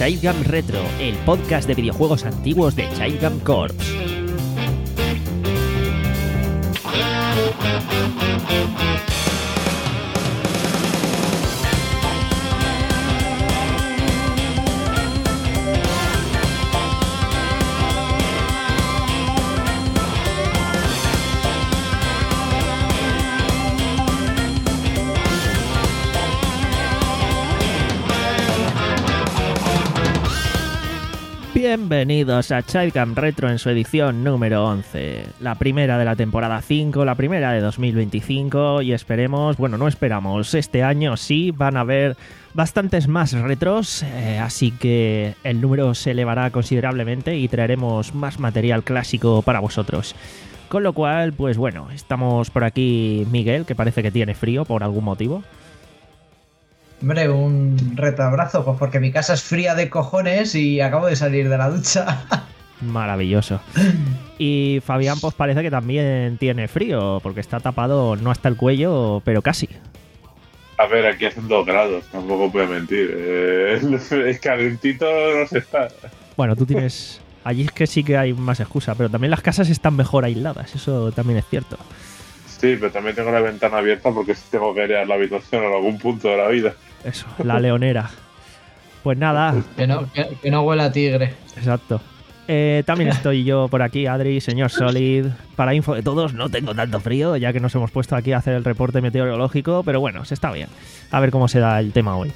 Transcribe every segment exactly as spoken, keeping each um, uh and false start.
Childgam Retro, el podcast de videojuegos antiguos de Childgam Corps. Bienvenidos a Childgam Retro en su edición número once, la primera de la temporada cinco, la primera de dos mil veinticinco, y esperemos, bueno, no esperamos, este año sí van a haber bastantes más retros, eh, así que el número se elevará considerablemente y traeremos más material clásico para vosotros. Con lo cual, pues bueno, estamos por aquí Miguel, que parece que tiene frío por algún motivo. Hombre, un retabrazo, pues porque mi casa es fría de cojones y acabo de salir de la ducha. Maravilloso. Y Fabián, pues parece que también tiene frío, porque está tapado no hasta el cuello, pero casi. A ver, aquí hacen dos grados, tampoco puedo mentir. Eh, es calentito, no se está. Bueno, tú tienes... Allí es que sí que hay más excusa, pero también las casas están mejor aisladas, eso también es cierto. Sí, pero también tengo la ventana abierta porque tengo que airear la habitación en algún punto de la vida. Eso, la leonera. Pues nada. Que no, que, que no huela a tigre. Exacto. Eh, también estoy yo por aquí, Adri, señor Solid. Para info de todos, no tengo tanto frío, ya que nos hemos puesto aquí a hacer el reporte meteorológico, pero bueno, se está bien. A ver cómo se da el tema hoy.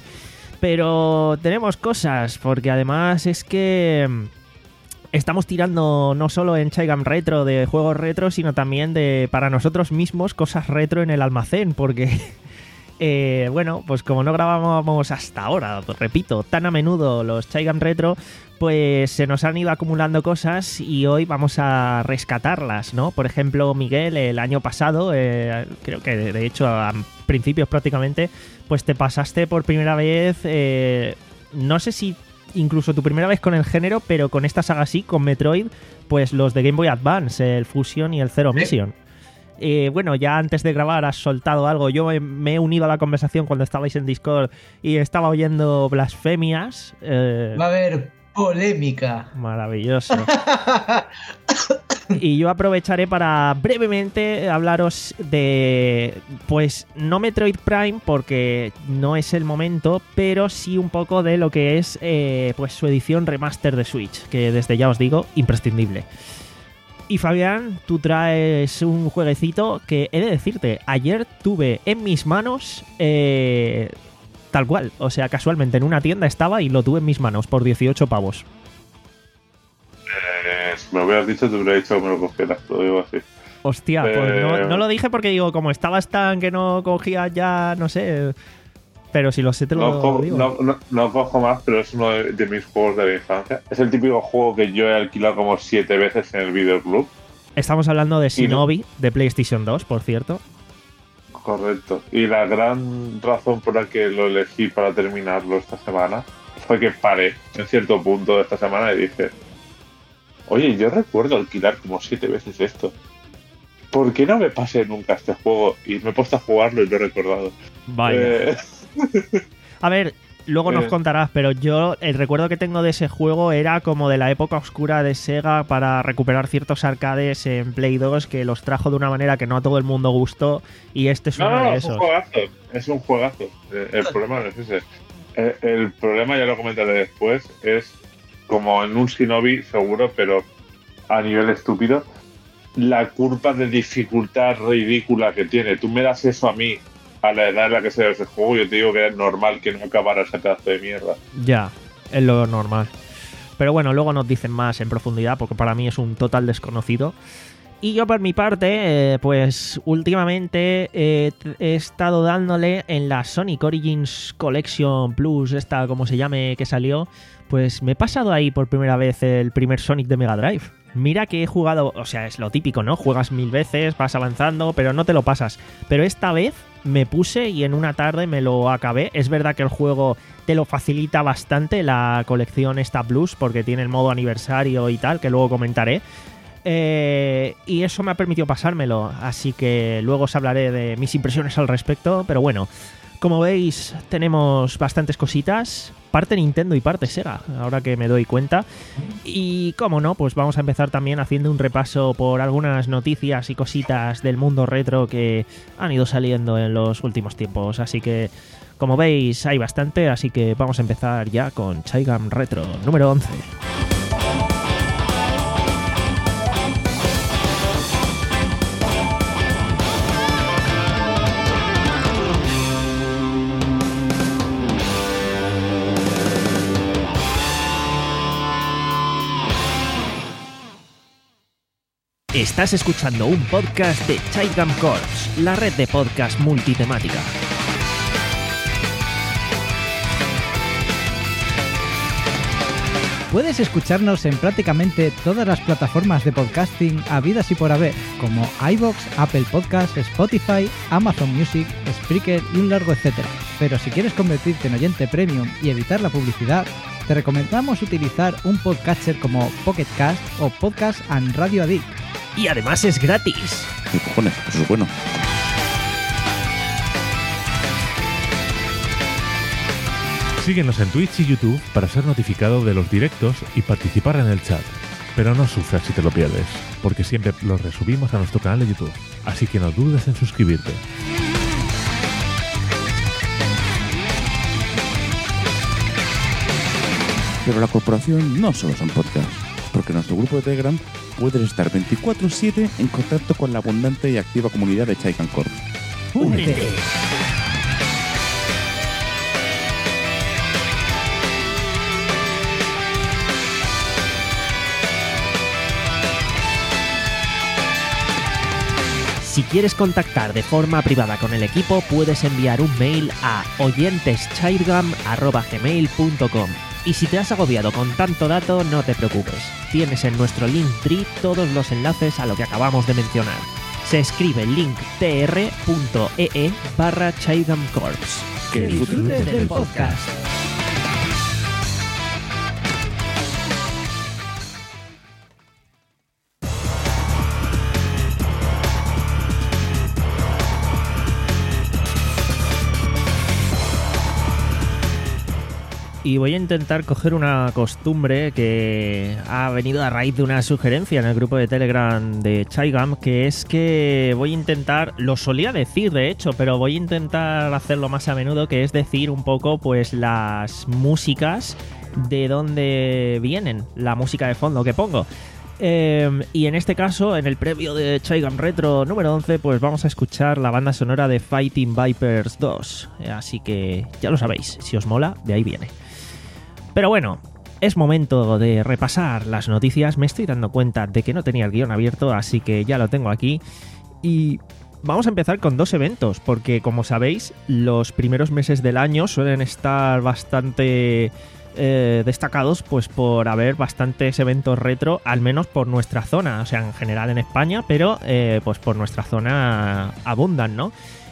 Pero tenemos cosas, porque además es que... estamos tirando no solo en Childgam Retro de juegos retro, sino también de para nosotros mismos cosas retro en el almacén, porque, eh, bueno, pues como no grabábamos hasta ahora, pues repito, tan a menudo los Childgam Retro, pues se nos han ido acumulando cosas y hoy vamos a rescatarlas, ¿no? Por ejemplo, Miguel, el año pasado, eh, creo que de hecho a principios prácticamente, pues te pasaste por primera vez, eh, no sé si... incluso tu primera vez con el género, pero con esta saga sí, con Metroid, pues los de Game Boy Advance, el Fusion y el Zero Mission. Eh, bueno, ya antes de grabar has soltado algo. Yo me he unido a la conversación cuando estabais en Discord y estaba oyendo blasfemias. Eh, Va a haber polémica. Maravilloso. Y yo aprovecharé para brevemente hablaros de, pues, no Metroid Prime porque no es el momento, pero sí un poco de lo que es eh, pues su edición remaster de Switch, que desde ya os digo, imprescindible. Y Fabián, tú traes un jueguecito que he de decirte, ayer tuve en mis manos eh, tal cual, o sea, casualmente en una tienda estaba y lo tuve en mis manos por dieciocho pavos. Eh, si me lo hubieras dicho, te hubiera dicho que me lo cogieras, lo digo así. Hostia, eh... pues no, no lo dije porque digo, como estabas tan que no cogía ya, no sé. Pero si lo sé, te lo no cojo, digo. No, no, no cojo más, pero es uno de, de mis juegos de la infancia. Es el típico juego que yo he alquilado como siete veces en el videoclub. Estamos hablando de Shinobi, no... de PlayStation dos, por cierto. Correcto. Y la gran razón por la que lo elegí para terminarlo esta semana fue que paré en cierto punto de esta semana y dije... Oye, yo recuerdo alquilar como siete veces esto. ¿Por qué no me pasé nunca este juego? Y me he puesto a jugarlo y lo he recordado. Vaya. Eh... A ver, luego nos eh... contarás, pero yo el recuerdo que tengo de ese juego era como de la época oscura de Sega para recuperar ciertos arcades en Play dos que los trajo de una manera que no a todo el mundo gustó y este es no, uno no, de es esos. Un juegazo, es un juegazo. El problema no es ese. El problema, ya lo comentaré después, es... como en un Shinobi, seguro, pero a nivel estúpido, la curva de dificultad ridícula que tiene. Tú me das eso a mí, a la edad en la que se ve ese juego, yo te digo que es normal que no acabara ese pedazo de mierda. Ya, es lo normal. Pero bueno, luego nos dicen más en profundidad, porque para mí es un total desconocido. Y yo por mi parte, eh, pues últimamente eh, he estado dándole en la Sonic Origins Collection Plus, esta como se llame, que salió, pues me he pasado ahí por primera vez el primer Sonic de Mega Drive. Mira que he jugado, o sea, es lo típico, ¿no? Juegas mil veces, vas avanzando, pero no te lo pasas. Pero esta vez me puse y en una tarde me lo acabé. Es verdad que el juego te lo facilita bastante, la colección esta Plus, porque tiene el modo aniversario y tal, que luego comentaré. Eh, y eso me ha permitido pasármelo, así que luego os hablaré de mis impresiones al respecto, pero bueno, Como veis, tenemos bastantes cositas, parte Nintendo y parte Sega, ahora que me doy cuenta. Y como no, pues vamos a empezar también haciendo un repaso por algunas noticias y cositas del mundo retro que han ido saliendo en los últimos tiempos. Así que, como veis, hay bastante, así que vamos a empezar ya con Chaigam Retro número once. Estás escuchando un podcast de Chaigam Corps, la red de podcast multitemática. Puedes escucharnos en prácticamente todas las plataformas de podcasting habidas y por haber, como iVoox, Apple Podcasts, Spotify, Amazon Music, Spreaker y un largo etcétera. Pero si quieres convertirte en oyente premium y evitar la publicidad, te recomendamos utilizar un podcatcher como Pocket Cast o Podcast and Radio Addict. Y además es gratis. ¿Qué cojones? Eso es bueno. Síguenos en Twitch y YouTube para ser notificado de los directos y participar en el chat. Pero no sufras si te lo pierdes, porque siempre los resubimos a nuestro canal de YouTube. Así que no dudes en suscribirte. Pero la corporación no solo son podcasts, porque en nuestro grupo de Telegram puedes estar veinticuatro siete en contacto con la abundante y activa comunidad de Chaigam Corps. ¡Únete! Si quieres contactar de forma privada con el equipo, puedes enviar un mail a oyenteschaigam arroba gmail punto com. Y si te has agobiado con tanto dato, no te preocupes. Tienes en nuestro Linktree todos los enlaces a lo que acabamos de mencionar. Se escribe linktr.ee barra Chaigam Corps. ¡Que disfrutes del podcast! Y voy a intentar coger una costumbre que ha venido a raíz de una sugerencia en el grupo de Telegram de Chaigam, que es que voy a intentar, lo solía decir de hecho, pero voy a intentar hacerlo más a menudo, que es decir un poco pues las músicas de dónde vienen, la música de fondo que pongo. Eh, y en este caso, en el previo de Chaigam Retro número once, pues vamos a escuchar la banda sonora de Fighting Vipers dos. Así que ya lo sabéis, si os mola, de ahí viene. Pero bueno, es momento de repasar las noticias. Me estoy dando cuenta de que no tenía el guión abierto, así que ya lo tengo aquí. Y vamos a empezar con dos eventos, porque como sabéis, los primeros meses del año suelen estar bastante eh, destacados pues por haber bastantes eventos retro, al menos por nuestra zona, o sea, en general en España, pero eh, pues por nuestra zona abundan, ¿no?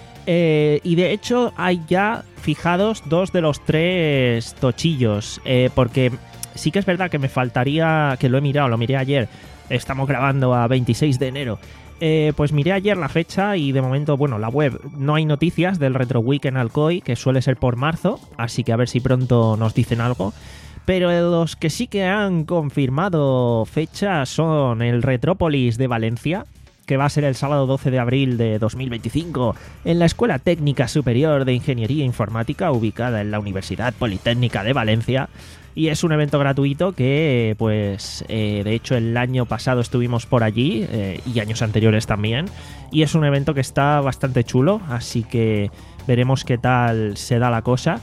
Eh, y de hecho hay ya fijados dos de los tres tochillos, eh, porque sí que es verdad que me faltaría, que lo he mirado, lo miré ayer, estamos grabando a veintiséis de enero, eh, pues miré ayer la fecha y de momento, bueno, la web, no hay noticias del Retro Week en Alcoy, que suele ser por marzo, así que a ver si pronto nos dicen algo. Pero los que sí que han confirmado fecha son el Retrópolis de Valencia, que va a ser el sábado doce de abril de dos mil veinticinco en la Escuela Técnica Superior de Ingeniería Informática, ubicada en la Universidad Politécnica de Valencia, y es un evento gratuito que, pues, eh, de hecho el año pasado estuvimos por allí, eh, y años anteriores también, y es un evento que está bastante chulo, así que veremos qué tal se da la cosa,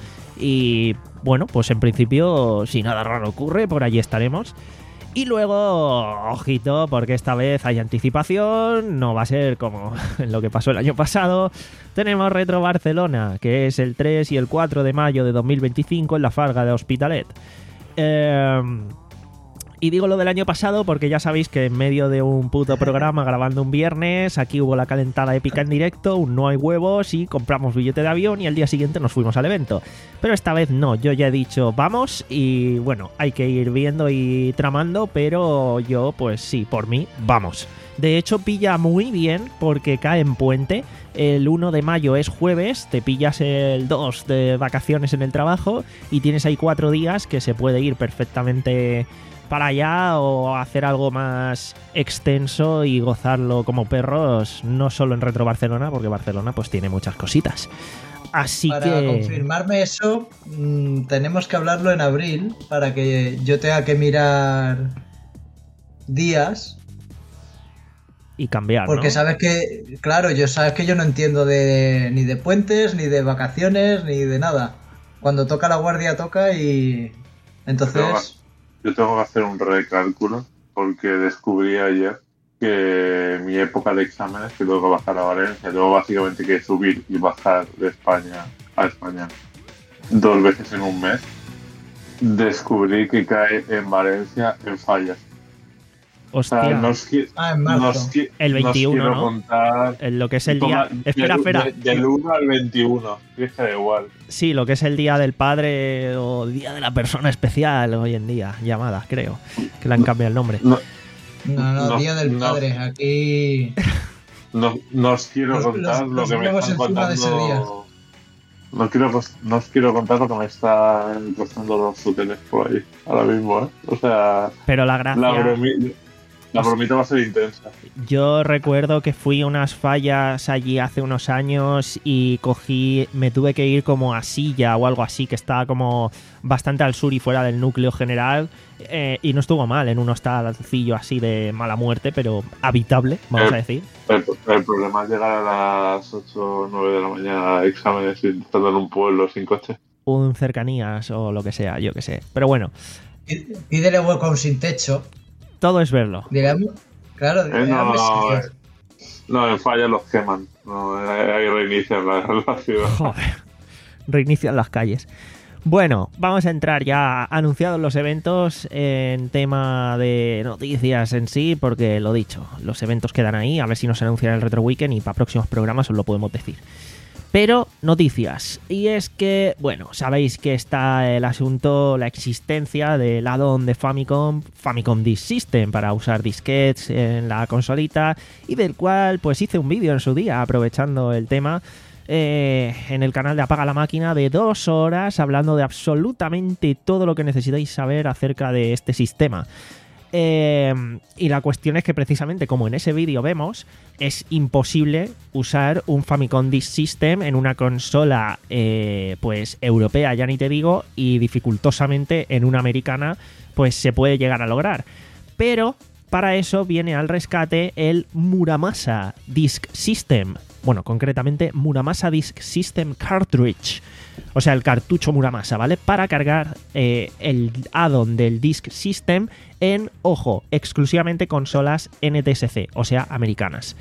y bueno, pues en principio, si nada raro ocurre, por allí estaremos. Y luego, ojito, porque esta vez hay anticipación, no va a ser como lo que pasó el año pasado. Tenemos Retro Barcelona, que es el tres y el cuatro de mayo de dos mil veinticinco en la Farga de Hospitalet. Eh, y digo lo del año pasado porque ya sabéis que en medio de un puto programa grabando un viernes, aquí hubo la calentada épica en directo, un no hay huevos y compramos billete de avión y al día siguiente nos fuimos al evento. Pero esta vez no, yo ya he dicho vamos y bueno, hay que ir viendo y tramando, pero yo pues sí, por mí, vamos. De hecho, pilla muy bien porque cae en puente. El uno de mayo es jueves, te pillas el dos de vacaciones en el trabajo y tienes ahí cuatro días que se puede ir perfectamente para allá o hacer algo más extenso y gozarlo como perros, no solo en Retro Barcelona, porque Barcelona pues tiene muchas cositas. Así para que... confirmarme eso, mmm, tenemos que hablarlo en abril para que yo tenga que mirar días y cambiar, porque ¿no? sabes que, claro, yo sabes que yo no entiendo de ni de puentes, ni de vacaciones, ni de nada. Cuando toca la guardia toca y entonces... Yo tengo que hacer un recálculo porque descubrí ayer que mi época de exámenes, que tengo que bajar a Valencia, tengo básicamente que subir y bajar de España a España dos veces en un mes, descubrí que cae en Valencia en Fallas. Hostia. O sea, no os, ah, en marzo. no os, el veintiuno, no os quiero ¿no? contar En lo que es el toma, día... Espera, del, espera. De, del uno al veintiuno, fíjate igual. Sí, lo que es el día del padre o día de la persona especial hoy en día, llamadas, creo, que le han cambiado el nombre. No, no, no, no día del no, padre, aquí... No, no os quiero los, contar los, lo los que me están contando... No quiero, no os quiero contar lo que me están costando los hoteles por ahí, ahora mismo, ¿eh? O sea... Pero la gracia... La, bromi, la bromita va a ser intensa. Yo recuerdo que fui a unas fallas allí hace unos años y cogí... Me tuve que ir como a Silla o algo así, que estaba como bastante al sur y fuera del núcleo general, eh, y no estuvo mal, en un hostalcillo así de mala muerte, pero habitable, vamos el, a decir. El, el problema es llegar a las ocho o nueve de la mañana a exámenes y estando en un pueblo sin coche. Un cercanías o lo que sea, yo que sé. Pero bueno. Pídele hueco a un sin techo. Todo es verlo. Digamos, claro, eh, no, no, eh, no, en Fallas los queman. No, hay reinician la, la ciudad. Joder, reinician las calles. Bueno, vamos a entrar ya anunciados los eventos en tema de noticias en sí, porque lo dicho, los eventos quedan ahí, a ver si nos anuncian el Retro Weekend y para próximos programas os lo podemos decir. Pero noticias, y es que, bueno, sabéis que está el asunto, la existencia del add-on de Famicom, Famicom Disk System, para usar disquetes en la consolita, y del cual pues hice un vídeo en su día aprovechando el tema eh, en el canal de Apaga la Máquina de dos horas hablando de absolutamente todo lo que necesitáis saber acerca de este sistema. Eh, y la cuestión es que precisamente como en ese vídeo vemos, es imposible usar un Famicom Disk System en una consola eh, pues europea, ya ni te digo, y dificultosamente en una americana pues se puede llegar a lograr. Pero para eso viene al rescate el Muramasa Disk System, bueno, concretamente Muramasa Disk System Cartridge. O sea, el cartucho Muramasa, ¿vale? Para cargar eh, el add-on del Disk System en, ojo, exclusivamente consolas N T S C, o sea, americanas.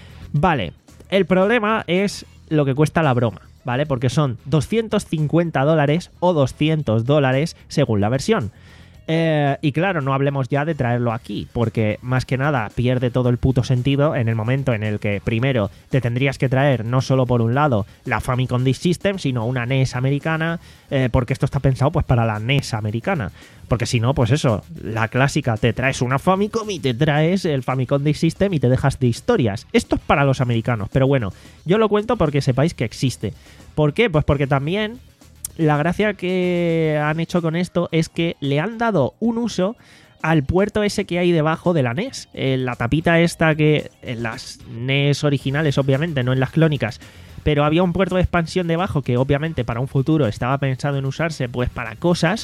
Vale, el problema es lo que cuesta la broma, ¿vale? Porque son doscientos cincuenta dólares o doscientos dólares según la versión. Eh, y claro, no hablemos ya de traerlo aquí, porque más que nada pierde todo el puto sentido en el momento en el que primero te tendrías que traer no solo por un lado la Famicom Disk System, sino una N E S americana, eh, porque esto está pensado pues para la N E S americana. Porque si no, pues eso, la clásica, te traes una Famicom y te traes el Famicom Disk System y te dejas de historias. Esto es para los americanos, pero bueno, yo lo cuento porque sepáis que existe. ¿Por qué? Pues porque también... La gracia que han hecho con esto es que le han dado un uso al puerto ese que hay debajo de la N E S. En la tapita esta que en las N E S originales, obviamente, no en las clónicas, pero había un puerto de expansión debajo que obviamente para un futuro estaba pensado en usarse pues para cosas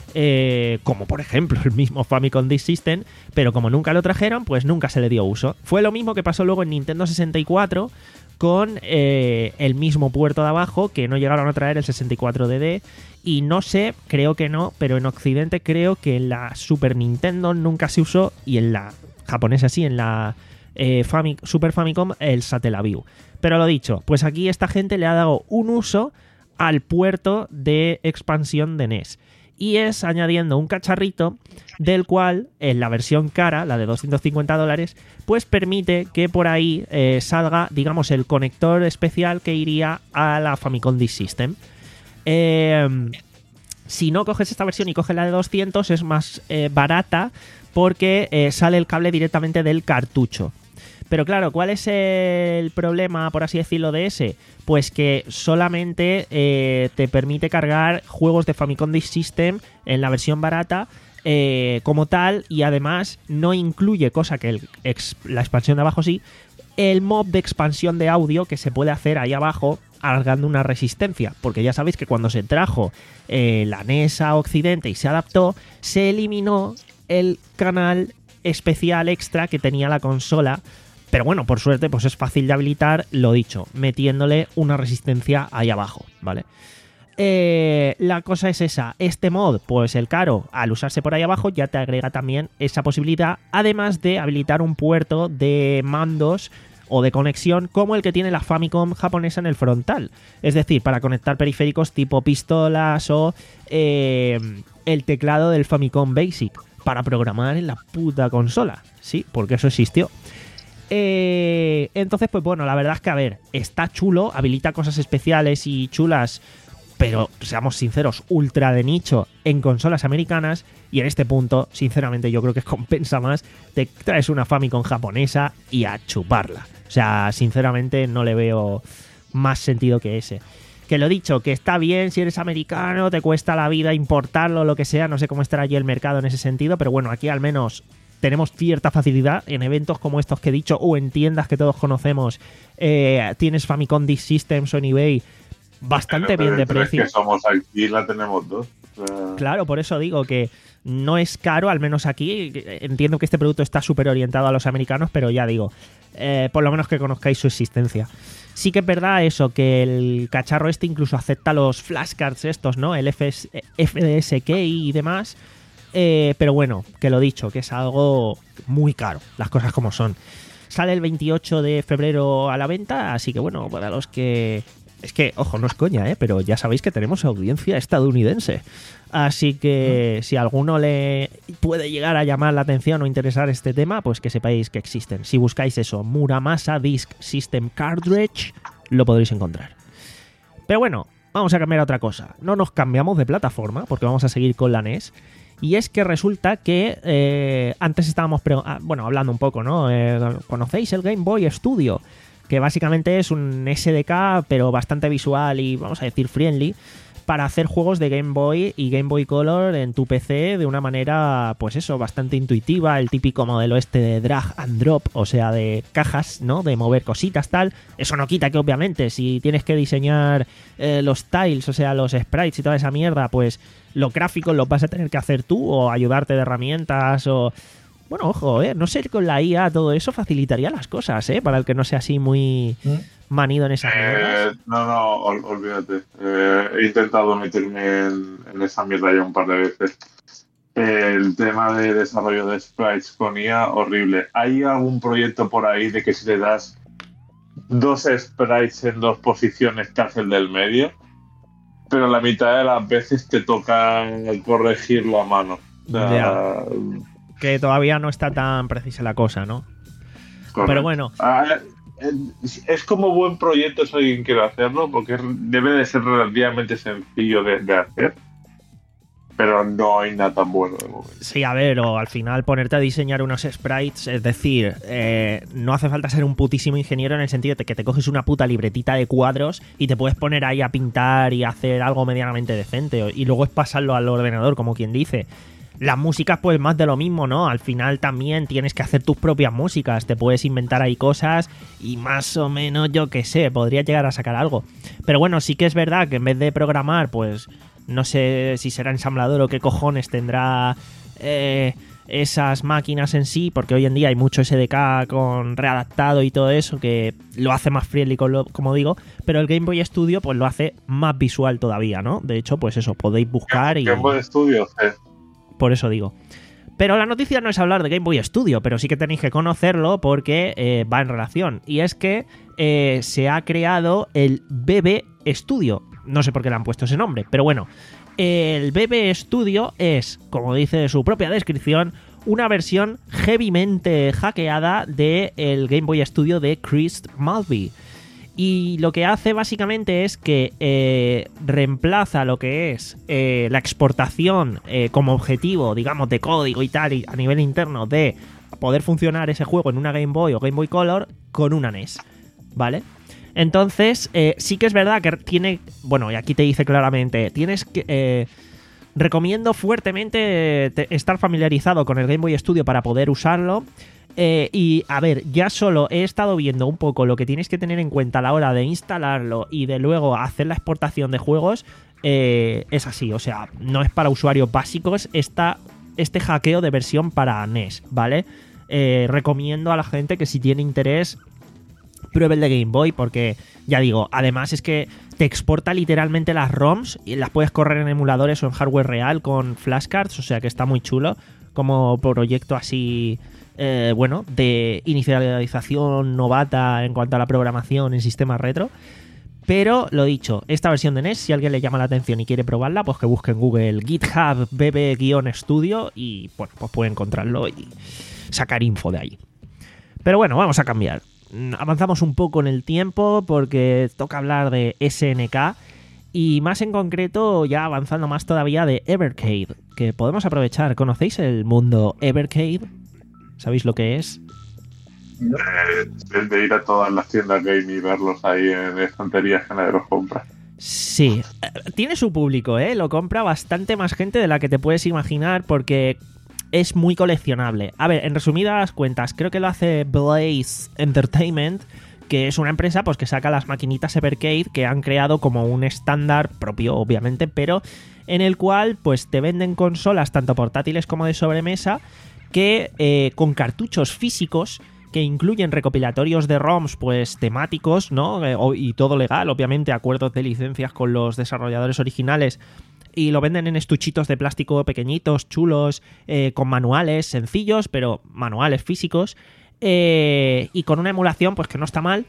eh, como por ejemplo el mismo Famicom Disk System, pero como nunca lo trajeron, pues nunca se le dio uso. Fue lo mismo que pasó luego en Nintendo sesenta y cuatro con eh, el mismo puerto de abajo, que no llegaron a traer el sesenta y cuatro D D, y no sé, creo que no, pero en Occidente creo que en la Super Nintendo nunca se usó, y en la japonesa sí, en la eh, Fami- Super Famicom el Satellaview. Pero lo dicho, pues aquí esta gente le ha dado un uso al puerto de expansión de N E S. Y es añadiendo un cacharrito del cual en la versión cara, la de doscientos cincuenta dólares, pues permite que por ahí eh, salga, digamos, el conector especial que iría a la Famicom Disk System. Eh, si no coges esta versión y coges la de doscientos es más eh, barata porque eh, sale el cable directamente del cartucho. Pero claro, ¿cuál es el problema, por así decirlo, de ese? Pues que solamente eh, te permite cargar juegos de Famicom Disk System en la versión barata eh, como tal, y además no incluye, cosa que el, ex, la expansión de abajo sí, el mod de expansión de audio que se puede hacer ahí abajo alargando una resistencia, porque ya sabéis que cuando se trajo eh, la N E S a Occidente y se adaptó, se eliminó el canal especial extra que tenía la consola, pero bueno, por suerte pues es fácil de habilitar, lo dicho, metiéndole una resistencia ahí abajo, ¿vale? Eh, la cosa es esa, este mod, pues el caro, al usarse por ahí abajo ya te agrega también esa posibilidad, además de habilitar un puerto de mandos o de conexión como el que tiene la Famicom japonesa en el frontal, es decir, para conectar periféricos tipo pistolas o eh, el teclado del Famicom Basic para programar en la puta consola, sí, porque eso existió. Eh, entonces, pues bueno, la verdad es que, a ver, está chulo, habilita cosas especiales y chulas, pero seamos sinceros, ultra de nicho en consolas americanas, y en este punto, sinceramente, yo creo que compensa más. Te traes una Famicom japonesa y a chuparla. O sea, sinceramente no le veo más sentido que ese. Que lo dicho, que está bien si eres americano, te cuesta la vida importarlo, lo que sea, no sé cómo estará allí el mercado en ese sentido, pero bueno, aquí al menos tenemos cierta facilidad en eventos como estos que he dicho, o en tiendas que todos conocemos. Eh, tienes Famicom Disk Systems o en eBay bastante pero, pero, bien de pero precio. Es que somos aquí, la tenemos dos. Uh... Claro, por eso digo que no es caro, al menos aquí. Entiendo que este producto está súper orientado a los americanos, pero ya digo, eh, por lo menos que conozcáis su existencia. Sí que es verdad eso, que el cacharro este incluso acepta los flashcards estos, ¿no? El F D S Key y demás. Eh, pero bueno, que lo dicho, que es algo muy caro, las cosas como son. Sale el veintiocho de febrero a la venta, así que bueno, para los que... Es que, ojo, no es coña, ¿eh? Pero ya sabéis que tenemos audiencia estadounidense. Así que si a alguno le puede llegar a llamar la atención o interesar este tema, pues que sepáis que existen. Si buscáis eso, Muramasa Disk System Cartridge, lo podréis encontrar. Pero bueno, vamos a cambiar a otra cosa. No nos cambiamos de plataforma, porque vamos a seguir con la N E S. Y es que resulta que eh, antes estábamos, pre- bueno, hablando un poco, ¿no? Eh, ¿Conocéis el Game Boy Studio? Que básicamente es un S D K, pero bastante visual y, vamos a decir, friendly, para hacer juegos de Game Boy y Game Boy Color en tu P C de una manera, pues eso, bastante intuitiva, el típico modelo este de drag and drop, o sea, de cajas, ¿no? De mover cositas, tal. Eso no quita que, obviamente, si tienes que diseñar eh, los tiles, o sea, los sprites y toda esa mierda, pues los gráficos los vas a tener que hacer tú o ayudarte de herramientas o... Bueno, ojo, ¿eh? No sé, con la I A todo eso facilitaría las cosas, ¿eh? Para el que no sea así muy manido en esas mierdas. Eh, no, no, ol, olvídate. Eh, he intentado meterme en, en esa mierda ya un par de veces. Eh, el tema de desarrollo de sprites con I A, horrible. ¿Hay algún proyecto por ahí de que si le das dos sprites en dos posiciones te hace el del medio? Pero la mitad de las veces te toca corregirlo a mano. O sea, ya. Que todavía no está tan precisa la cosa, ¿no? Correcto. Pero bueno. Ah, es como buen proyecto si alguien quiere hacerlo, porque debe de ser relativamente sencillo de, de hacer. Pero no hay nada tan bueno de momento. Sí, a ver, o al final ponerte a diseñar unos sprites, es decir, eh, no hace falta ser un putísimo ingeniero en el sentido de que te coges una puta libretita de cuadros y te puedes poner ahí a pintar y hacer algo medianamente decente. Y luego es pasarlo al ordenador, como quien dice. Las músicas, pues más de lo mismo, ¿no? Al final también tienes que hacer tus propias músicas, te puedes inventar ahí cosas y más o menos, yo qué sé, podría llegar a sacar algo. Pero bueno, sí que es verdad que en vez de programar, pues no sé si será ensamblador o qué cojones tendrá eh, esas máquinas en sí, porque hoy en día hay mucho S D K con readaptado y todo eso que lo hace más friendly, como digo, pero el Game Boy Studio pues lo hace más visual todavía, ¿no? De hecho, pues eso, podéis buscar y... Game Boy Studio, eh. Por eso digo. Pero la noticia no es hablar de Game Boy Studio, pero sí que tenéis que conocerlo porque eh, va en relación. Y es que eh, se ha creado el B B Studio. No sé por qué le han puesto ese nombre, pero bueno. El B B Studio es, como dice su propia descripción, una versión heavymente hackeada del Game Boy Studio de Chris Mulvey. Y lo que hace básicamente es que eh, reemplaza lo que es eh, la exportación eh, como objetivo, digamos, de código y tal, y a nivel interno de poder funcionar ese juego en una Game Boy o Game Boy Color con una N E S, ¿vale? Entonces, eh, sí que es verdad que tiene... Bueno, y aquí te dice claramente, tienes que... Eh, recomiendo fuertemente te, estar familiarizado con el Game Boy Studio para poder usarlo. Eh, y, a ver, ya solo he estado viendo un poco lo que tienes que tener en cuenta a la hora de instalarlo y de luego hacer la exportación de juegos. Eh, es así, o sea, no es para usuarios básicos esta, este hackeo de versión para N E S, ¿vale? Eh, recomiendo a la gente que si tiene interés pruebe el de Game Boy, porque ya digo, además es que te exporta literalmente las ROMs y las puedes correr en emuladores o en hardware real con flashcards, o sea que está muy chulo como proyecto así, eh, bueno, de inicialización novata en cuanto a la programación en sistemas retro. Pero lo dicho, esta versión de N E S, si a alguien le llama la atención y quiere probarla, pues que busque en Google GitHub B B-Studio y bueno, pues puede encontrarlo y sacar info de ahí. Pero bueno, vamos a cambiar. Avanzamos un poco en el tiempo porque toca hablar de S N K y más en concreto, ya avanzando más todavía, de Evercade, que podemos aprovechar. ¿Conocéis el mundo Evercade? ¿Sabéis lo que es? Eh, de ir a todas las tiendas game y verlos ahí en estanterías que nadie los compra. Sí, tiene su público, ¿eh? Lo compra bastante más gente de la que te puedes imaginar porque es muy coleccionable. A ver, en resumidas cuentas, creo que lo hace Blaze Entertainment, que es una empresa pues que saca las maquinitas Evercade que han creado como un estándar propio, obviamente, pero en el cual pues te venden consolas tanto portátiles como de sobremesa que eh, con cartuchos físicos que incluyen recopilatorios de ROMs pues temáticos, ¿no? Eh, y todo legal, obviamente, acuerdos de licencias con los desarrolladores originales, y lo venden en estuchitos de plástico pequeñitos, chulos, eh, con manuales sencillos, pero manuales físicos, eh, y con una emulación pues que no está mal.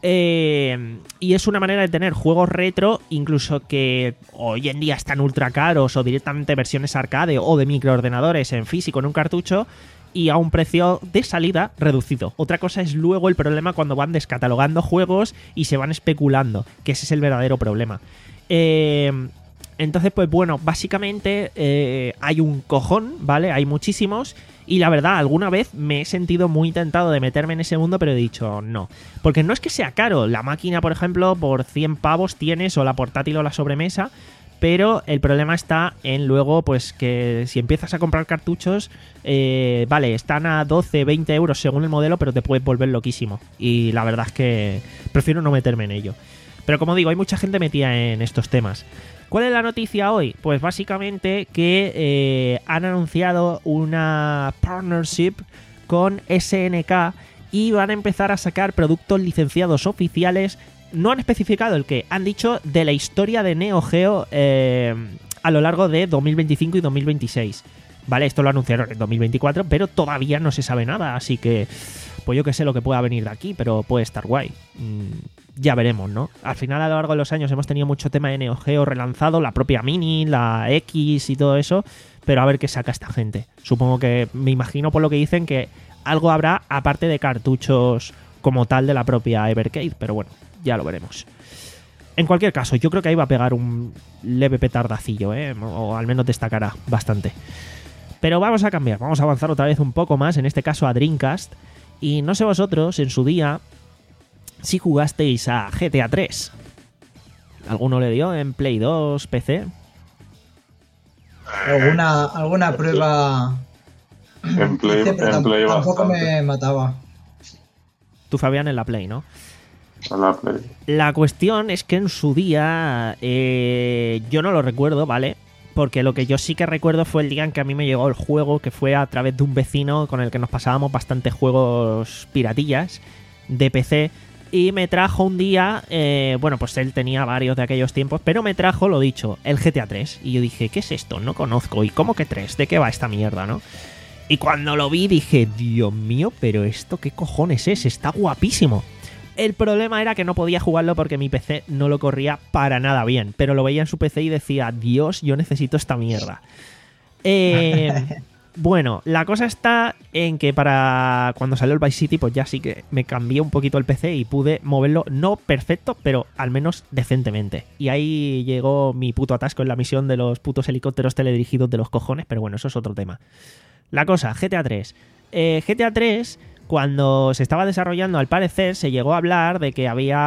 Eh, y es una manera de tener juegos retro, incluso que hoy en día están ultra caros, o directamente versiones arcade o de microordenadores en físico en un cartucho, y a un precio de salida reducido. Otra cosa es luego el problema cuando van descatalogando juegos y se van especulando, que ese es el verdadero problema. Eh, entonces, pues bueno, básicamente eh, hay un cojón, ¿vale? Hay muchísimos. Y la verdad, alguna vez me he sentido muy tentado de meterme en ese mundo, pero he dicho no. Porque no es que sea caro. La máquina, por ejemplo, por cien pavos tienes, o la portátil o la sobremesa. Pero el problema está en luego, pues que si empiezas a comprar cartuchos, eh, vale, están a doce, veinte euros según el modelo, pero te puedes volver loquísimo. Y la verdad es que prefiero no meterme en ello. Pero como digo, hay mucha gente metida en estos temas. ¿Cuál es la noticia hoy? Pues básicamente que eh, han anunciado una partnership con S N K y van a empezar a sacar productos licenciados oficiales. No han especificado el que, han dicho de la historia de Neo Geo eh, a lo largo de dos mil veinticinco y dos mil veintiséis. Vale, esto lo anunciaron en dos mil veinticuatro, pero todavía no se sabe nada, así que pues yo que sé lo que pueda venir de aquí, pero puede estar guay. Mm, ya veremos, ¿no? Al final, a lo largo de los años hemos tenido mucho tema de Neo Geo relanzado, la propia Mini, la X y todo eso, pero a ver qué saca esta gente. Supongo que, me imagino por lo que dicen, que algo habrá aparte de cartuchos como tal de la propia Evercade, pero bueno, ya lo veremos. En cualquier caso, yo creo que ahí va a pegar un leve petardacillo, ¿eh? O al menos destacará bastante. Pero vamos a cambiar, vamos a avanzar otra vez un poco más, en este caso a Dreamcast. Y no sé vosotros, en su día, si jugasteis a G T A tres. ¿Alguno le dio en Play dos, P C? Alguna, alguna prueba... En Play, hice, pero en Play tampoco bastante. me mataba. Tú, Fabián, en la Play, ¿no? En la Play. La cuestión es que en su día eh, yo no lo recuerdo, ¿vale? Porque lo que yo sí que recuerdo fue el día en que a mí me llegó el juego, que fue a través de un vecino con el que nos pasábamos bastantes juegos piratillas de P C. Y me trajo un día, eh, bueno, pues él tenía varios de aquellos tiempos, pero me trajo, lo dicho, el G T A tres. Y yo dije, ¿qué es esto? No conozco. ¿Y cómo que tres? ¿De qué va esta mierda, no? Y cuando lo vi dije, Dios mío, pero esto qué cojones es, está guapísimo. El problema era que no podía jugarlo porque mi P C no lo corría para nada bien, pero lo veía en su P C y decía, Dios, yo necesito esta mierda. Eh, bueno, la cosa está en que para cuando salió el Vice City, pues ya sí que me cambié un poquito el P C y pude moverlo, no perfecto, pero al menos decentemente. Y ahí llegó mi puto atasco en la misión de los putos helicópteros teledirigidos de los cojones, pero bueno, eso es otro tema. La cosa, G T A tres. eh, G T A tres, cuando se estaba desarrollando, al parecer, se llegó a hablar de que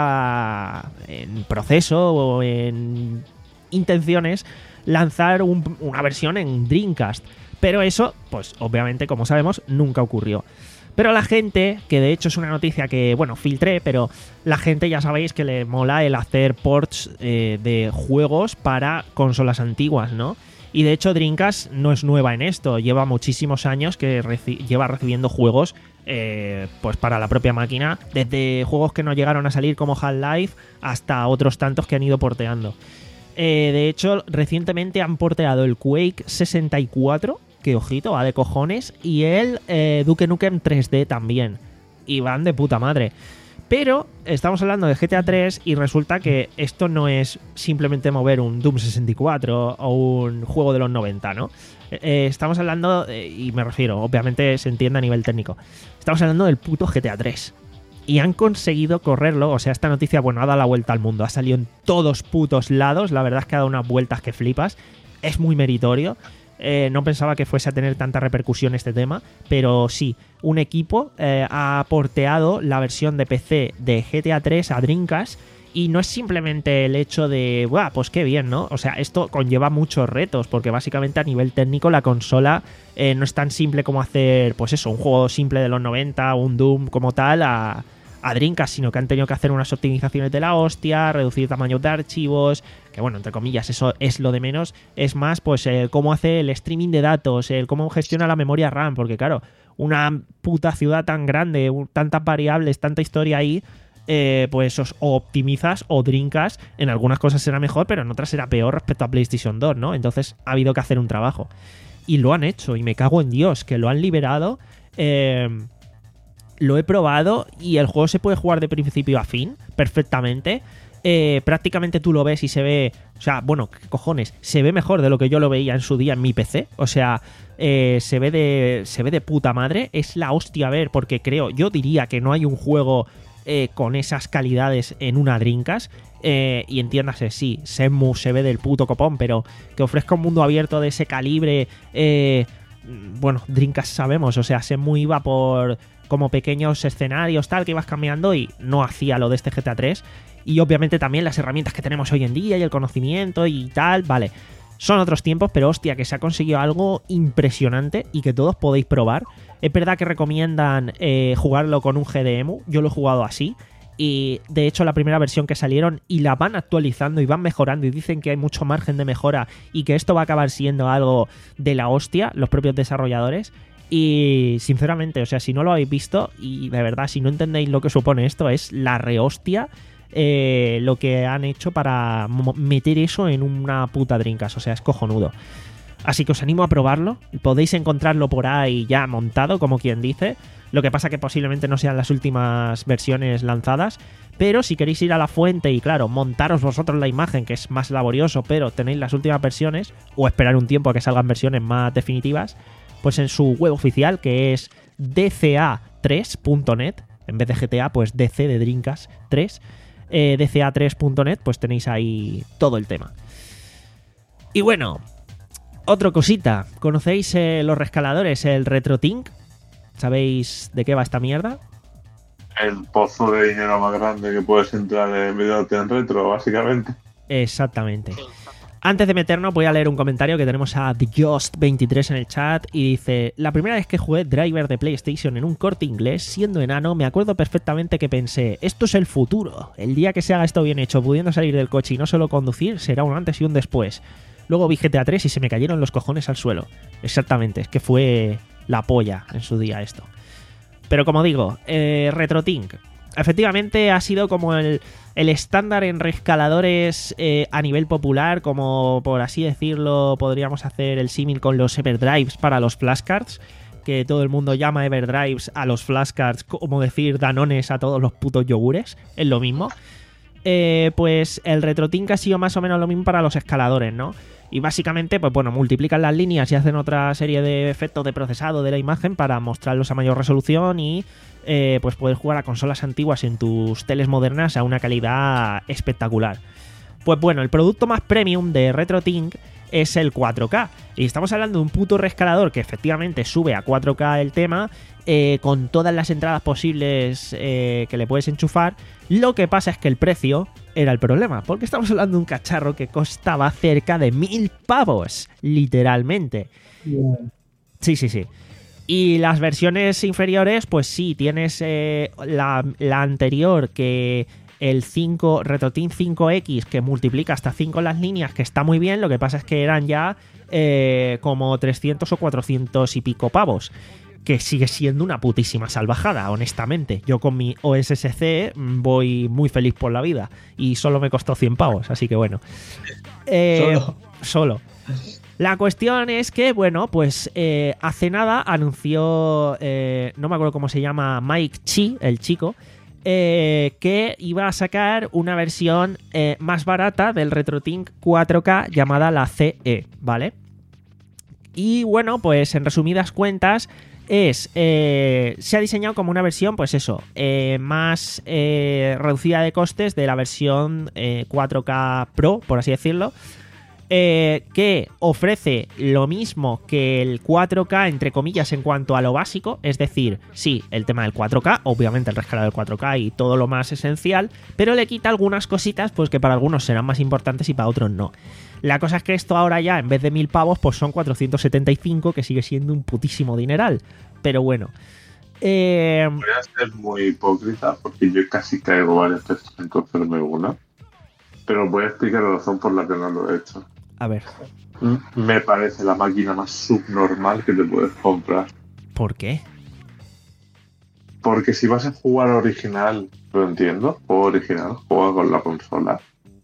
había en proceso o en intenciones lanzar un, una versión en Dreamcast. Pero eso, pues obviamente, como sabemos, nunca ocurrió. Pero la gente, que de hecho es una noticia que, bueno, filtré, pero la gente ya sabéis que le mola el hacer ports eh, de juegos para consolas antiguas, ¿no? Y de hecho Dreamcast no es nueva en esto, lleva muchísimos años que reci- lleva recibiendo juegos eh, pues para la propia máquina, desde juegos que no llegaron a salir como Half-Life hasta otros tantos que han ido porteando. Eh, de hecho, recientemente han porteado el Quake sesenta y cuatro, que ojito, va de cojones, y el eh, Duke Nukem tres D también, y van de puta madre. Pero estamos hablando de G T A tres y resulta que esto no es simplemente mover un Doom sesenta y cuatro o un juego de los noventa, ¿no? Eh, estamos hablando, eh, y me refiero, obviamente se entiende a nivel técnico, estamos hablando del puto G T A tres. Y han conseguido correrlo, o sea, esta noticia, bueno, ha dado la vuelta al mundo, ha salido en todos putos lados, la verdad es que ha dado unas vueltas que flipas, es muy meritorio. Eh, no pensaba que fuese a tener tanta repercusión este tema, pero sí, un equipo eh, ha porteado la versión de P C de G T A tres a Dreamcast, y no es simplemente el hecho de, ¡buah, pues qué bien!, ¿no? O sea, esto conlleva muchos retos, porque básicamente a nivel técnico la consola eh, no es tan simple como hacer, pues eso, un juego simple de los noventa, un Doom como tal, a... a Dreamcast, sino que han tenido que hacer unas optimizaciones de la hostia, reducir tamaños de archivos, que bueno, entre comillas, eso es lo de menos. Es más, pues, eh, cómo hace el streaming de datos, el cómo gestiona la memoria RAM, porque claro, una puta ciudad tan grande, un, tantas variables, tanta historia ahí, eh, pues os, o optimizas o Dreamcast, en algunas cosas será mejor, pero en otras será peor respecto a PlayStation dos, ¿no? Entonces ha habido que hacer un trabajo. Y lo han hecho, y me cago en Dios, que lo han liberado. Eh... Lo he probado y el juego se puede jugar de principio a fin perfectamente. Eh, prácticamente tú lo ves y se ve... O sea, bueno, ¿qué cojones? Se ve mejor de lo que yo lo veía en su día en mi P C. O sea, eh, se ve de se ve de puta madre. Es la hostia ver, porque creo... Yo diría que no hay un juego eh, con esas calidades en una Dreamcast. Eh, y entiéndase, sí, Shenmue se ve del puto copón, pero que ofrezca un mundo abierto de ese calibre... Eh, bueno, Dreamcast sabemos, o sea, Shenmue iba por... como pequeños escenarios, tal, que ibas cambiando, y no hacía lo de este G T A tres. Y obviamente también las herramientas que tenemos hoy en día y el conocimiento y tal, vale, son otros tiempos, pero hostia, que se ha conseguido algo impresionante y que todos podéis probar. Es verdad que recomiendan eh, jugarlo con un G D E M U, yo lo he jugado así, y de hecho la primera versión que salieron, y la van actualizando y van mejorando, y dicen que hay mucho margen de mejora y que esto va a acabar siendo algo de la hostia, los propios desarrolladores. Y sinceramente, o sea, si no lo habéis visto, y de verdad, si no entendéis lo que supone esto, es la rehostia eh, lo que han hecho para meter eso en una puta Dreamcast. O sea, es cojonudo. Así que os animo a probarlo. Podéis encontrarlo por ahí ya montado, como quien dice. Lo que pasa que posiblemente no sean las últimas versiones lanzadas. Pero si queréis ir a la fuente y, claro, montaros vosotros la imagen, que es más laborioso, pero tenéis las últimas versiones, o esperar un tiempo a que salgan versiones más definitivas, pues en su web oficial, que es d c a tres punto net, en vez de G T A, pues D C de Dreamcast tres, eh, d c a tres punto net, pues tenéis ahí todo el tema. Y bueno, otra cosita, ¿conocéis eh, los rescaladores, el RetroTink? ¿Sabéis de qué va esta mierda? El pozo de dinero más grande que puedes entrar en videoarte en retro, básicamente. Exactamente. Antes de meternos, voy a leer un comentario que tenemos a The Just veintitrés en el chat, y dice: la primera vez que jugué Driver de PlayStation en un Corte Inglés, siendo enano, me acuerdo perfectamente que pensé, esto es el futuro. El día que se haga esto bien hecho, pudiendo salir del coche y no solo conducir, será un antes y un después. Luego vi G T A tres y se me cayeron los cojones al suelo. Exactamente, es que fue la polla en su día esto. Pero como digo, eh, RetroTink efectivamente ha sido como el, el estándar en rescaladores eh, a nivel popular, como por así decirlo, podríamos hacer el símil con los Everdrives para los flashcards, que todo el mundo llama Everdrives a los flashcards, como decir Danones a todos los putos yogures, es lo mismo. Eh, pues el RetroTink ha sido más o menos lo mismo para los escaladores, ¿no? Y básicamente, pues bueno, multiplican las líneas y hacen otra serie de efectos de procesado de la imagen para mostrarlos a mayor resolución y eh, pues poder jugar a consolas antiguas en tus teles modernas a una calidad espectacular. Pues bueno, el producto más premium de RetroTink es el cuatro K. Y estamos hablando de un puto rescalador que efectivamente sube a cuatro K el tema, eh, con todas las entradas posibles eh, que le puedes enchufar. Lo que pasa es que el precio era el problema, porque estamos hablando de un cacharro que costaba cerca de mil pavos, literalmente. Yeah. Sí, sí, sí. Y las versiones inferiores, pues sí, tienes eh, la, la anterior, que el cinco, RetroTink cinco X, que multiplica hasta cinco las líneas, que está muy bien. Lo que pasa es que eran ya eh, como trescientos o cuatrocientos y pico pavos, que sigue siendo una putísima salvajada, honestamente. Yo con mi O S S C voy muy feliz por la vida y solo me costó cien pavos, así que bueno. Eh, Solo. Solo. La cuestión es que, bueno, pues eh, hace nada anunció, eh, no me acuerdo cómo se llama, Mike Chi, el chico, eh, que iba a sacar una versión eh, más barata del RetroTink cuatro K llamada la C E, ¿vale? Y bueno, pues en resumidas cuentas, es eh, se ha diseñado como una versión, pues eso, eh, más eh, reducida de costes de la versión eh, cuatro K Pro, por así decirlo. Eh, que ofrece lo mismo que el cuatro K, entre comillas, en cuanto a lo básico. Es decir, sí, el tema del cuatro K, obviamente el rescalado del cuatro K y todo lo más esencial, pero le quita algunas cositas pues que para algunos serán más importantes y para otros no. La cosa es que esto ahora ya, en vez de mil pavos, pues son cuatrocientos setenta y cinco, que sigue siendo un putísimo dineral. Pero bueno. Eh... Voy a ser muy hipócrita porque yo casi caigo varias veces en cogerme una, pero voy a explicar la razón por la que no lo he hecho. A ver. Me parece la máquina más subnormal que te puedes comprar. ¿Por qué? Porque si vas a jugar original, lo entiendo, juego original, juega con la consola.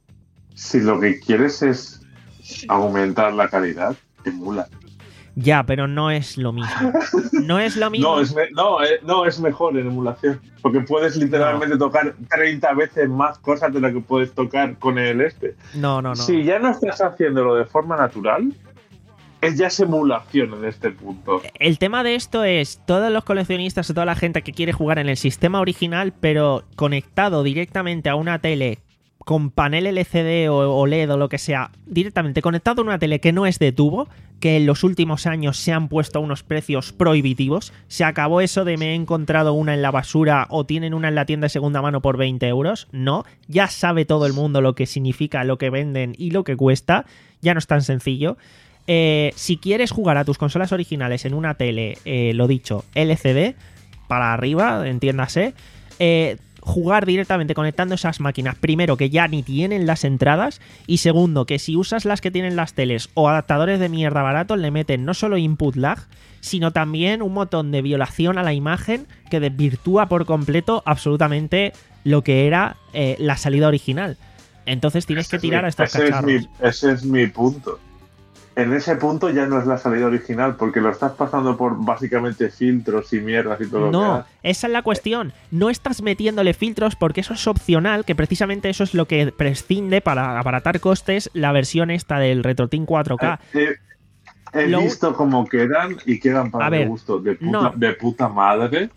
Si lo que quieres es aumentar la calidad, emula. Ya, pero no es lo mismo. No es lo mismo. No, es, me- no, eh, no, es mejor en emulación. Porque puedes literalmente no. tocar treinta veces más cosas de lo que puedes tocar con el este. No, no, no. Si ya no estás haciéndolo de forma natural, es ya simulación en este punto. El tema de esto es todos los coleccionistas o toda la gente que quiere jugar en el sistema original, pero conectado directamente a una tele con panel L C D o O L E D o lo que sea, directamente conectado a una tele que no es de tubo, que en los últimos años se han puesto a unos precios prohibitivos. Se acabó eso de me he encontrado una en la basura o tienen una en la tienda de segunda mano por veinte euros. No, ya sabe todo el mundo lo que significa, lo que venden y lo que cuesta. Ya no es tan sencillo. Eh, si quieres jugar a tus consolas originales en una tele, eh, lo dicho, L C D, para arriba, entiéndase, eh... jugar directamente conectando esas máquinas, primero que ya ni tienen las entradas, y segundo que si usas las que tienen las teles o adaptadores de mierda baratos, le meten no solo input lag, sino también un montón de violación a la imagen que desvirtúa por completo absolutamente lo que era eh, la salida original. Entonces tienes Ese que tirar mi, a estos ese cacharros. Es mi, ese es mi punto. En ese punto ya no es la salida original, porque lo estás pasando por básicamente filtros y mierdas y todo lo No, que esa es la cuestión. No estás metiéndole filtros porque eso es opcional, que precisamente eso es lo que prescinde para abaratar costes la versión esta del RetroTink cuatro K. He, he Lo- visto cómo quedan y quedan para A mi ver, gusto de puta, no. de puta madre,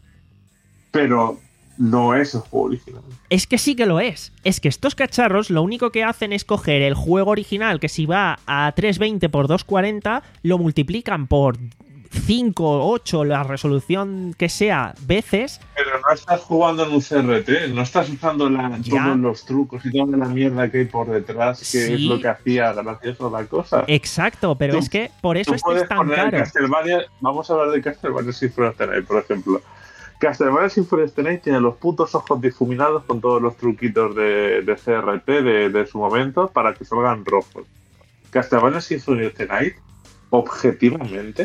pero no es el juego original. Es que sí que lo es. Es que estos cacharros lo único que hacen es coger el juego original, que si va a trescientos veinte por doscientos cuarenta, lo multiplican por cinco, ocho, la resolución que sea, veces. Pero no estás jugando en un C R T, no estás usando la, Ya. todos los trucos y toda la mierda que hay por detrás, que Sí. es lo que hacía gracioso la cosa. Exacto, pero Tú- es que por eso Tú este puedes es tan poner caro. Castlevania, vamos a hablar de Castlevania Symphony of the Night, por ejemplo. Castlevania Symphony of the Night tiene los putos ojos difuminados con todos los truquitos de, de C R T de, de su momento para que salgan rojos. Castlevania Symphony of the Night, objetivamente,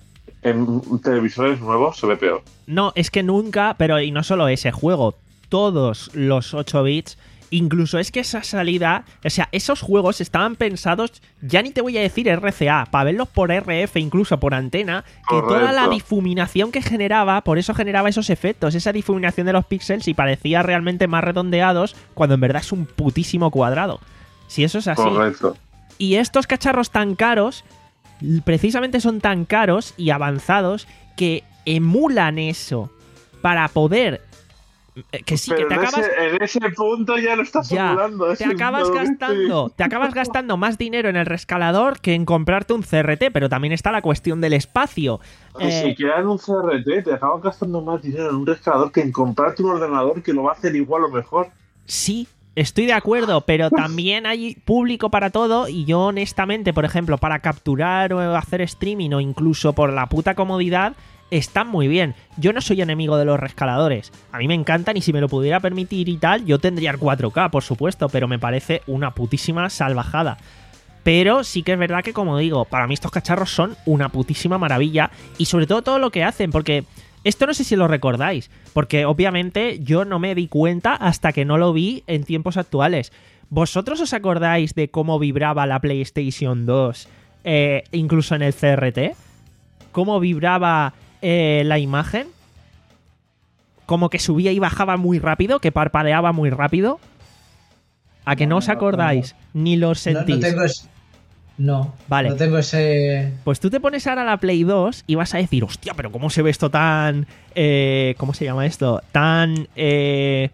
en televisores nuevos se ve peor. No, es que nunca, pero y no solo ese juego, todos los ocho bits, incluso es que esa salida, o sea, esos juegos estaban pensados, ya ni te voy a decir R C A, para verlos por R F, incluso por antena, que Correcto. toda la difuminación que generaba, por eso generaba esos efectos, esa difuminación de los píxeles y parecía realmente más redondeados, cuando en verdad es un putísimo cuadrado. Si eso es así. Correcto. Y estos cacharros tan caros, precisamente son tan caros y avanzados que emulan eso para poder Que sí, Pero que te en, acabas... ese, en ese punto ya lo estás Ya, simulando. te acabas gastando, te acabas gastando más dinero en el rescalador que en comprarte un C R T, pero también está la cuestión del espacio. Ni Eh, siquiera en un C R T te acabas gastando más dinero en un rescalador que en comprarte un ordenador que lo va a hacer igual o mejor. sí, estoy de acuerdo, pero también hay público para todo y yo honestamente, por ejemplo, para capturar o hacer streaming o incluso por la puta comodidad, están muy bien. Yo no soy enemigo de los rescaladores. A mí me encantan y si me lo pudiera permitir y tal, yo tendría el cuatro K, por supuesto, pero me parece una putísima salvajada. Pero sí que es verdad que, como digo, para mí estos cacharros son una putísima maravilla y sobre todo todo lo que hacen, porque esto no sé si lo recordáis, porque obviamente yo no me di cuenta hasta que no lo vi en tiempos actuales. ¿Vosotros os acordáis de cómo vibraba la PlayStation dos, eh, incluso en el C R T? ¿Cómo vibraba eh, la imagen? Como que subía y bajaba muy rápido, que parpadeaba muy rápido. ¿A que no os acordáis? Ni lo No, sentís. no tengo ese... No, Vale. no tengo ese... Pues tú te pones ahora la Play dos y vas a decir, hostia, pero ¿cómo se ve esto tan... Eh, ¿Cómo se llama esto? Tan... Eh,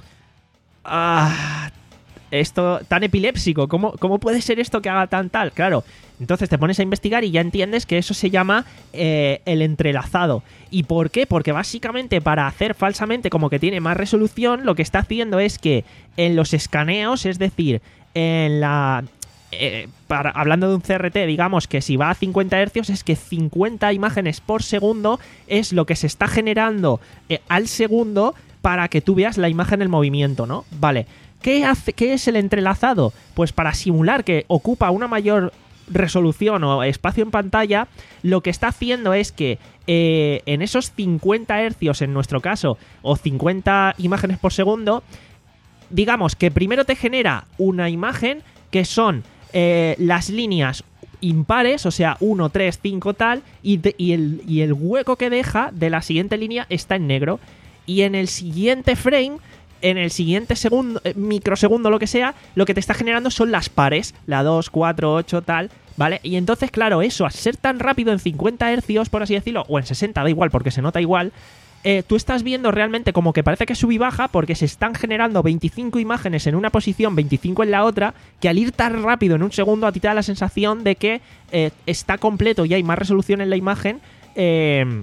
ah, esto tan epiléptico. ¿Cómo, ¿Cómo puede ser esto que haga tan tal? Claro, entonces te pones a investigar y ya entiendes que eso se llama eh, el entrelazado. ¿Y por qué? Porque básicamente para hacer falsamente como que tiene más resolución, lo que está haciendo es que en los escaneos, es decir, en la... Eh, para, hablando de un C R T, digamos que si va a cincuenta hercios es que cincuenta imágenes por segundo es lo que se está generando eh, al segundo para que tú veas la imagen en movimiento, ¿no? Vale, ¿qué hace, qué es el entrelazado? Pues para simular que ocupa una mayor resolución o espacio en pantalla, lo que está haciendo es que eh, en esos cincuenta hercios en nuestro caso, o cincuenta imágenes por segundo, digamos que primero te genera una imagen que son Eh, las líneas impares, o sea, uno, tres, cinco, tal, y, de, y, el, y el hueco que deja de la siguiente línea está en negro. Y en el siguiente frame, en el siguiente segundo, eh, microsegundo, lo que sea, lo que te está generando son las pares, la dos, cuatro, ocho, tal, ¿vale? Y entonces, claro, eso, al ser tan rápido en cincuenta hercios, por así decirlo, o en sesenta, da igual, porque se nota igual, Eh, tú estás viendo realmente como que parece que sube y baja porque se están generando veinticinco imágenes en una posición, veinticinco en la otra, que al ir tan rápido en un segundo a ti te da la sensación de que eh, está completo y hay más resolución en la imagen eh,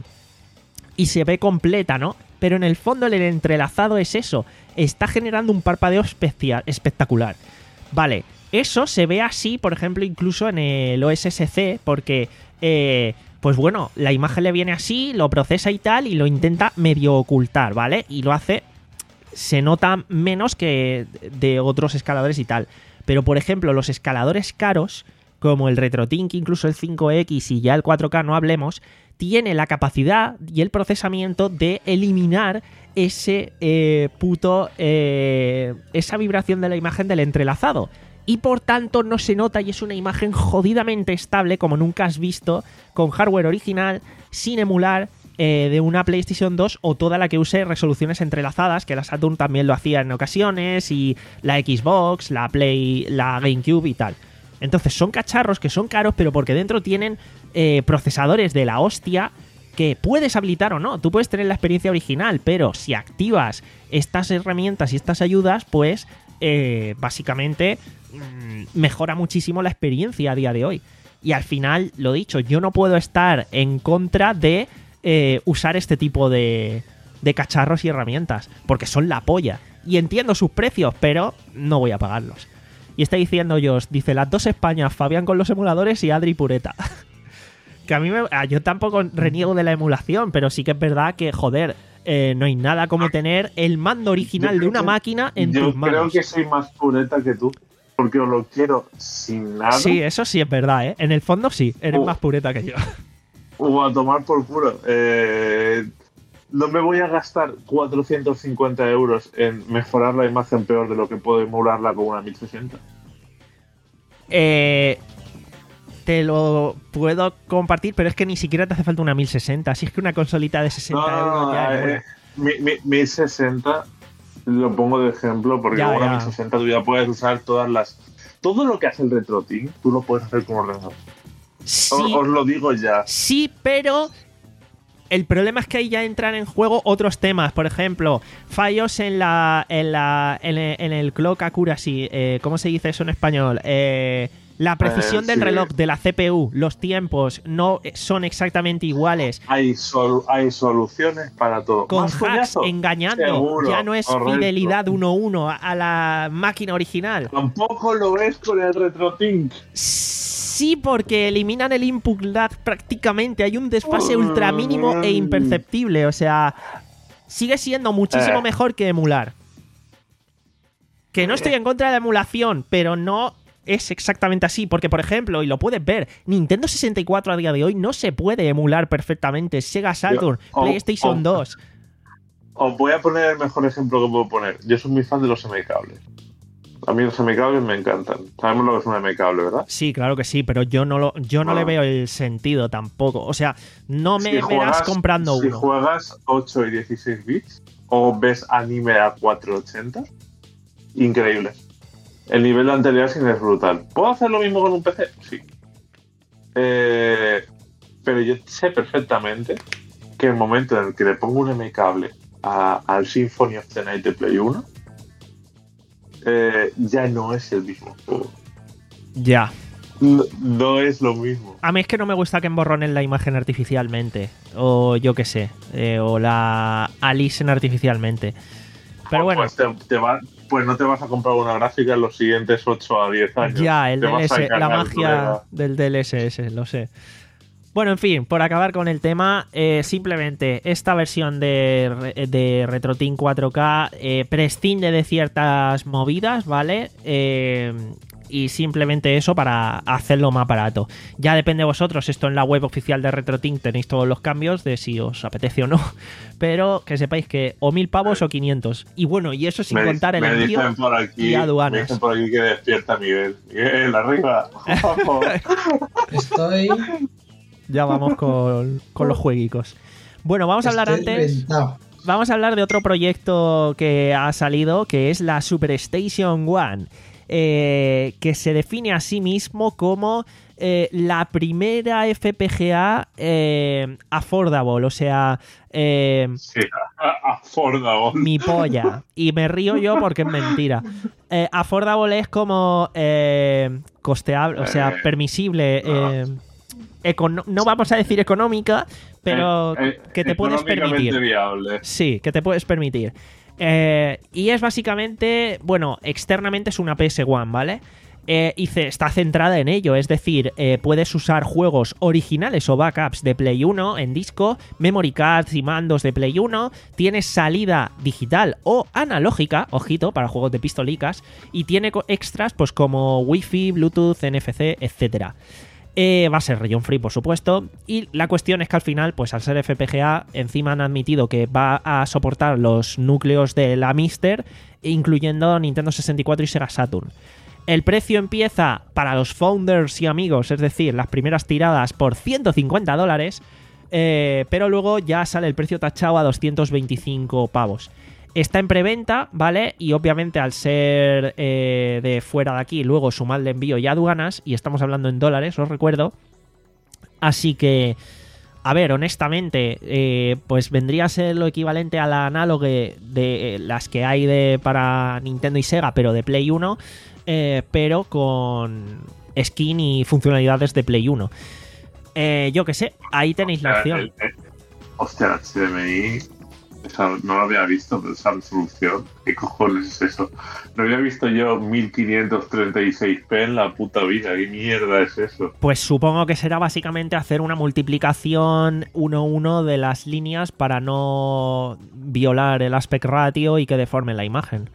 y se ve completa, ¿no? Pero en el fondo el entrelazado es eso, está generando un parpadeo especial, espectacular. Vale, eso se ve así, por ejemplo, incluso en el O S S C, porque... Eh, pues bueno, la imagen le viene así, lo procesa y tal, y lo intenta medio ocultar, ¿vale? Y lo hace, se nota menos que de otros escaladores y tal. Pero, por ejemplo, los escaladores caros, como el RetroTink, incluso el cinco X y ya el cuatro K, no hablemos, tiene la capacidad y el procesamiento de eliminar ese eh, puto... Eh, esa vibración de la imagen del entrelazado. Y por tanto no se nota y es una imagen jodidamente estable como nunca has visto con hardware original, sin emular eh, de una PlayStation dos o toda la que use resoluciones entrelazadas, que la Saturn también lo hacía en ocasiones, y la Xbox, la Play, la GameCube y tal. Entonces son cacharros que son caros, pero porque dentro tienen eh, procesadores de la hostia que puedes habilitar o no. Tú puedes tener la experiencia original, pero si activas estas herramientas y estas ayudas, pues eh, básicamente mmm, mejora muchísimo la experiencia a día de hoy. Y al final, lo dicho, yo no puedo estar en contra de eh, usar este tipo de, de cacharros y herramientas, porque son la polla. Y entiendo sus precios, pero no voy a pagarlos. Y está diciendo Josh, dice, las dos Españas, Fabián con los emuladores y Adri Pureta. Que a mí me, yo tampoco reniego de la emulación, pero sí que es verdad que, joder, eh, no hay nada como tener el mando original de una que, máquina en yo tus manos. Yo creo que soy más pureta que tú, porque os lo quiero sin nada. Sí, eso sí es verdad, ¿eh? En el fondo sí, eres o, más pureta que yo. O a tomar por culo. Eh, no me voy a gastar cuatrocientos cincuenta euros en mejorar la imagen peor de lo que puedo emularla con una mil sesenta. Eh... Te lo puedo compartir, pero es que ni siquiera te hace falta una mil sesenta. Así es que una consolita de sesenta no, euros ya. Eh, mi, mi, mil sesenta lo pongo de ejemplo porque ya, con una ya. mil sesenta tú ya puedes usar todas las. Todo lo que hace el RetroTink, tú lo puedes hacer con ordenador. Sí, os, os lo digo ya. Sí, pero el problema es que ahí ya entran en juego otros temas, por ejemplo, fallos en la en la en el, en el clock accuracy, eh, ¿cómo se dice eso en español? Eh, la precisión Eh, del sí. reloj de la C P U, los tiempos no son exactamente iguales. Hay, sol- hay soluciones para todo. Con ¿Más hacks, coñazo? engañando, Seguro, ya no es correcto. fidelidad uno a uno a la máquina original. Tampoco lo es con el RetroTink. Sí, porque eliminan el input lag prácticamente. Hay un desfase ultra mínimo e imperceptible. O sea, sigue siendo muchísimo Eh. mejor que emular. Que no estoy en contra de la emulación, pero no es exactamente así. Porque, por ejemplo, y lo puedes ver, Nintendo sesenta y cuatro a día de hoy no se puede emular perfectamente. Sega Saturn, Yo- oh, PlayStation oh. dos. Os voy a poner el mejor ejemplo que puedo poner. Yo soy muy fan de los semicables. A mí los semicables me encantan. Sabemos lo que es un semicable, ¿verdad? Sí, claro que sí, pero yo no lo, yo no Ah. le veo el sentido tampoco. O sea, no me Si verás juegas- comprando si uno. juegas ocho y dieciséis bits o ves anime a cuatrocientos ochenta, increíble. El nivel de anti-aliasing es brutal. ¿Puedo hacer lo mismo con un P C? Sí. Eh, pero yo sé perfectamente que el momento en el que le pongo un M-cable a- al Symphony of the Night de Play uno, eh, ya no es el mismo juego. Ya. No, no es lo mismo. A mí es que no me gusta que emborronen la imagen artificialmente. O yo qué sé. eh, o la alisen artificialmente. Pero bueno, Pues, te, te va- pues no te vas a comprar una gráfica en los siguientes ocho a diez años. ya, el Te vas a D L S, la encargar, magia colega. del D L S S, lo sé. Bueno, en fin, por acabar con el tema, eh, simplemente esta versión de, re- de RetroTink cuatro K eh, prescinde de ciertas movidas, ¿vale? Eh, y simplemente eso para hacerlo más barato. Ya depende de vosotros, esto en la web oficial de RetroTink tenéis todos los cambios de si os apetece o no, pero que sepáis que o mil pavos o quinientos. Y bueno, y eso sin Me, contar el me envío dicen por aquí, y aduanas. Me dicen por aquí que despierta Miguel. Miguel, arriba. Vamos. Estoy. Ya vamos con, con los jueguicos. Bueno, vamos a hablar estoy antes. reventado. Vamos a hablar de otro proyecto que ha salido, que es la Superstation One, eh, que se define a sí mismo como eh, la primera F P G A eh, affordable, o sea, eh, Sí, affordable. mi polla. Y me río yo porque es mentira. Eh, affordable es como eh, costeable, o sea, Eh, permisible. eh, econo- no vamos a decir económica, pero Eh, eh, que te puedes económicamente permitir. viable. Sí, que te puedes permitir. Eh, y es básicamente, bueno, externamente es una P S uno, ¿vale? Eh, y ce- está centrada en ello, es decir, eh, puedes usar juegos originales o backups de Play uno en disco, memory cards y mandos de Play uno, tienes salida digital o analógica, ojito, para juegos de pistolicas, y tiene co- extras pues como Wi-Fi, Bluetooth, N F C, etcétera. Eh, va a ser region free, por supuesto. Y la cuestión es que al final, pues al ser F P G A, encima han admitido que va a soportar los núcleos de la Mister, incluyendo Nintendo sesenta y cuatro y Sega Saturn. El precio empieza para los founders y amigos, es decir, las primeras tiradas, por ciento cincuenta dólares, eh, pero luego ya sale el precio tachado a doscientos veinticinco pavos. Está en preventa, ¿vale? Y obviamente al ser eh, de fuera de aquí, luego sumarle envío y aduanas, y estamos hablando en dólares, os recuerdo. Así que, a ver, honestamente, eh, pues vendría a ser lo equivalente a la análogue de eh, las que hay de para Nintendo y Sega, pero de Play uno, eh, pero con skin y funcionalidades de Play uno. Eh, yo qué sé, ahí tenéis la opción. El- el- hostia, el H D M I. Esa- no lo había visto, pero esa resolución. ¿Qué cojones es eso? No había visto yo mil quinientos treinta y seis p en la puta vida. ¿Qué mierda es eso? Pues supongo que será básicamente hacer una multiplicación uno a uno de las líneas para no violar el aspect ratio y que deforme la imagen.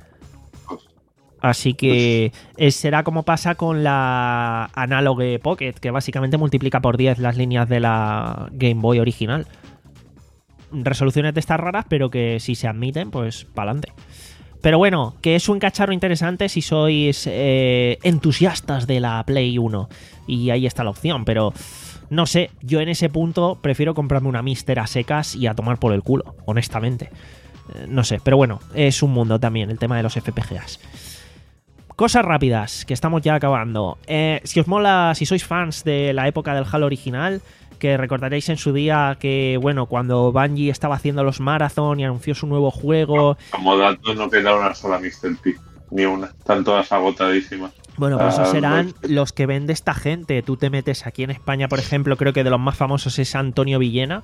Así que eh, será como pasa con la Analogue Pocket, que básicamente multiplica por diez las líneas de la Game Boy original. Resoluciones de estas raras, pero que si se admiten, pues pa'lante. Pero bueno, que es un cacharro interesante si sois eh, entusiastas de la Play uno. Y ahí está la opción, pero no sé, yo en ese punto prefiero comprarme una Mister a secas y a tomar por el culo, honestamente. Eh, no sé, pero bueno, es un mundo también el tema de los F P G As. Cosas rápidas, que estamos ya acabando. Eh, si os mola, si sois fans de la época del Halo original, que recordaréis en su día que, bueno, cuando Bungie estaba haciendo los marathon y anunció su nuevo juego... Como datos no queda una sola míster P, ni una. Están todas agotadísimas. Bueno, pues esos Ah, serán pues- los que vende esta gente. Tú te metes aquí en España, por ejemplo, creo que de los más famosos es Antonio Villena,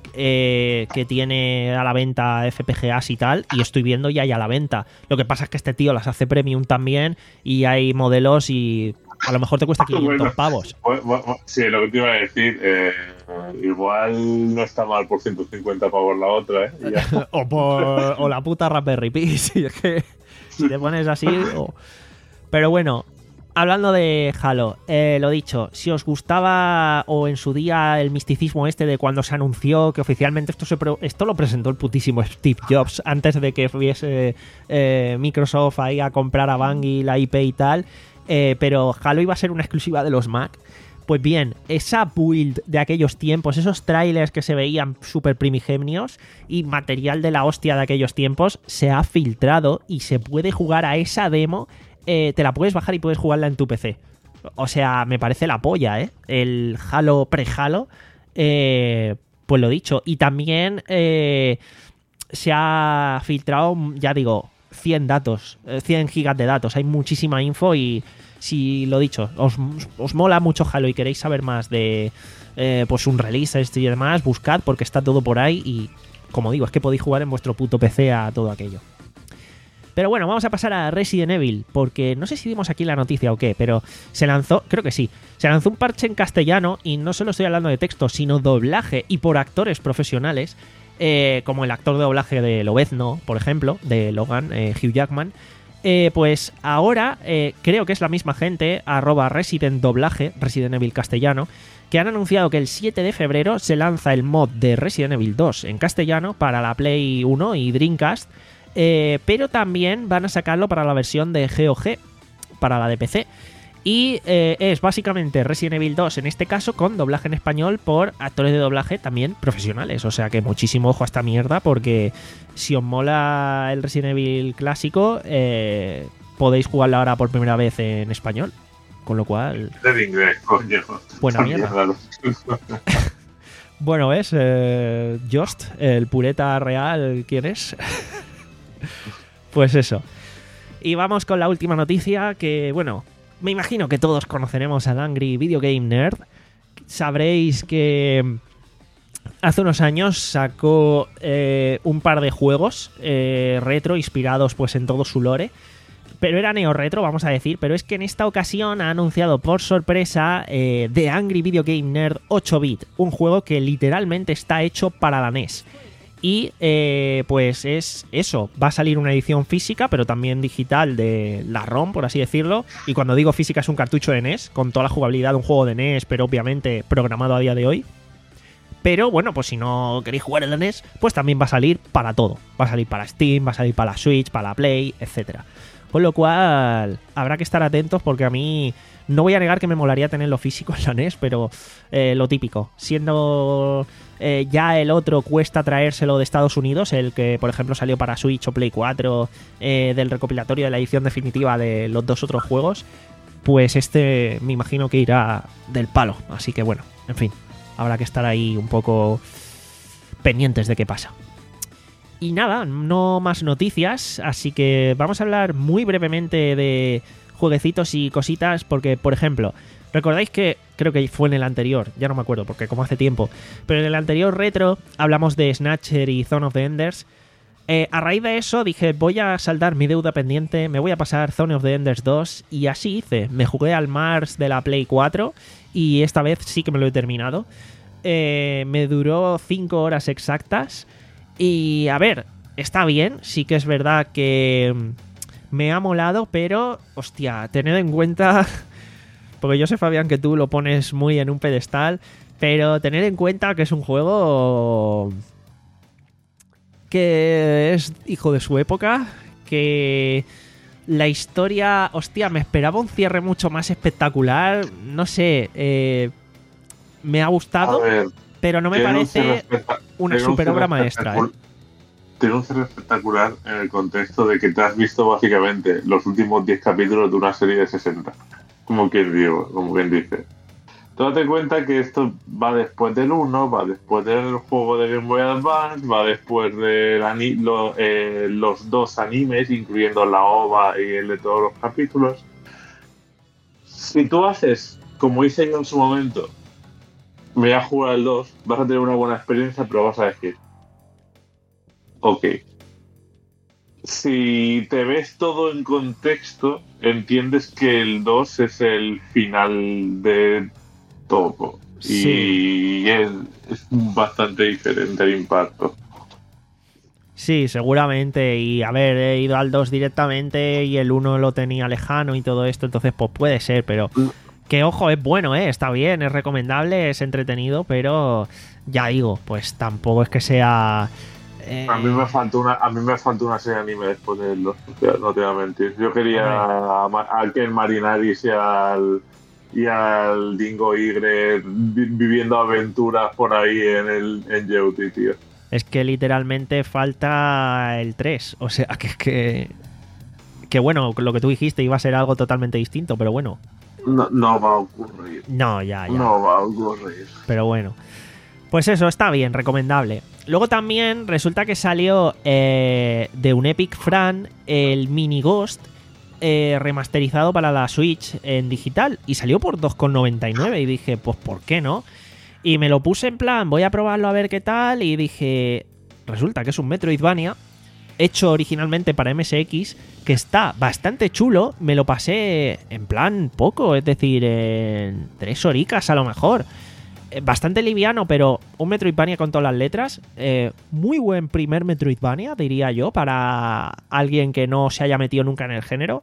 eh, que tiene a la venta F P G As y tal, y estoy viendo ya hay a la venta. Lo que pasa es que este tío las hace premium también y hay modelos y a lo mejor te cuesta quinientos Bueno. pavos. Bueno, bueno, sí, lo que te iba a decir, eh, igual no está mal por ciento cincuenta pavos la otra, ¿eh? Y ya. o, por, o la puta Raspberry Pi, si es que si te pones así... o- Pero bueno... Hablando de Halo, eh, lo dicho, si os gustaba o en su día el misticismo este de cuando se anunció que oficialmente esto se pro- esto lo presentó el putísimo Steve Jobs antes de que fuese eh, Microsoft ahí a comprar a Bungie la I P y tal, eh, pero Halo iba a ser una exclusiva de los Mac. Pues bien, esa build de aquellos tiempos, esos trailers que se veían súper primigenios y material de la hostia de aquellos tiempos, se ha filtrado y se puede jugar a esa demo. Eh, te la puedes bajar y puedes jugarla en tu P C. O sea, me parece la polla, ¿eh? El Halo pre-Halo, eh, pues lo dicho. Y también eh, se ha filtrado, ya digo, cien datos, eh, cien gigas de datos. Hay muchísima info y, si lo dicho, os, os mola mucho Halo y queréis saber más de eh, pues un release este y demás, buscad porque está todo por ahí y, como digo, es que podéis jugar en vuestro puto P C a todo aquello. Pero bueno, vamos a pasar a Resident Evil, porque no sé si dimos aquí la noticia o qué, pero se lanzó, creo que sí, se lanzó un parche en castellano, y no solo estoy hablando de texto, sino doblaje y por actores profesionales, eh, como el actor de doblaje de Lobezno, por ejemplo, de Logan, eh, Hugh Jackman. Eh, pues ahora eh, creo que es la misma gente, arroba Resident Doblaje, Resident Evil castellano, que han anunciado que el siete de febrero se lanza el mod de Resident Evil dos en castellano para la Play uno y Dreamcast. Eh, pero también van a sacarlo para la versión de G O G, para la de P C. Y eh, es básicamente Resident Evil dos, en este caso, con doblaje en español por actores de doblaje también profesionales. O sea que muchísimo ojo a esta mierda, porque si os mola el Resident Evil clásico, eh, podéis jugarlo ahora por primera vez en español. Con lo cual... De inglés, coño. Buena mierda. Bueno, ¿ves? Eh, Just, el pureta real, ¿quién es? Pues eso. Y vamos con la última noticia que, bueno, me imagino que todos conoceremos al Angry Video Game Nerd. Sabréis que hace unos años sacó eh, un par de juegos eh, retro inspirados pues en todo su lore. Pero era neo-retro, vamos a decir. Pero es que en esta ocasión ha anunciado por sorpresa eh, The Angry Video Game Nerd ocho bit. Un juego que literalmente está hecho para la N E S. Y eh, pues es eso, va a salir una edición física, pero también digital de la ROM, por así decirlo. Y cuando digo física es un cartucho de N E S, con toda la jugabilidad de un juego de N E S, pero obviamente programado a día de hoy. Pero bueno, pues si no queréis jugar en la N E S, pues también va a salir para todo. Va a salir para Steam, va a salir para la Switch, para la Play, etcétera. Con lo cual habrá que estar atentos, porque a mí no voy a negar que me molaría tenerlo físico en la N E S, pero eh, lo típico, siendo eh, ya el otro cuesta traérselo de Estados Unidos, el que por ejemplo salió para Switch o Play cuatro, eh, del recopilatorio de la edición definitiva de los dos otros juegos, pues este me imagino que irá del palo. Así que bueno, en fin, habrá que estar ahí un poco pendientes de qué pasa. Y nada, no más noticias, así que vamos a hablar muy brevemente de jueguecitos y cositas, porque, por ejemplo, recordáis que, creo que fue en el anterior, ya no me acuerdo, porque como hace tiempo, pero en el anterior retro hablamos de Snatcher y Zone of the Enders. Eh, a raíz de eso dije, voy a saldar mi deuda pendiente, me voy a pasar Zone of the Enders dos, y así hice. Me jugué al Mars de la Play cuatro, y esta vez sí que me lo he terminado. Eh, me duró cinco horas exactas. Y a ver, está bien, sí que es verdad que me ha molado, pero, hostia, tened en cuenta, porque yo sé, Fabián, que tú lo pones muy en un pedestal, pero tened en cuenta que es un juego que es hijo de su época, que la historia, hostia, me esperaba un cierre mucho más espectacular, no sé, eh, me ha gustado. A ver, pero no me parece una super obra maestra, ¿eh? Tiene un cierre espectacular en el contexto de que te has visto básicamente los últimos diez capítulos de una serie de sesenta. Como quien digo, como quien dice. Tú date cuenta que esto va después del uno, va después del juego de Game Boy Advance, va después de la, lo, eh, los dos animes, incluyendo la O V A y el de todos los capítulos. Si tú haces, como hice yo en su momento, me voy a jugar el dos, vas a tener una buena experiencia, pero vas a decir, ok. Si te ves todo en contexto, entiendes que el dos es el final de todo. Sí. Y es, es bastante diferente el impacto. Sí, seguramente. Y a ver, he ido al dos directamente y el uno lo tenía lejano y todo esto, entonces pues puede ser, pero que ojo, es bueno, ¿eh? Está bien, es recomendable, es entretenido, pero ya digo, pues tampoco es que sea... Eh... A mí me faltó una, a mí me faltó una serie de anime después de los, no te voy a mentir. Yo quería al Ken Marinaris y al y al Dingo Igre viviendo aventuras por ahí en el en Yeuti, tío. Es que literalmente falta el tres, o sea, que es que que bueno, lo que tú dijiste iba a ser algo totalmente distinto, pero bueno. No, no va a ocurrir. No, ya, ya. No va a ocurrir. Pero bueno. Pues eso, está bien, recomendable. Luego también resulta que salió eh, de un Epic Fran el Mini Ghost eh, remasterizado para la Switch en digital y salió por dos con noventa y nueve y dije, pues ¿por qué no? Y me lo puse en plan, voy a probarlo a ver qué tal y dije, resulta que es un Metroidvania hecho originalmente para M S X que está bastante chulo, me lo pasé en plan poco, es decir, en tres horicas a lo mejor. Bastante liviano, pero un Metroidvania con todas las letras. Eh, muy buen primer Metroidvania, diría yo, para alguien que no se haya metido nunca en el género.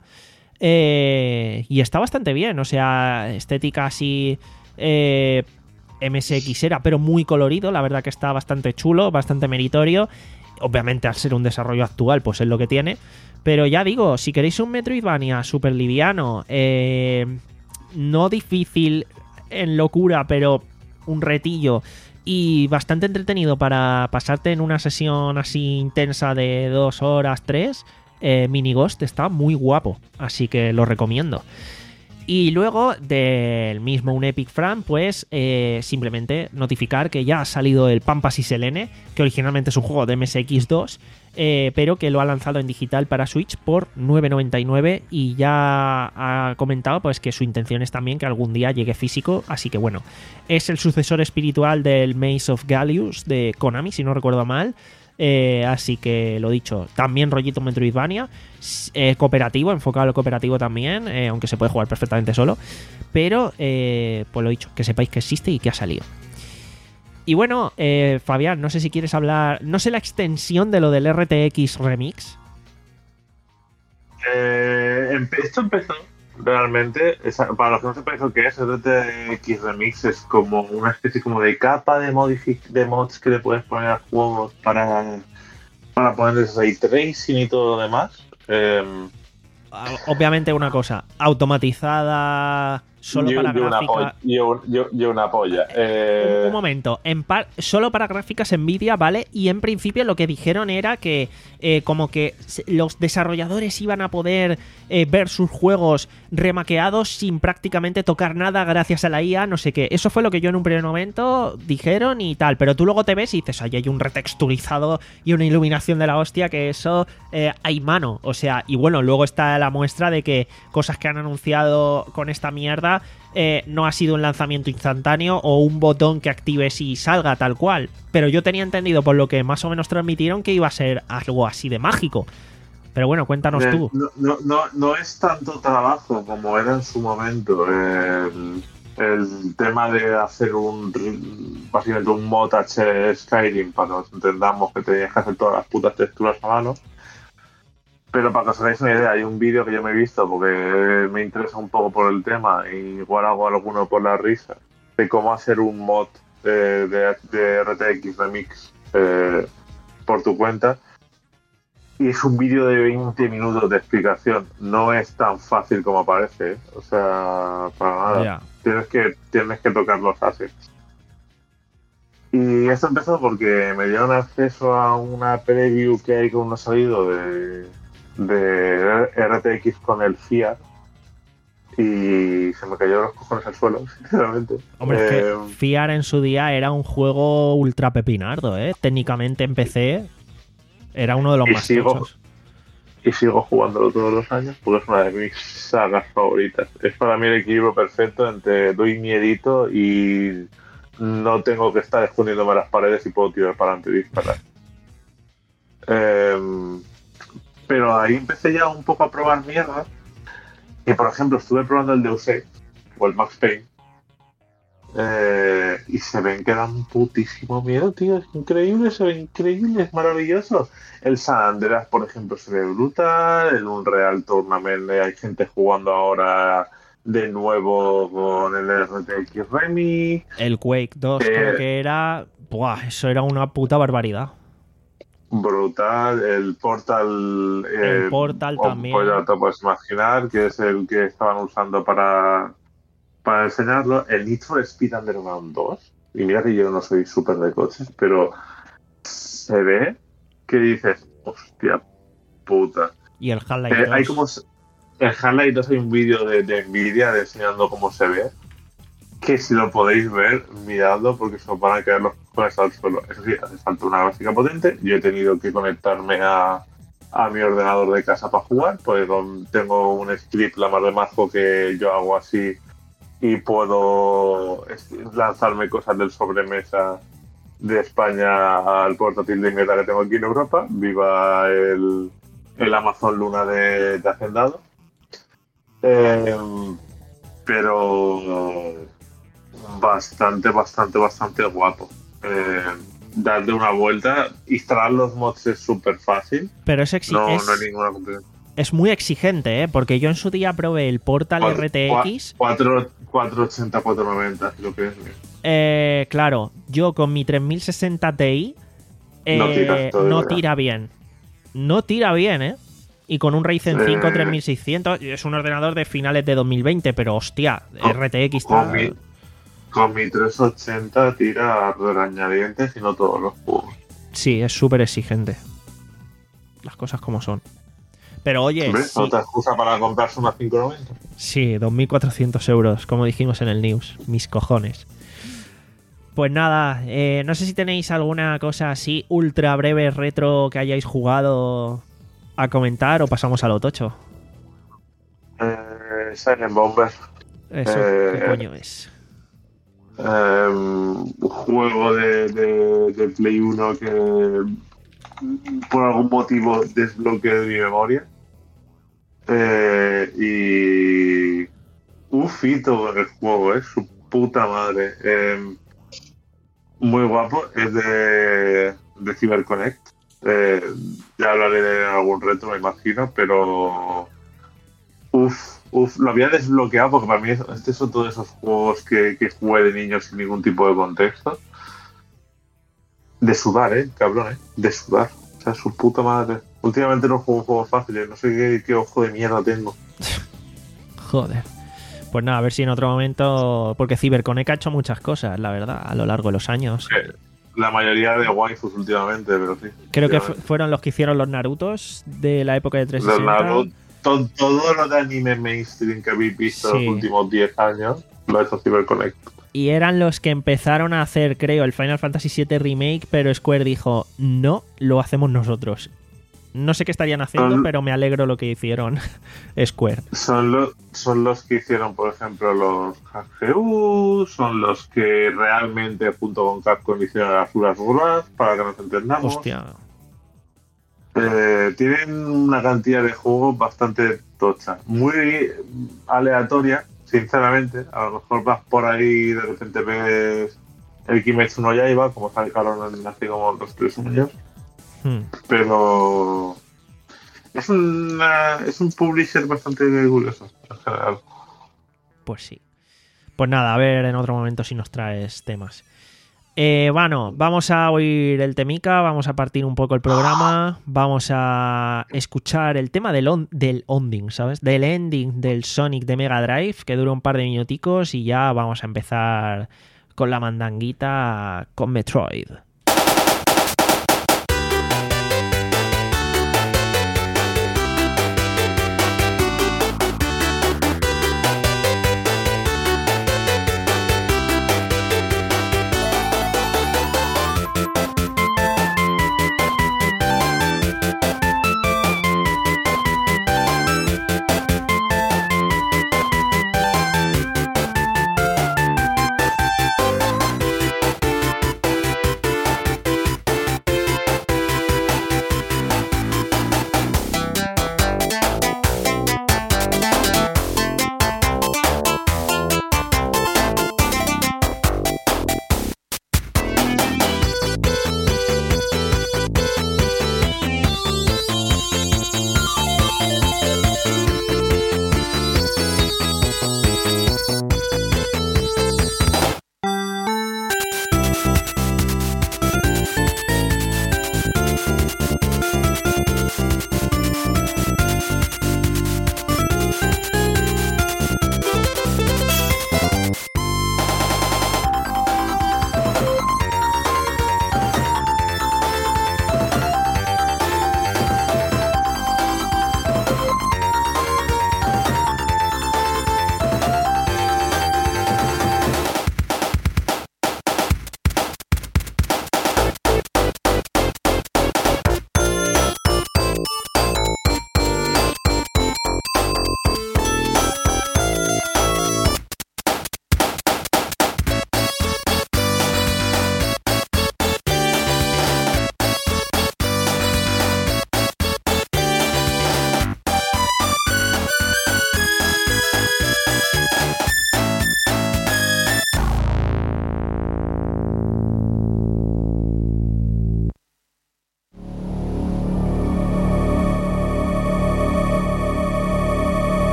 Eh, y está bastante bien, o sea, estética así eh, M S X era, pero muy colorido. La verdad que está bastante chulo, bastante meritorio. Obviamente, al ser un desarrollo actual, pues es lo que tiene. Pero ya digo, si queréis un Metroidvania súper liviano, eh, no difícil en locura, pero un retillo y bastante entretenido para pasarte en una sesión así intensa de dos horas, tres, eh, Mini Ghost está muy guapo, así que lo recomiendo. Y luego del mismo un Epic Fran, pues eh, simplemente notificar que ya ha salido el Pampas y Selene, que originalmente es un juego de M S X dos, eh, pero que lo ha lanzado en digital para Switch por nueve noventa y nueve y ya ha comentado pues que su intención es también que algún día llegue físico, así que bueno, es el sucesor espiritual del Maze of Gallius de Konami, si no recuerdo mal. Eh, así que lo dicho, también rollito Metroidvania, eh, cooperativo, enfocado al cooperativo también, eh, aunque se puede jugar perfectamente solo, pero eh, pues lo dicho, que sepáis que existe y que ha salido. Y bueno, eh, Fabián, no sé si quieres hablar, no sé la extensión de lo del R T X Remix. Eh, esto empezó realmente, para los que no sepáis lo que es, R T X Remix es como una especie como de capa de, modific- de mods que le puedes poner a juegos para, para ponerles ray tracing y todo lo demás. Eh, Obviamente una cosa, automatizada solo yo, para yo gráfica... Una yo, yo, yo una polla. Eh... Un, un momento, en par... solo para gráficas Nvidia, ¿vale? Y en principio lo que dijeron era que eh, como que los desarrolladores iban a poder eh, ver sus juegos remaqueados sin prácticamente tocar nada gracias a la I A, no sé qué. Eso fue lo que yo en un primer momento dijeron y tal, pero tú luego te ves y dices, ahí hay un retexturizado y una iluminación de la hostia, que eso eh, hay mano, o sea, y bueno, luego está la muestra de que cosas que han anunciado con esta mierda eh, no ha sido un lanzamiento instantáneo o un botón que actives y salga tal cual, pero yo tenía entendido por lo que más o menos transmitieron que iba a ser algo así de mágico. Pero bueno, cuéntanos tú. No, no, no, no es tanto trabajo como era en su momento el, el tema de hacer un básicamente un mod H D Skyrim, para que nos entendamos que tenías que hacer todas las putas texturas a mano. Pero para que os hagáis una idea, hay un vídeo que yo me he visto porque me interesa un poco por el tema y igual hago alguno por la risa, de cómo hacer un mod de, de, de R T X Remix eh, por tu cuenta. Y es un vídeo de veinte minutos de explicación. No es tan fácil como parece, ¿eh? O sea, para nada. Yeah. Tienes que, tienes que tocar los assets. Y esto empezó porque me dieron acceso a una preview que hay con un salido de, de R T X con el F I A. y se me cayeron los cojones al suelo, sinceramente. Hombre, Eh, es que Fiar en su día era un juego ultra pepinardo, ¿eh? Técnicamente en P C era uno de los Y más sigo- tochos. y sigo jugándolo todos los años porque es una de mis sagas favoritas. Es para mí el equilibrio perfecto entre doy miedito y no tengo que estar escondiéndome a las paredes y puedo tirar para adelante y disparar. Em, pero ahí empecé ya un poco a probar mierda. Y por ejemplo, estuve probando el Deus Ex o el Max Payne. Eh, y se ven que dan putísimo miedo, tío. Es increíble, se ve increíble, es maravilloso. El San Andreas, por ejemplo, se ve brutal. En un Real Tournament eh, hay gente jugando ahora de nuevo con el R T X Remix. El Quake dos Eh, creo que era... Buah, eso era una puta barbaridad. Brutal, el Portal. El Portal o- también. Pues ya te puedes imaginar que es el que estaban usando para, para enseñarlo. El Need for Speed Underground dos. Y mira que yo no soy súper de coches, pero se ve que dices, hostia puta. Y el Half-Life Eh, dos. hay como. En Half-Life dos hay un vídeo de, de Nvidia de enseñando cómo se ve. Que si lo podéis ver, miradlo porque se os van a caer los cojones al suelo. Eso sí, hace falta una gráfica potente. Yo he tenido que conectarme a, a mi ordenador de casa para jugar, porque con- tengo un script la más de majo que yo hago así y puedo es- lanzarme cosas del sobremesa de España al portátil de mierda que tengo aquí en Europa. Viva el, el Amazon Luna de, de Hacendado. Eh, pero bastante, bastante, bastante guapo. Eh, darle una vuelta, instalar los mods es súper fácil. Pero es, exi- No, es, no hay ninguna complicación. es muy exigente, ¿eh? Porque yo en su día probé el Portal R T X. cuatrocientos ochenta, cuatrocientos noventa, si lo quieres ver. Eh, claro, yo con mi tres mil sesenta Ti eh, No tiras todo, no ¿verdad? tira bien. No tira bien, ¿eh? Y con un Ryzen Eh. cinco tres mil seiscientos, es un ordenador de finales de dos mil veinte, pero hostia, Con- R T X con está... mi- Con mi trescientos ochenta tira regañadientes y no todos los juegos. Sí, es súper exigente. Las cosas como son. Pero oye, ¿Ves? sí, Otra excusa para comprarse una quinientos noventa. sí, dos mil cuatrocientos euros, como dijimos en el news. Mis cojones. Pues nada, eh, no sé si tenéis alguna cosa así ultra breve, retro, que hayáis jugado a comentar o pasamos a lo tocho. Eh, Silent Bomber. Eso, Eh, ¿qué coño es? Eh, un juego de, de, de Play uno que por algún motivo desbloqueé de mi memoria. Eh, y ufito en el juego, es su puta madre. Eh, muy guapo, es de, de CyberConnect. Eh, ya hablaré de algún reto, me imagino, pero uf, uf, lo había desbloqueado porque para mí es- este son todos esos juegos que, que jugué de niño sin ningún tipo de contexto. De sudar, eh, cabrón, eh, de sudar. O sea, su puta madre. Últimamente no juego juegos fáciles, no sé qué, qué ojo de mierda tengo. Joder. Pues nada, a ver si en otro momento... Porque CyberConnect ha hecho muchas cosas, la verdad, a lo largo de los años. Eh, La mayoría de waifus últimamente, pero sí. Creo que fu- últimamente. fueron los que hicieron los Narutos de la época de Los trescientos sesenta. Naruto, to- todo lo de anime mainstream que habéis visto Sí. en los últimos diez años lo ha hecho CyberConnect. Y eran los que empezaron a hacer, creo, el Final Fantasy siete Remake, pero Square dijo, no, lo hacemos nosotros. No sé qué estarían haciendo, Son- pero me alegro lo que hicieron Square. Son, lo- son los que hicieron, por ejemplo, los H G U, son los que realmente, junto con Capcom, hicieron las Uras Ruras, para que nos entendamos. Hostia. Eh, tienen una cantidad de juegos bastante tocha, muy aleatoria, sinceramente. A lo mejor vas por ahí y de repente ves el Kimetsu no Yaiba, como sacaron en hace como dos tres años, Hmm. pero es, una, es un publisher bastante curioso en general. Pues sí. Pues nada, a ver en otro momento si nos traes temas. Eh, bueno, vamos a oír el temica, vamos a partir un poco el programa, vamos a escuchar el tema del, on- del ending, ¿sabes? Del ending del Sonic de Mega Drive, que dura un par de minuticos y ya vamos a empezar con la mandanguita con Metroid.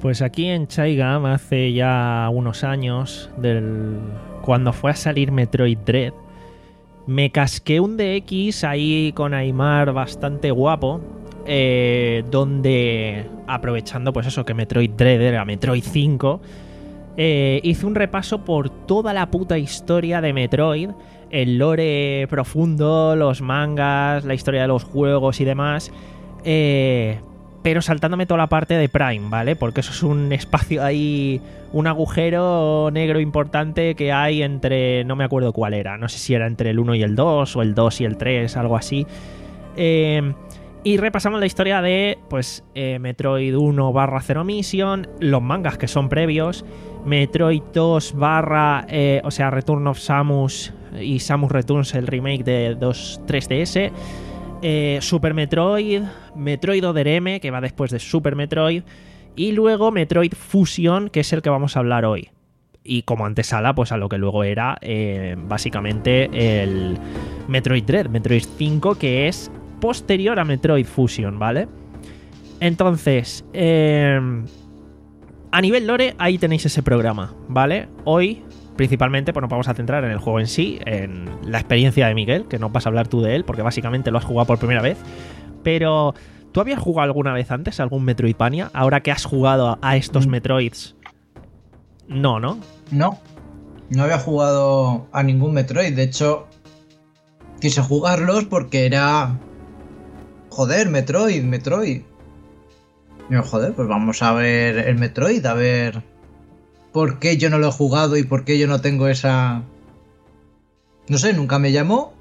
Pues aquí en Chaigam hace ya unos años, del cuando fue a salir Metroid Dread, me casqué un D X ahí con Aimar bastante guapo, eh, donde, aprovechando pues eso, que Metroid Dread era Metroid cinco, eh, hice un repaso por toda la puta historia de Metroid, el lore profundo, los mangas, la historia de los juegos y demás, eh, pero saltándome toda la parte de Prime, ¿vale? Porque eso es un espacio ahí, un agujero negro importante que hay entre, no me acuerdo cuál era, no sé si era entre el uno y el dos, o el dos y el tres, algo así. Eh, y repasamos la historia de, pues, eh, Metroid uno barra Zero Mission, los mangas que son previos, Metroid dos barra, eh, o sea, Return of Samus y Samus Returns, el remake de dos, tres D S, eh, Super Metroid, Metroid Other M, que va después de Super Metroid, y luego Metroid Fusion, que es el que vamos a hablar hoy. Y como antesala, pues a lo que luego era eh, básicamente el Metroid Dread, Metroid cinco, que es posterior a Metroid Fusion, ¿vale? Entonces, eh, a nivel lore, ahí tenéis ese programa, ¿vale? Hoy, principalmente, pues nos vamos a centrar en el juego en sí, en la experiencia de Miguel, que no vas a hablar tú de él, porque básicamente lo has jugado por primera vez. Pero, ¿tú habías jugado alguna vez antes algún Metroidvania? Ahora que has jugado a estos Metroids. No, ¿no? No, no había jugado a ningún Metroid. De hecho, quise jugarlos porque era... Joder, Metroid, Metroid. Y yo, joder, pues vamos a ver el Metroid, a ver por qué yo no lo he jugado y por qué yo no tengo esa... No sé, nunca me llamó.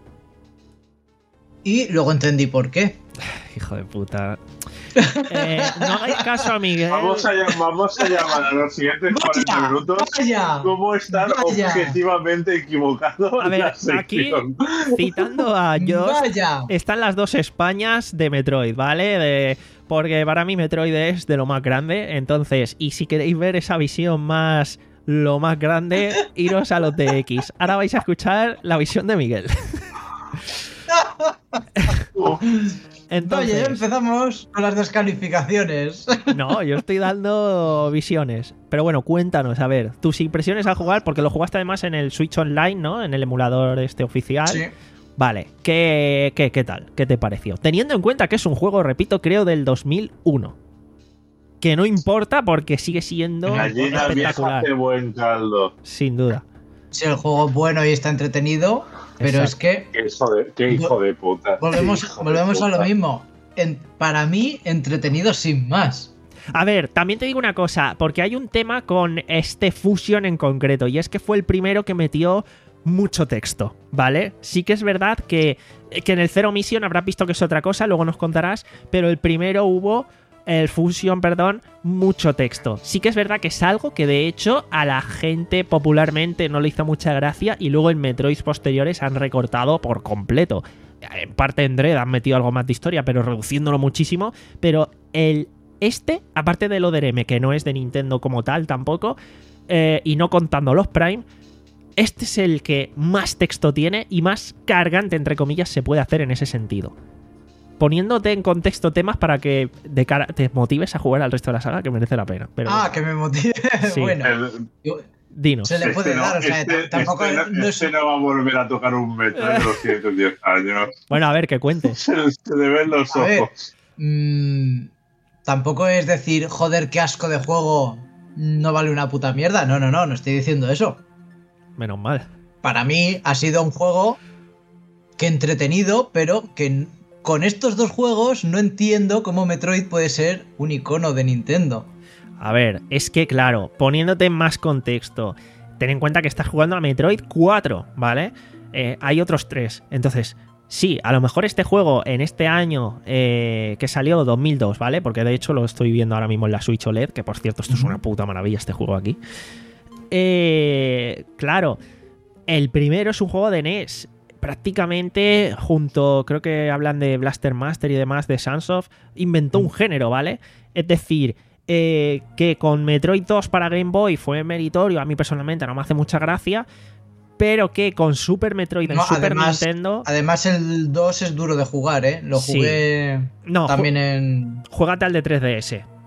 Y luego entendí por qué. Hijo de puta. Eh, no hagáis caso a Miguel. Vamos a, llam- vamos a llamar a los siguientes cuarenta Vaya, minutos vaya, cómo estar vaya. objetivamente equivocado A en ver, la aquí, sección. citando a Josh, Vaya. están las dos Españas de Metroid, ¿vale? De, porque para mí Metroid es de lo más grande. Entonces, y si queréis ver esa visión más, lo más grande, iros a los D X. Ahora vais a escuchar la visión de Miguel. Entonces, Oye, empezamos con las descalificaciones. no, yo estoy dando visiones. Pero bueno, cuéntanos, a ver, tus impresiones al jugar, porque lo jugaste además en el Switch Online, ¿no? En el emulador este oficial. Sí. Vale, ¿qué, qué, qué tal? ¿Qué te pareció? Teniendo en cuenta que es un juego, repito, creo del dos mil uno. Que no importa porque sigue siendo Gallina vieja espectacular. hace buen caldo. Sin duda. Si el juego es bueno y está entretenido, pero Exacto. es que Qué hijo de, qué hijo de puta. volvemos, Qué hijo de volvemos a lo puta. mismo. En- para mí, entretenido sin más. A ver, también te digo una cosa, porque hay un tema con este Fusion en concreto, y es que fue el primero que metió mucho texto, ¿vale? Sí que es verdad que, que en el Zero Mission habrás visto que es otra cosa, luego nos contarás, pero el primero hubo, el Fusion, perdón, mucho texto. Sí que es verdad que es algo que de hecho a la gente popularmente no le hizo mucha gracia, y luego en Metroids posteriores han recortado por completo. En parte en Dread han metido algo más de historia, pero reduciéndolo muchísimo, pero el este, aparte del Other M, que no es de Nintendo como tal tampoco, eh, y no contando los Prime, este es el que más texto tiene y más cargante, entre comillas, se puede hacer en ese sentido. Poniéndote en contexto temas para que de cara te motives a jugar al resto de la saga, que merece la pena. Pero Ah, que me motive. Sí. Bueno, El- yo- dinos. se le puede este no- dar, o sea, este- t- tampoco este no, no es- este no va a volver a tocar un metro en los ciento diez años. Bueno, a ver, que cuentes. Se, se le ven los A ver. ojos. mm, tampoco es decir, joder, qué asco de juego, no vale una puta mierda. No, no, no, no estoy diciendo eso. Menos mal. Para mí ha sido un juego que entretenido, pero que n- con estos dos juegos no entiendo cómo Metroid puede ser un icono de Nintendo. A ver, es que claro, poniéndote en más contexto, ten en cuenta que estás jugando a Metroid cuatro, ¿vale? Eh, hay otros tres. Entonces, sí, a lo mejor este juego en este año eh, que salió dos mil dos, ¿vale? Porque de hecho lo estoy viendo ahora mismo en la Switch O L E D, que por cierto esto es una puta maravilla este juego aquí. Eh, claro, el primero es un juego de N E S. Prácticamente junto, creo que hablan de Blaster Master y demás de Sunsoft, inventó un género, ¿vale? Es decir, eh, que con Metroid dos para Game Boy fue meritorio, a mí personalmente no me hace mucha gracia, pero que con Super Metroid en No, Super además- Nintendo... Además el dos es duro de jugar, ¿eh? Lo Sí. jugué No, también en... Juégate al de tres D S.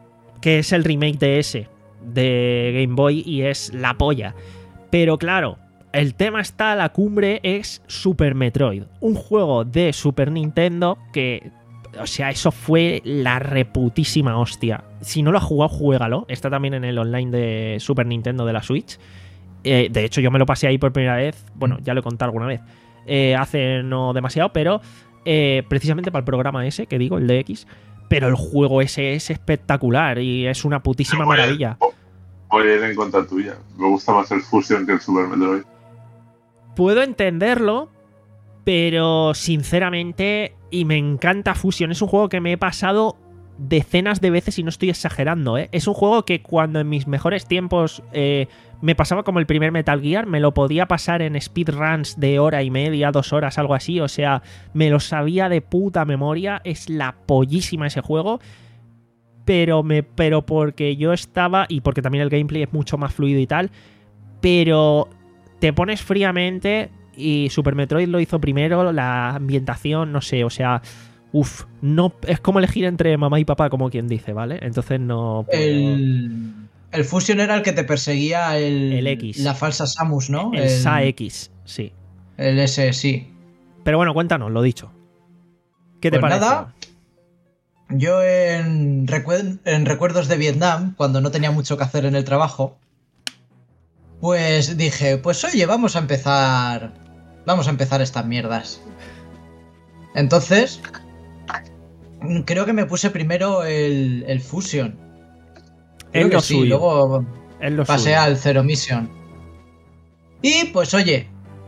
que es el remake de ese, de Game Boy, y es la polla. Pero claro, el tema está, la cumbre es Super Metroid, un juego de Super Nintendo que, o sea, eso fue la reputísima hostia. Si no lo has jugado, juégalo. Está también en el online de Super Nintendo de la Switch. Eh, de hecho, yo me lo pasé ahí por primera vez. Bueno, ya lo he contado alguna vez. Eh, hace no demasiado, pero eh, precisamente para el programa ese, que digo, el de X. Pero el juego ese es espectacular y es una putísima Voy a- maravilla. Voy a ir en contra tuya. Me gusta más el Fusion que el Super Metroid. Puedo entenderlo, pero sinceramente, y me encanta Fusion, es un juego que me he pasado decenas de veces y no estoy exagerando, ¿eh? Es un juego que cuando en mis mejores tiempos eh, me pasaba como el primer Metal Gear, me lo podía pasar en speedruns de hora y media, dos horas, algo así, o sea, me lo sabía de puta memoria, es la pollísima ese juego, pero, me, pero porque yo estaba, y porque también el gameplay es mucho más fluido y tal, pero te pones fríamente y Super Metroid lo hizo primero, la ambientación, no sé, o sea, uff, no, es como elegir entre mamá y papá, como quien dice, ¿vale? Entonces no puedo- El, el Fusion era el que te perseguía el, El X. la falsa Samus, ¿no? El S A X, sí. El S, sí. Pero bueno, cuéntanos, lo dicho. ¿Qué te Pues parece? nada. Yo en, recuer- en recuerdos de Vietnam, cuando no tenía mucho que hacer en el trabajo, pues dije, pues oye, vamos a empezar. Vamos a empezar estas mierdas. Entonces, creo que me puse primero el, el Fusion. Creo Es que lo sí, suyo. luego Es lo pasé suyo. al Zero Mission. Y pues oye,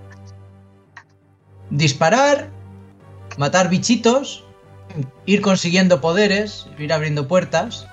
disparar, matar bichitos, ir consiguiendo poderes, ir abriendo puertas.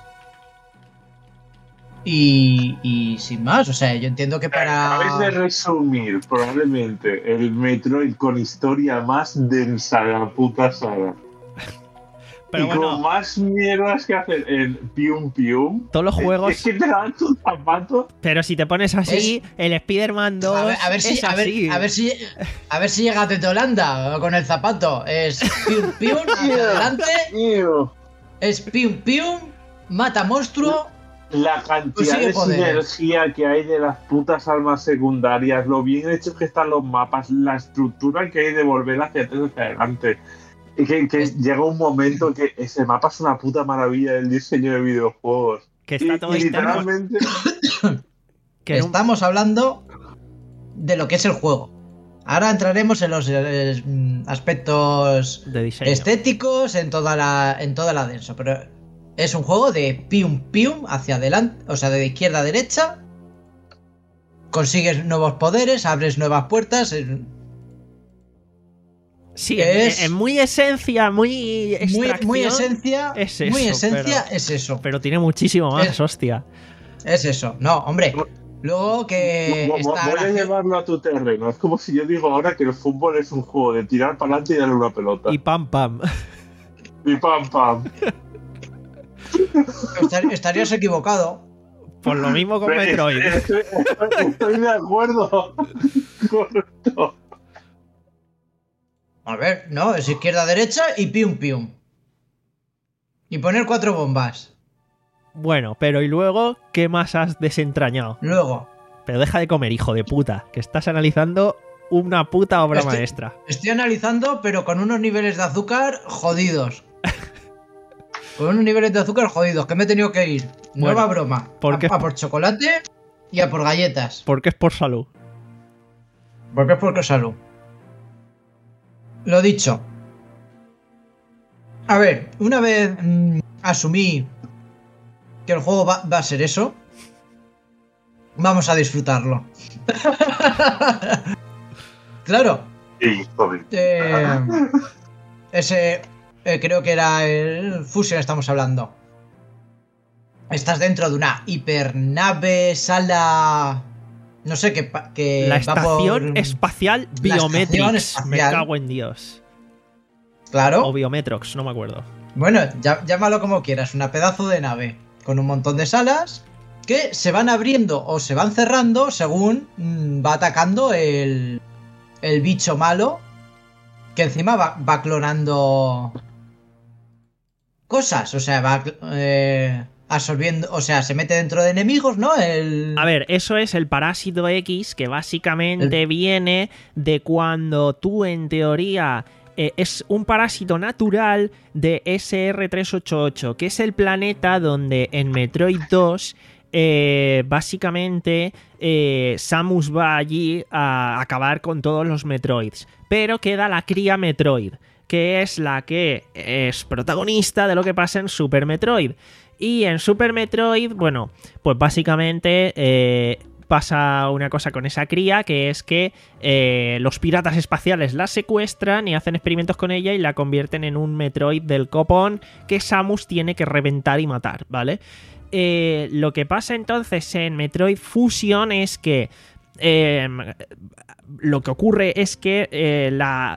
Y, y sin más, o sea, yo entiendo que Acabáis de para... resumir probablemente el Metroid con historia más densa de la puta saga. Pero y bueno, con más mierdas que hacer en Pium Pium. todos los Es- juegos. Es que te dan tu zapato. Pero si te pones así, el Spider-Man dos A ver, a ver si, es a ver, así. a ver si, a ver si llegas desde Holanda con el zapato. Es pium pium, hacia adelante, Tío, es pium pium, mata monstruo. la cantidad Consigue de poderes. sinergia que hay de las putas armas secundarias, lo bien hechos que están los mapas, la estructura que hay de volver hacia atrás y hacia adelante. Y que, que Es- llega un momento que ese mapa es una puta maravilla del diseño de videojuegos. Que está Y- todo y externo. literalmente Que en un- Estamos hablando de lo que es el juego. Ahora entraremos en los eh, mm, aspectos de diseño. estéticos, en toda la, en toda la denso, pero es un juego de pium pium hacia adelante, o sea, de izquierda a derecha. Consigues nuevos poderes, abres nuevas puertas. eh, Sí, es- en, en muy esencia, muy Muy, extracción, muy esencia, es muy eso, esencia pero- es eso. pero tiene muchísimo más, Es- hostia. Es eso. No, hombre. Luego que vo- vo- está voy a gracio- llevarlo a tu terreno. Es como si yo digo ahora que el fútbol es un juego de tirar para adelante y darle una pelota. Y Y, pam pam. pam, pam. estar- estarías equivocado. Por lo mismo con Metroid. Estoy, estoy de acuerdo. Correcto. A ver, no, es izquierda, derecha y pium pium. Y poner cuatro bombas. Bueno, pero y luego, ¿qué más has desentrañado? Luego, Pero deja de comer, hijo de puta, que estás analizando una puta obra Estoy- maestra. estoy analizando, pero con unos niveles de azúcar jodidos. Con unos niveles de azúcar jodidos, que me he tenido que ir. Nueva Bueno, broma. ¿por a, qué? a por chocolate y a por galletas. Porque es por salud. Porque es porque salud. Lo dicho. A ver, una vez mm, asumí que el juego va, va a ser eso, vamos a disfrutarlo. Claro. Sí, joder. eh, ese eh, creo que era el Fusion, estamos hablando. Estás dentro de una hipernave, sala... No sé, que, pa- que La va estación por- espacial La Biometrics. estación Me espacial. cago en Dios. Claro. O Biometrox, no me acuerdo. Bueno, ya- llámalo como quieras, una pedazo de nave con un montón de salas que se van abriendo o se van cerrando según mm, va atacando el, el bicho malo, que encima va, va clonando cosas, o sea, va, cl- eh, absorbiendo, o sea, se mete dentro de enemigos, ¿no? El... A ver, eso es el parásito X, que básicamente el... viene de cuando tú, en teoría, eh, es un parásito natural de S R trescientos ochenta y ocho, que es el planeta donde en Metroid dos, eh, básicamente, eh, Samus va allí a acabar con todos los Metroids. Pero queda la cría Metroid, que es la que es protagonista de lo que pasa en Super Metroid. Y en Super Metroid, bueno, pues básicamente eh, pasa una cosa con esa cría, que es que eh, los piratas espaciales la secuestran y hacen experimentos con ella y la convierten en un Metroid del copón que Samus tiene que reventar y matar, ¿vale? Eh, lo que pasa entonces en Metroid Fusion es que eh, lo que ocurre es que eh, la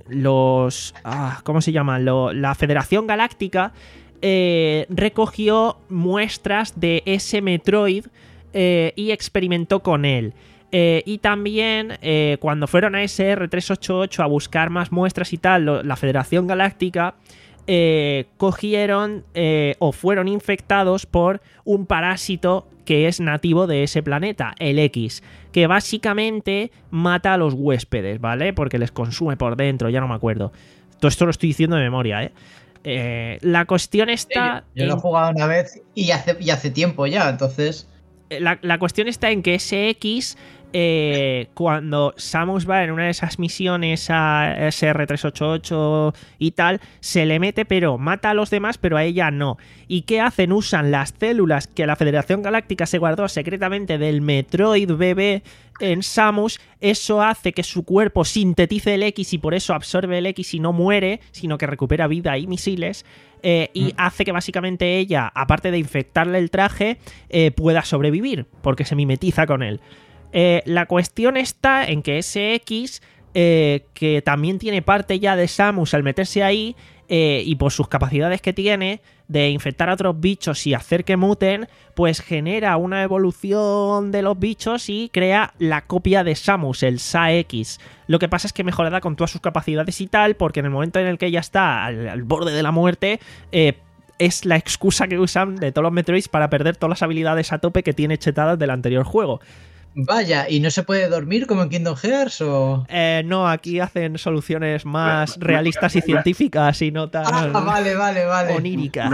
los ah, ¿cómo se llama? Lo, la Federación Galáctica Eh, recogió muestras de ese Metroid eh, y experimentó con él. Eh, y también eh, cuando fueron a S R trescientos ochenta y ocho a buscar más muestras y tal, lo, la Federación Galáctica eh, cogieron eh, o fueron infectados por un parásito que es nativo de ese planeta, el X, que básicamente mata a los huéspedes, ¿vale? Porque les consume por dentro, ya no me acuerdo. Todo esto lo estoy diciendo de memoria, ¿eh? Eh, la cuestión está... Yo, yo lo he jugado una vez y hace, y hace tiempo ya, entonces... La, la cuestión está en que ese X, eh, cuando Samus va en una de esas misiones a S R trescientos ochenta y ocho y tal, se le mete, pero mata a los demás, pero a ella no. ¿Y qué hacen? Usan las células que la Federación Galáctica se guardó secretamente del Metroid bebé en Samus. Eso hace que su cuerpo sintetice el X y por eso absorbe el X y no muere, sino que recupera vida y misiles. Eh, y mm. hace que básicamente ella, aparte de infectarle el traje, eh, pueda sobrevivir, porque se mimetiza con él. Eh, la cuestión está en que ese X, eh, que también tiene parte ya de Samus al meterse ahí, eh, y por sus capacidades que tiene de infectar a otros bichos y hacer que muten, pues genera una evolución de los bichos y crea la copia de Samus, el S A X. Lo que pasa es que mejorada con todas sus capacidades y tal, porque en el momento en el que ella está al, al borde de la muerte, eh, es la excusa que usan de todos los Metroids para perder todas las habilidades a tope que tiene chetadas del anterior juego. Vaya, ¿y no se puede dormir como en Kingdom Hearts o...? Eh, no, aquí hacen soluciones más realistas y científicas y no tan... Ah, vale, vale, vale. Oníricas.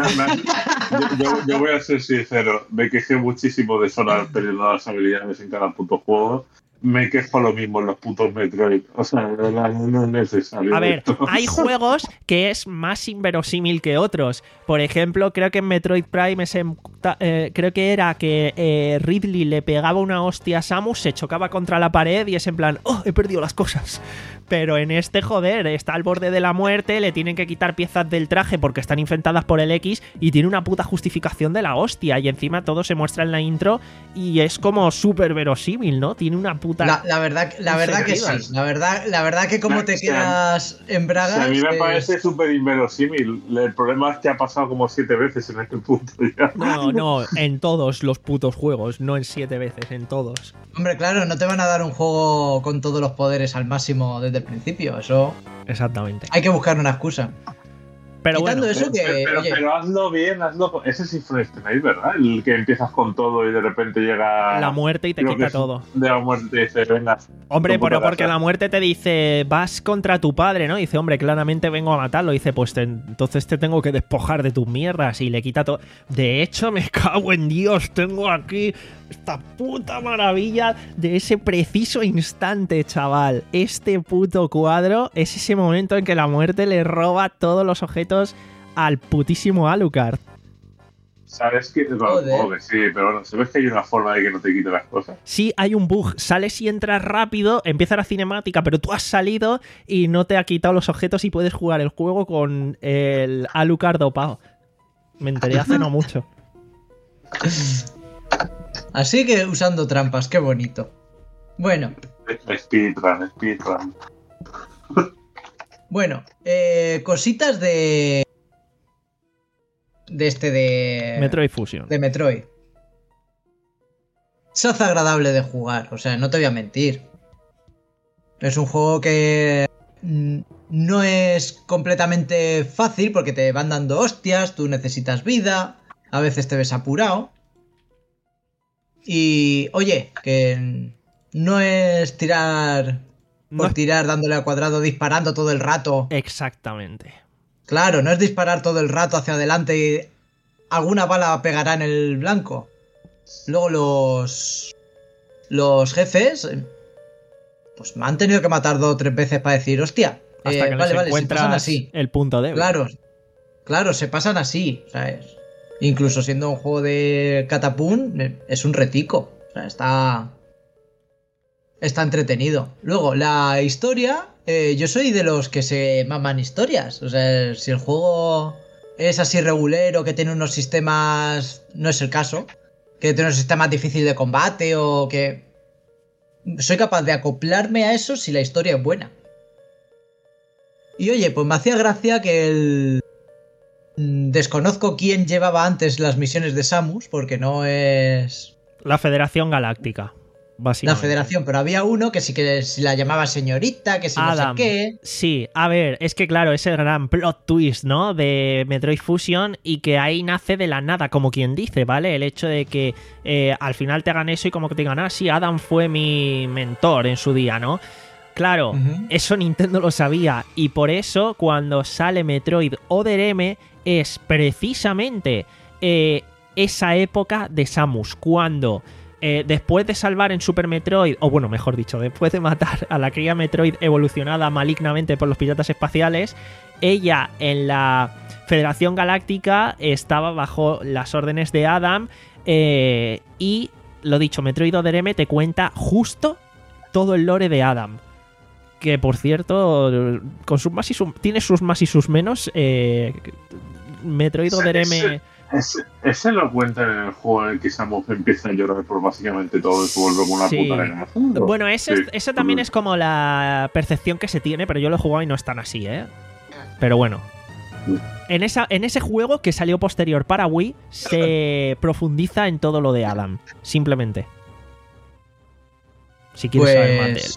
Yo, yo voy a ser sincero, me quejé muchísimo de Solar perdiendo las habilidades en cada puto juego. Me quejo lo mismo en los putos Metroid. O sea, no es necesario. A ver, esto. hay juegos que es más inverosímil que otros. Por ejemplo, creo que en Metroid Prime ese, eh, creo que era que eh, Ridley le pegaba una hostia a Samus, se chocaba contra la pared y es en plan, ¡oh, he perdido las cosas! Pero en este, joder, está al borde de la muerte, le tienen que quitar piezas del traje porque están infectadas por el X y tiene una puta justificación de la hostia. Y encima todo se muestra en la intro y es como súper verosímil, ¿no? Tiene una puta... La, la verdad, la verdad que sí. La verdad, la verdad que como te quedas en bragas... A mí me es... parece súper inverosímil. El problema es que ha pasado como siete veces en este punto ya. No, no, en todos los putos juegos, no en siete veces, en todos. Hombre, claro, no te van a dar un juego con todos los poderes al máximo desde el principio, eso... Exactamente. Hay que buscar una excusa. Pero Quitando bueno, eso que... Pero, pero, oye, pero hazlo bien, hazlo con... Ese es Snake, ¿verdad? El que empiezas con todo y de repente llega... la muerte y te quita todo. De la muerte dice, venga... Hombre, pero porque la muerte te dice, vas contra tu padre, ¿no? Y dice, hombre, claramente vengo a matarlo. Y dice, pues te, entonces te tengo que despojar de tus mierdas. Y le quita todo. De hecho, me cago en Dios, tengo aquí esta puta maravilla de ese preciso instante, chaval. Este puto cuadro es ese momento en que la muerte le roba todos los objetos al putísimo Alucard. ¿Sabes que no, no, sí, pero bueno, ¿sabes que hay una forma de que no te quite las cosas? Sí, hay un bug. Sales y entras rápido, empieza la cinemática, pero tú has salido y no te ha quitado los objetos y puedes jugar el juego con el Alucard dopado. Me enteré hace no mucho. Así que usando trampas, qué bonito. Bueno. Speedrun, speedrun. Bueno, eh, cositas de... De este de... Metroid Fusion. De Metroid. Se hace agradable de jugar, o sea, no te voy a mentir. Es un juego que no es completamente fácil porque te van dando hostias, tú necesitas vida, a veces te ves apurado. Y, oye, que no es tirar No por es- tirar dándole al cuadrado, disparando todo el rato. Exactamente. Claro, no es disparar todo el rato hacia adelante y alguna bala pegará en el blanco. Luego los... Los jefes... eh, Pues me han tenido que matar dos o tres veces para decir, hostia, Hasta eh, que vale, les vale, se encuentras pasan así. el punto débil. Claro, claro, se pasan así, ¿sabes? Incluso siendo un juego de catapum, eh, es un retico. O sea, está. Está entretenido. Luego, la historia. eh, yo soy de los que se maman historias. O sea, si el juego es así regulero, que tiene unos sistemas. No es el caso. Que tiene unos sistemas difíciles de combate o que. Soy capaz de acoplarme a eso si la historia es buena. Y oye, pues me hacía gracia que el. Desconozco quién llevaba antes las misiones de Samus, porque no es La Federación Galáctica, la básicamente. Federación, pero había uno que sí que si la llamaba señorita, que si Adam. no sé qué. Sí, a ver, es que claro, es el gran plot twist, ¿no? De Metroid Fusion y que ahí nace de la nada, como quien dice, ¿vale? El hecho de que eh, al final te hagan eso y como que te digan, ah, sí, Adam fue mi mentor en su día, ¿no? Claro, Ujú. eso Nintendo lo sabía y por eso cuando sale Metroid Other M es precisamente eh, esa época de Samus, cuando eh, después de salvar en Super Metroid, o bueno, mejor dicho, después de matar a la cría Metroid evolucionada malignamente por los piratas espaciales, ella en la Federación Galáctica estaba bajo las órdenes de Adam eh, y, lo dicho, Metroid Other M te cuenta justo todo el lore de Adam. Que por cierto, con sus más y sus, tiene sus más y sus menos. Eh, Metroid Other M. Ese, ese lo cuenta en el juego en el que Samus empieza a llorar por básicamente todo y se vuelve como una Sí. puta arena. Bueno, ese, Sí. ese también es como la percepción que se tiene, pero yo lo he jugado y no es tan así, ¿eh? Pero bueno. En, esa, en ese juego que salió posterior para Wii, se profundiza en todo lo de Adam. Simplemente. Si quieres saber más de él. Pues.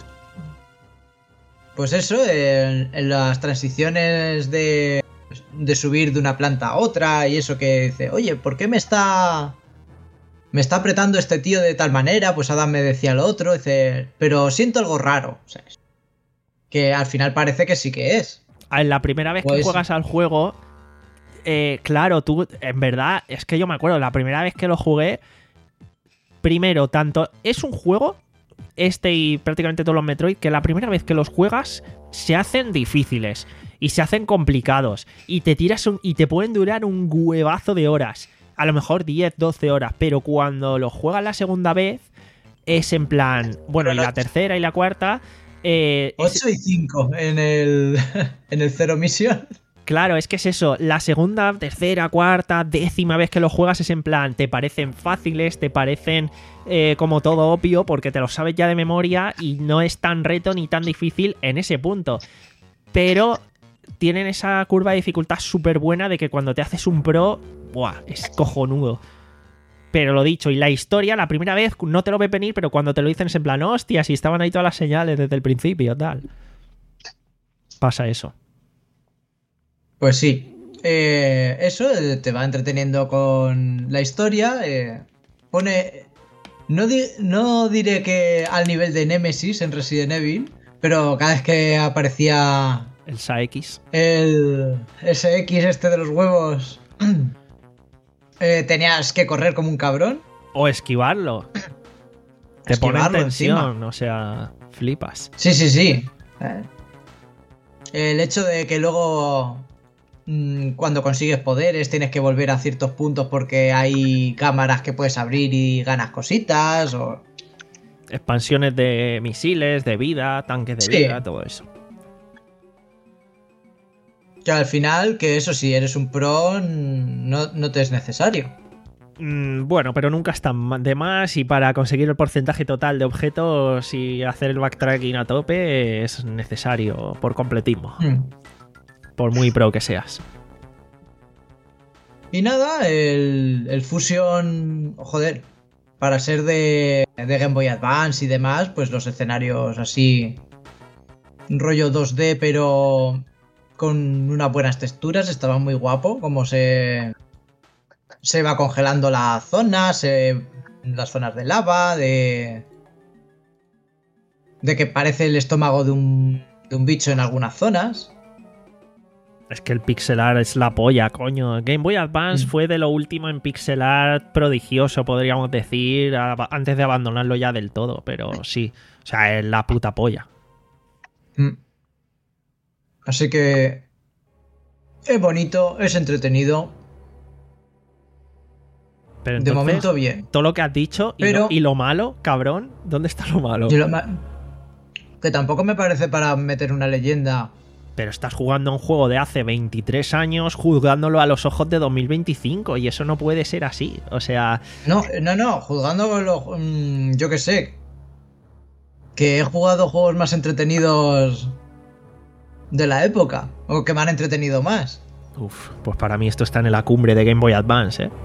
Pues eso, en, en las transiciones de. De subir de una planta a otra y eso que dice, oye, ¿por qué me está. Me está apretando este tío de tal manera? Pues Adam me decía lo otro, dice, pero siento algo raro, ¿sabes? Que al final parece que sí que es. En la primera vez que Pues- juegas al juego, eh, claro, tú, en verdad, es que yo me acuerdo, la primera vez que lo jugué, primero, tanto, es un juego, este y prácticamente todos los Metroid, que la primera vez que los juegas se hacen difíciles y se hacen complicados y te tiras un, y te pueden durar un huevazo de horas, a lo mejor diez, doce horas, pero cuando los juegas la segunda vez es en plan, bueno, y la tercera y la cuarta, eh, es- ocho y cinco en el. En el Zero Mission. Claro, es que es eso, la segunda, tercera, cuarta, décima vez que lo juegas es en plan, te parecen fáciles, te parecen eh, como todo obvio porque te lo sabes ya de memoria y no es tan reto ni tan difícil en ese punto. Pero tienen esa curva de dificultad súper buena de que cuando te haces un pro, ¡buah! Es cojonudo. Pero lo dicho, y la historia, la primera vez no te lo ve venir, pero cuando te lo dicen es en plan, hostia, si estaban ahí todas las señales desde el principio, tal. Pasa eso. Pues sí. Eh, eso eh, te va entreteniendo con la historia. eh, pone. No, di- no diré que al nivel de Nemesis en Resident Evil, pero cada vez que aparecía El S A X. el ese X este de los huevos, eh, tenías que correr como un cabrón. O esquivarlo. Te pone en Esquivarlo tensión, encima. o sea, flipas. Sí, sí, sí. Eh, El hecho de que luego, mm, cuando consigues poderes, tienes que volver a ciertos puntos porque hay cámaras que puedes abrir y ganas cositas. O... Expansiones de misiles, de vida, tanques de Sí. vida, todo eso. Que al final, que eso si eres un pro, mm, no, no te es necesario. Mm, bueno, pero nunca está de más y para conseguir el porcentaje total de objetos y hacer el backtracking a tope es necesario por completismo, Mm. por muy pro que seas. Y nada, el, el Fusion, joder, para ser de, de Game Boy Advance y demás, pues los escenarios así, rollo dos D, pero con unas buenas texturas, estaba muy guapo, como se... se va congelando la zona, se, las zonas de lava, de... de que parece el estómago de un, de un bicho en algunas zonas. Es que el pixel art es la polla, coño. Game Boy Advance mm. fue de lo último en pixel art prodigioso, podríamos decir, a, antes de abandonarlo ya del todo, pero sí, o sea, es la puta polla. Mm. Así que es bonito, es entretenido. Pero entonces, de momento bien. Todo lo que has dicho y, pero, lo, y lo malo, cabrón, ¿dónde está lo malo? Lo ma- que tampoco me parece para meter una leyenda. Pero estás jugando un juego de hace veintitrés años, juzgándolo a los ojos de dos mil veinticinco, y eso no puede ser así. O sea... No, no, no, juzgándolo, mmm, yo qué sé. Que he jugado juegos más entretenidos de la época, o que me han entretenido más. Uf, pues para mí esto está en la cumbre de Game Boy Advance, ¿eh?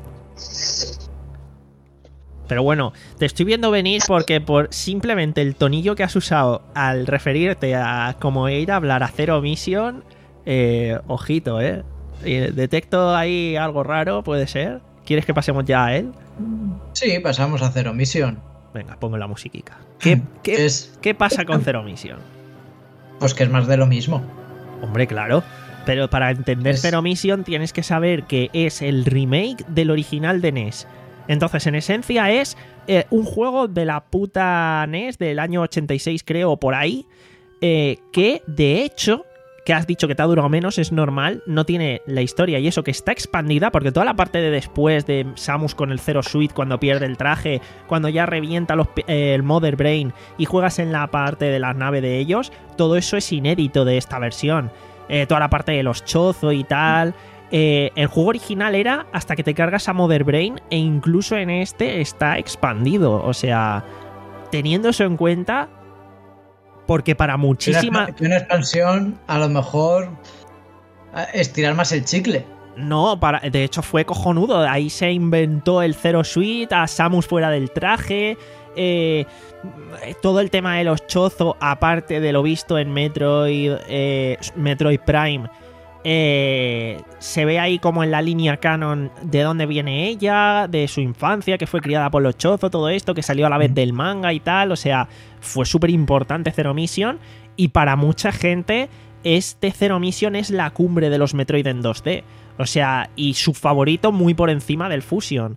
Pero bueno, te estoy viendo venir porque por simplemente el tonillo que has usado al referirte a como ir a hablar a Zero Mission, eh, ojito, ¿eh? Detecto ahí algo raro, ¿puede ser? ¿Quieres que pasemos ya a él? Sí, pasamos a Zero Mission. Venga, pongo la musiquica. ¿Qué, qué, es... ¿qué pasa con Zero Mission? Pues que es más de lo mismo. Hombre, claro. Pero para entender es... Zero Mission tienes que saber que es el remake del original de N E S. Entonces, en esencia es eh, un juego de la puta N E S del año ochenta y seis, creo, o por ahí, eh, que, de hecho, que has dicho que te ha durado menos, es normal, no tiene la historia y eso, que está expandida, porque toda la parte de después de Samus con el Zero Suit, cuando pierde el traje, cuando ya revienta los, eh, el Mother Brain y juegas en la parte de la nave de ellos, todo eso es inédito de esta versión. Eh, toda la parte de los Chozo y tal... Eh, el juego original era hasta que te cargas a Mother Brain, e incluso en este está expandido. O sea, teniendo eso en cuenta, porque para muchísima... Una, una expansión, a lo mejor estirar más el chicle. No, para, de hecho fue cojonudo. Ahí se inventó el Zero Suite, a Samus fuera del traje, eh, todo el tema de los Chozo, aparte de lo visto en Metroid, eh, Metroid Prime. Eh, se ve ahí como en la línea canon de dónde viene ella, de su infancia, que fue criada por los Chozo, todo esto, que salió a la vez del manga y tal. O sea, fue súper importante Zero Mission, y para mucha gente este Zero Mission es la cumbre de los Metroid en dos D. O sea, y su favorito muy por encima del Fusion.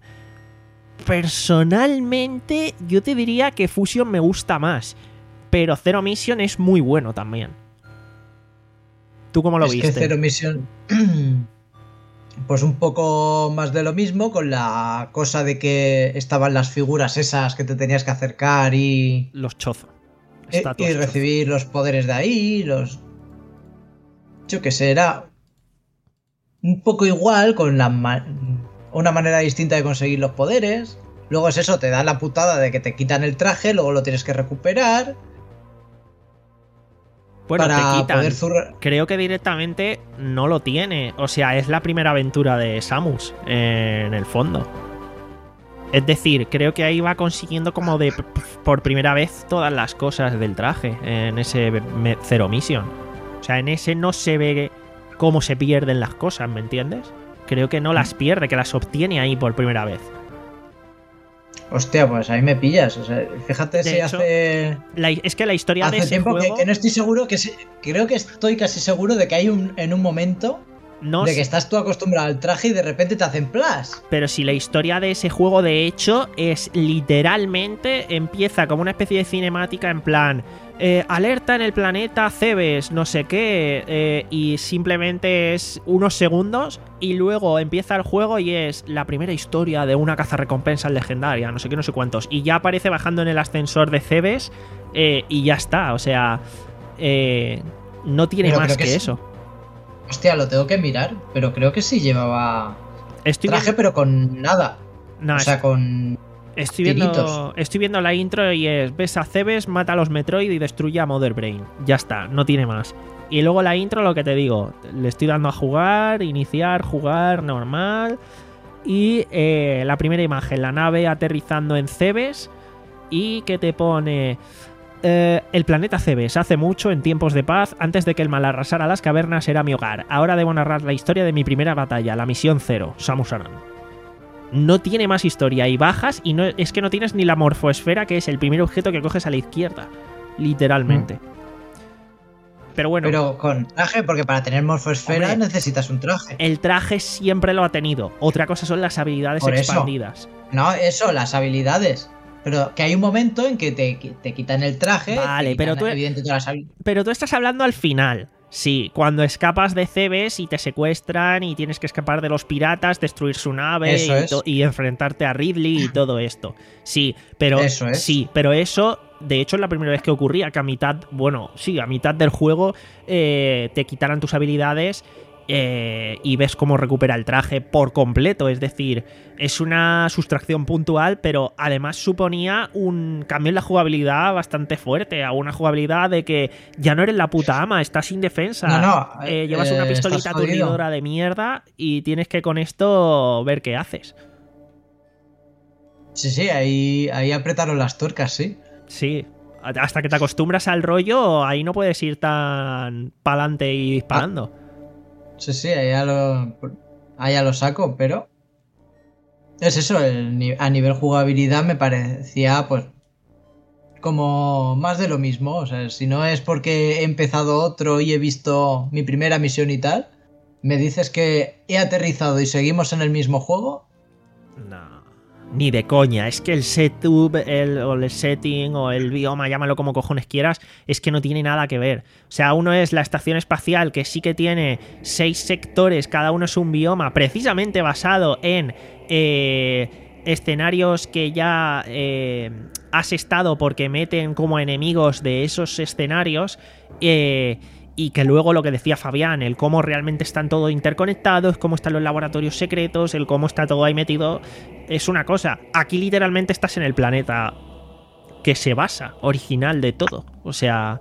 Personalmente yo te diría que Fusion me gusta más, pero Zero Mission es muy bueno también. ¿Tú cómo lo es viste? Es que Zero Mission, pues un poco más de lo mismo, con la cosa de que estaban las figuras esas que te tenías que acercar y... Los Chozo. Y, y recibir los poderes de ahí, los... Yo qué sé, era un poco igual, con la ma... una manera distinta de conseguir los poderes. Luego es eso, te da la putada de que te quitan el traje, luego lo tienes que recuperar. Bueno, para te quitan. Poder zurra... Creo que directamente no lo tiene. O sea, es la primera aventura de Samus, eh, en el fondo. Es decir, creo que ahí va consiguiendo como de por primera vez todas las cosas del traje en ese Zero Mission. O sea, en ese no se ve cómo se pierden las cosas, ¿me entiendes? Creo que no las pierde, que las obtiene ahí por primera vez. Hostia, pues ahí me pillas. O sea, fíjate de si hecho, hace... La, es que la historia hace de ese tiempo juego... que, que no estoy seguro, que se, creo que estoy casi seguro de que hay un en un momento no de que estás tú acostumbrado al traje y de repente te hacen plas. Pero si la historia de ese juego, de hecho, es literalmente... Empieza como una especie de cinemática en plan... Eh, alerta en el planeta Cebes, no sé qué, eh, y simplemente es unos segundos y luego empieza el juego y es la primera historia de una cazarrecompensas legendaria, no sé qué, no sé cuántos, y ya aparece bajando en el ascensor de Cebes, eh, y ya está, o sea, eh, no tiene pero más que, que eso. Hostia, lo tengo que mirar, pero creo que sí llevaba Estoy traje, bien... pero con nada, no, o sea, es... con... Estoy viendo, estoy viendo la intro y es: ves a Cebes, mata a los Metroid y destruye a Mother Brain. Ya está, no tiene más. Y luego la intro, lo que te digo, le estoy dando a jugar, iniciar, jugar, normal. Y eh, la primera imagen, la nave aterrizando en Cebes. Y que te pone... Eh, el planeta Cebes, hace mucho, en tiempos de paz, antes de que el mal arrasara las cavernas, era mi hogar. Ahora debo narrar la historia de mi primera batalla, la misión cero, Samus Aran. No tiene más historia. Y bajas y no es que no tienes ni la morfoesfera, que es el primer objeto que coges a la izquierda. Literalmente. Mm. Pero bueno. Pero con traje, porque para tener morfoesfera Hombre, necesitas un traje. El traje siempre lo ha tenido. Otra cosa son las habilidades Por expandidas. Eso. No, eso, las habilidades. Pero que hay un momento en que te, te quitan el traje. Vale, quitan, pero tú, evidentemente, todas las habilidades. Pero tú estás hablando al final. Sí, cuando escapas de Cebes y te secuestran y tienes que escapar de los piratas, destruir su nave y, es. y enfrentarte a Ridley y todo esto. Sí, pero eso es. sí, pero eso, de hecho, es la primera vez que ocurría que a mitad, bueno, sí, a mitad del juego eh, te quitaran tus habilidades. Eh, y ves cómo recupera el traje por completo, es decir, es una sustracción puntual, pero además suponía un cambio en la jugabilidad bastante fuerte, a una jugabilidad de que ya no eres la puta ama, estás indefensa, no, no, eh, llevas eh, una pistolita aturdidora de mierda y tienes que con esto ver qué haces. Sí, sí, ahí, ahí apretaron las tuercas, sí. Sí, hasta que te acostumbras al rollo, ahí no puedes ir tan pa'lante y disparando. Ah. Sí, sí, allá lo, allá lo saco, pero es eso, el, a nivel jugabilidad me parecía pues como más de lo mismo. O sea, si no es porque he empezado otro y he visto mi primera misión y tal, me dices que he aterrizado y seguimos en el mismo juego. No. Ni de coña, es que el setup, el, o el setting, o el bioma, llámalo como cojones quieras, es que no tiene nada que ver. O sea, uno es la estación espacial, que sí que tiene seis sectores, cada uno es un bioma, precisamente basado en eh, escenarios que ya eh, has estado porque meten como enemigos de esos escenarios, eh, y que luego lo que decía Fabián, el cómo realmente están todos interconectados, cómo están los laboratorios secretos, el cómo está todo ahí metido, es una cosa. Aquí literalmente estás en el planeta que se basa, original de todo. O sea,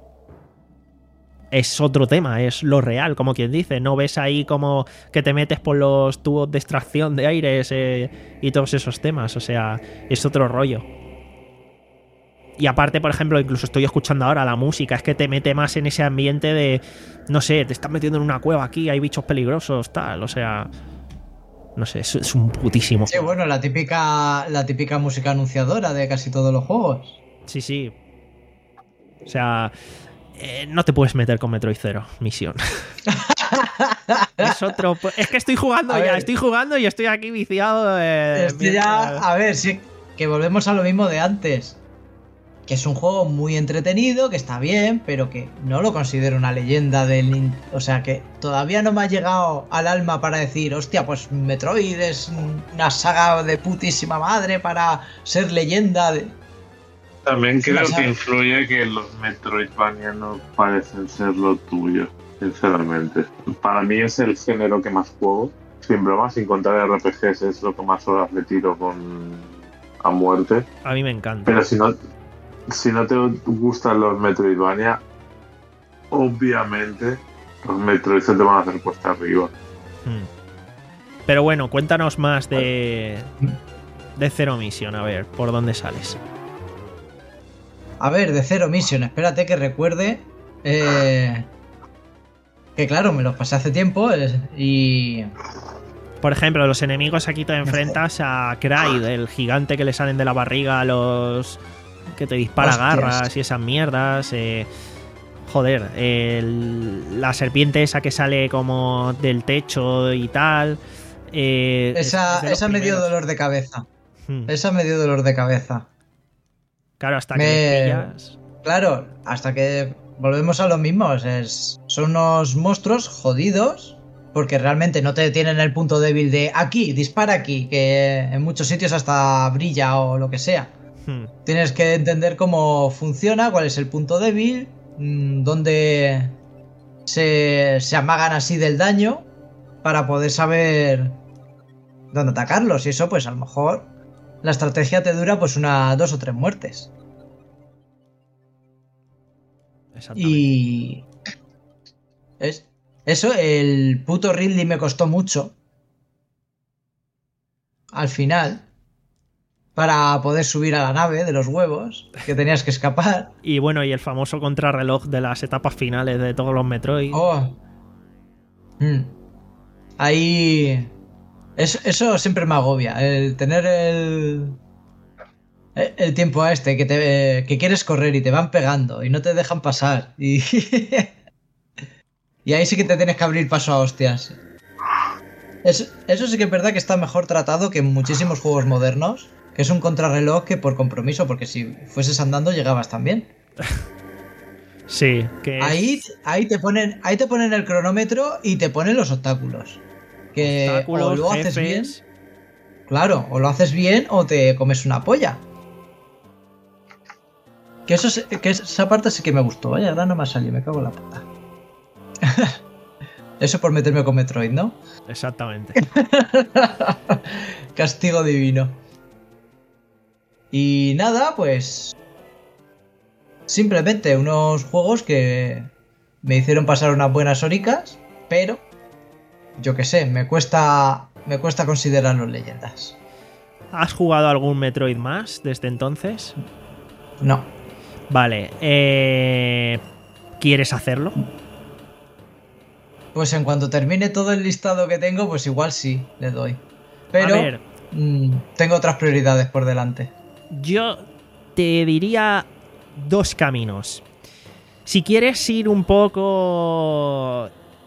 es otro tema, es lo real, como quien dice. No ves ahí como que te metes por los tubos de extracción de aires eh, y todos esos temas. O sea, es otro rollo. Y aparte, por ejemplo, incluso estoy escuchando ahora la música, es que te mete más en ese ambiente de, no sé, te estás metiendo en una cueva aquí, hay bichos peligrosos, tal, o sea, no sé, es, es un putísimo. Sí, bueno, la típica, la típica música anunciadora de casi todos los juegos. Sí, sí. O sea, eh, no te puedes meter con Metroid Zero, misión. Es otro. Es que estoy jugando a ya, ver, estoy jugando y estoy aquí viciado. Eh, estoy ya, a ver, sí, que volvemos a lo mismo de antes. Que es un juego muy entretenido, que está bien, pero que no lo considero una leyenda del... O sea, que todavía no me ha llegado al alma para decir, hostia, pues Metroid es una saga de putísima madre para ser leyenda de... También creo que influye que los Metroidvania no parecen ser lo tuyo, sinceramente. Para mí es el género que más juego, sin broma, sin contar R P Gs, es lo que más horas le tiro con... a muerte. A mí me encanta. Pero si no... Si no te gustan los Metroidvania, obviamente los Metroid se te van a hacer cuesta arriba. Hmm. Pero bueno, cuéntanos más de, de Zero Mission, a ver, ¿por dónde sales? A ver, de Zero Mission, espérate que recuerde. Eh, que claro, me los pasé hace tiempo eh, y... Por ejemplo, los enemigos aquí te enfrentas a Kraid, el gigante que le salen de la barriga a los... que te dispara Hostias. Garras y esas mierdas. Eh, joder, el, la serpiente esa que sale como del techo y tal. Eh, esa es, es esa me dio dolor de cabeza. Hmm. Esa me dio dolor de cabeza. Claro, hasta me... que les pillas. Claro, hasta que volvemos a lo mismo. Es, son unos monstruos jodidos. Porque realmente no te tienen el punto débil de aquí, dispara aquí. Que en muchos sitios hasta brilla o lo que sea. Hmm. Tienes que entender cómo funciona, cuál es el punto débil, dónde se, se amagan así del daño para poder saber dónde atacarlos. Y eso, pues a lo mejor la estrategia te dura pues una dos o tres muertes. Y es eso, el puto Ridley me costó mucho al final. Para poder subir a la nave de los huevos, que tenías que escapar. Y bueno, y el famoso contrarreloj de las etapas finales de todos los Metroid. Oh. Mm. Ahí... Eso, eso siempre me agobia, el tener el, el, el tiempo a este, que, te, que quieres correr y te van pegando y no te dejan pasar. Y, y ahí sí que te tienes que abrir paso a hostias. Eso, eso sí que es verdad que está mejor tratado que en muchísimos juegos modernos, que es un contrarreloj que por compromiso, porque si fueses andando llegabas también. Sí, que es- Ahí, ahí, te ponen, ahí te ponen el cronómetro y te ponen los obstáculos. Que obstáculos, o lo haces bien, jefes. claro, o lo haces bien o te comes una polla. Que eso es- que esa parte sí que me gustó. Vaya, ahora no me ha salido, me cago en la puta. Eso por meterme con Metroid, ¿no? Exactamente. Castigo divino. Y nada, pues... Simplemente unos juegos que me hicieron pasar unas buenas horicas, pero... Yo qué sé, me cuesta... Me cuesta considerarlos leyendas. ¿Has jugado algún Metroid más desde entonces? No. Vale. Eh... ¿Quieres hacerlo? Pues en cuanto termine todo el listado que tengo, pues igual sí, le doy. Pero... A ver, mm, tengo otras prioridades por delante. yo te diría dos caminos. Si quieres ir un poco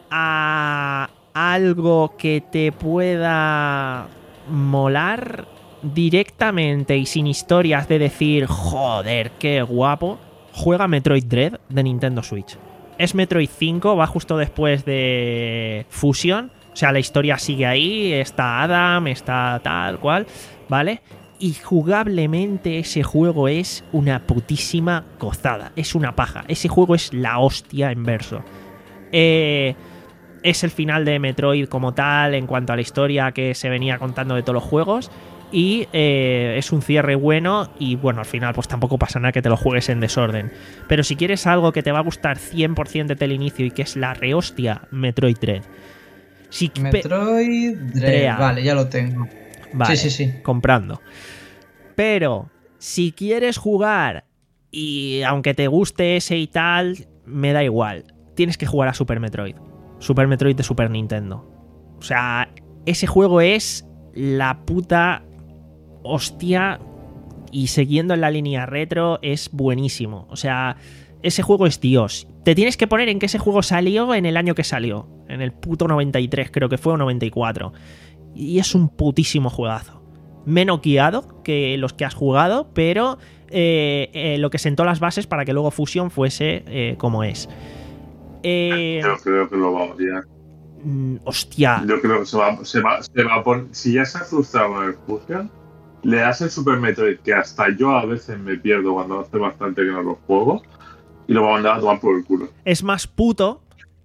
a algo que te pueda molar directamente y sin historias de decir, joder, qué guapo, juega Metroid Dread de Nintendo Switch. Es Metroid cinco, va justo después de Fusion. O sea, la historia sigue ahí, está Adam, está tal cual, ¿vale? Y jugablemente ese juego es una putísima gozada, es una paja. Ese juego es la hostia en verso. Eh, es el final de Metroid como tal en cuanto a la historia que se venía contando de todos los juegos. Y eh, es un cierre bueno y bueno, al final pues tampoco pasa nada que te lo juegues en desorden. Pero si quieres algo que te va a gustar cien por ciento desde el inicio y que es la rehostia, Metroid Dread. Si pe- Metroid Dread. Dread. Vale, ya lo tengo. Vale, Sí, sí, sí. comprando. Pero si quieres jugar y aunque te guste ese y tal, me da igual. Tienes que jugar a Super Metroid. Super Metroid de Super Nintendo. O sea, ese juego es la puta hostia y siguiendo en la línea retro es buenísimo. O sea, ese juego es Dios. Te tienes que poner en que ese juego salió en el año que salió. En el puto noventa y tres creo que fue o noventa y cuatro. Y es un putísimo juegazo. Menos guiado que los que has jugado, pero eh, eh, lo que sentó las bases para que luego Fusion fuese eh, como es. Eh, Yo creo que lo va a odiar. mm, hostia. Yo creo que se va, se va, se va a poner. Si ya se ha frustrado con el Fusion, le das el Super Metroid, que hasta yo a veces me pierdo cuando hace bastante que no lo juego, y lo va a mandar a tomar por el culo. Es más puto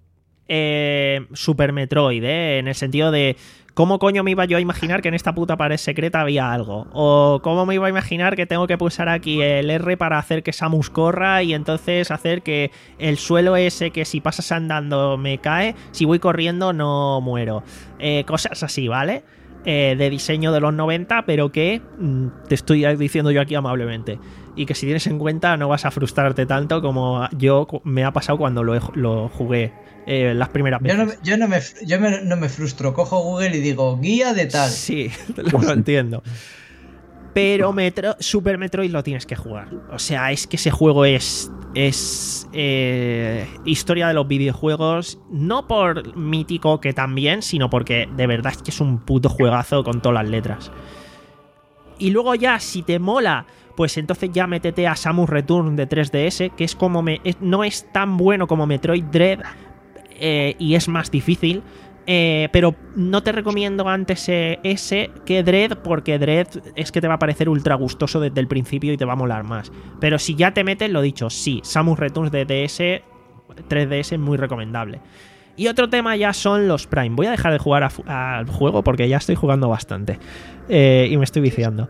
eh, Super Metroid, ¿eh? En el sentido de ¿cómo coño me iba yo a imaginar que en esta puta pared secreta había algo? O ¿cómo me iba a imaginar que tengo que pulsar aquí el R para hacer que Samus corra y entonces hacer que el suelo ese que si pasas andando me cae, si voy corriendo no muero? Eh, cosas así, ¿vale? Eh, de diseño de los noventa, pero que mm, te estoy diciendo yo aquí amablemente. Y que si tienes en cuenta no vas a frustrarte tanto como yo me ha pasado cuando lo, he- lo jugué eh, las primeras Yo, veces. no, yo, no, me, yo me- no me frustro. Cojo Google y digo, guía de tal. Sí, lo entiendo. Pero Metro, Super Metroid lo tienes que jugar. O sea, es que ese juego es. Es. eh, historia de los videojuegos. No por mítico que también, sino porque de verdad es que es un puto juegazo con todas las letras. Y luego ya, si te mola, pues entonces ya métete a Samus Return de tres D S, que es como. Me, es- no es tan bueno como Metroid Dread. eh, y es más difícil. Eh, pero no te recomiendo antes eh, ese que Dread, porque Dread es que te va a parecer ultra gustoso desde el principio y te va a molar más. Pero si ya te metes, lo dicho, sí, Samus Returns de D S, tres D S, muy recomendable. Y otro tema ya son los Prime. Voy a dejar de jugar a fu- al juego porque ya estoy jugando bastante eh, y me estoy viciando.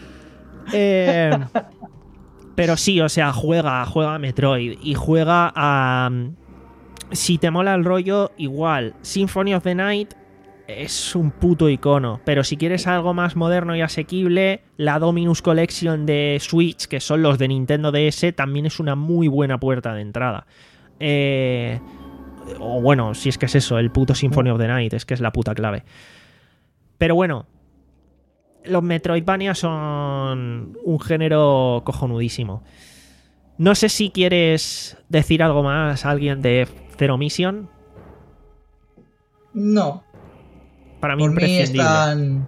Eh, pero sí, o sea, juega, juega a Metroid y juega a... Si te mola el rollo, igual. Symphony of the Night es un puto icono. Pero si quieres algo más moderno y asequible, la Dominus Collection de Switch, que son los de Nintendo D S, también es una muy buena puerta de entrada. Eh, o bueno, si es que es eso, el puto Symphony of the Night, es que es la puta clave. Pero bueno, los Metroidvania son un género cojonudísimo. No sé si quieres decir algo más a alguien de Zero Mission. No. Para mí Por mí imprescindible. están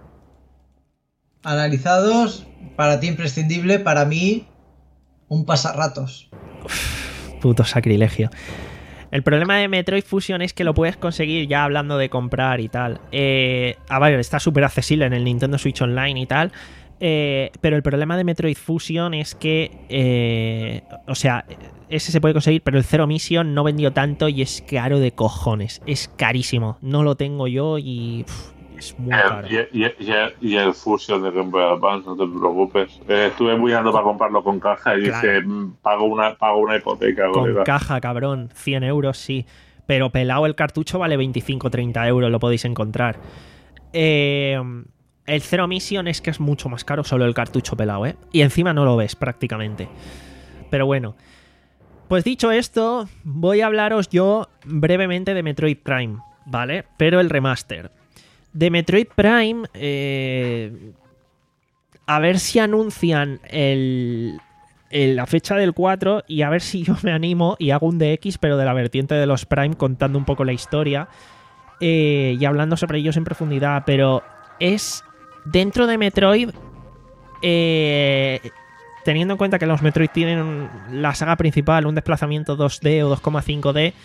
analizados. Para ti imprescindible. Para mí un pasarratos. Puto sacrilegio. El problema de Metroid Fusion es que lo puedes conseguir ya hablando de comprar y tal. Eh, a ver, está súper accesible en el Nintendo Switch Online y tal. Eh, pero el problema de Metroid Fusion es que, eh, o sea, ese se puede conseguir, pero el Zero Mission no vendió tanto y es caro de cojones. Es carísimo. No lo tengo yo y pff, es muy caro. Y, y, y, y el Fusion de Game Boy Advance, no te preocupes. Eh, estuve mirando para comprarlo con caja y Claro. dije, pago una, pago una hipoteca. Con colega. caja, cabrón. cien euros, sí. Pero pelado el cartucho vale veinticinco o treinta euros, lo podéis encontrar. Eh... El Zero Mission es que es mucho más caro solo el cartucho pelado, ¿eh? Y encima no lo ves prácticamente. Pero bueno. Pues dicho esto, voy a hablaros yo brevemente de Metroid Prime, ¿vale? Pero el remaster. De Metroid Prime, eh, a ver si anuncian el, el- la fecha del cuatro y a ver si yo me animo y hago un D X, pero de la vertiente de los Prime, contando un poco la historia eh, y hablando sobre ellos en profundidad. Pero es... Dentro de Metroid, eh, teniendo en cuenta que los Metroid tienen un- la saga principal, un desplazamiento dos D o dos coma cinco D,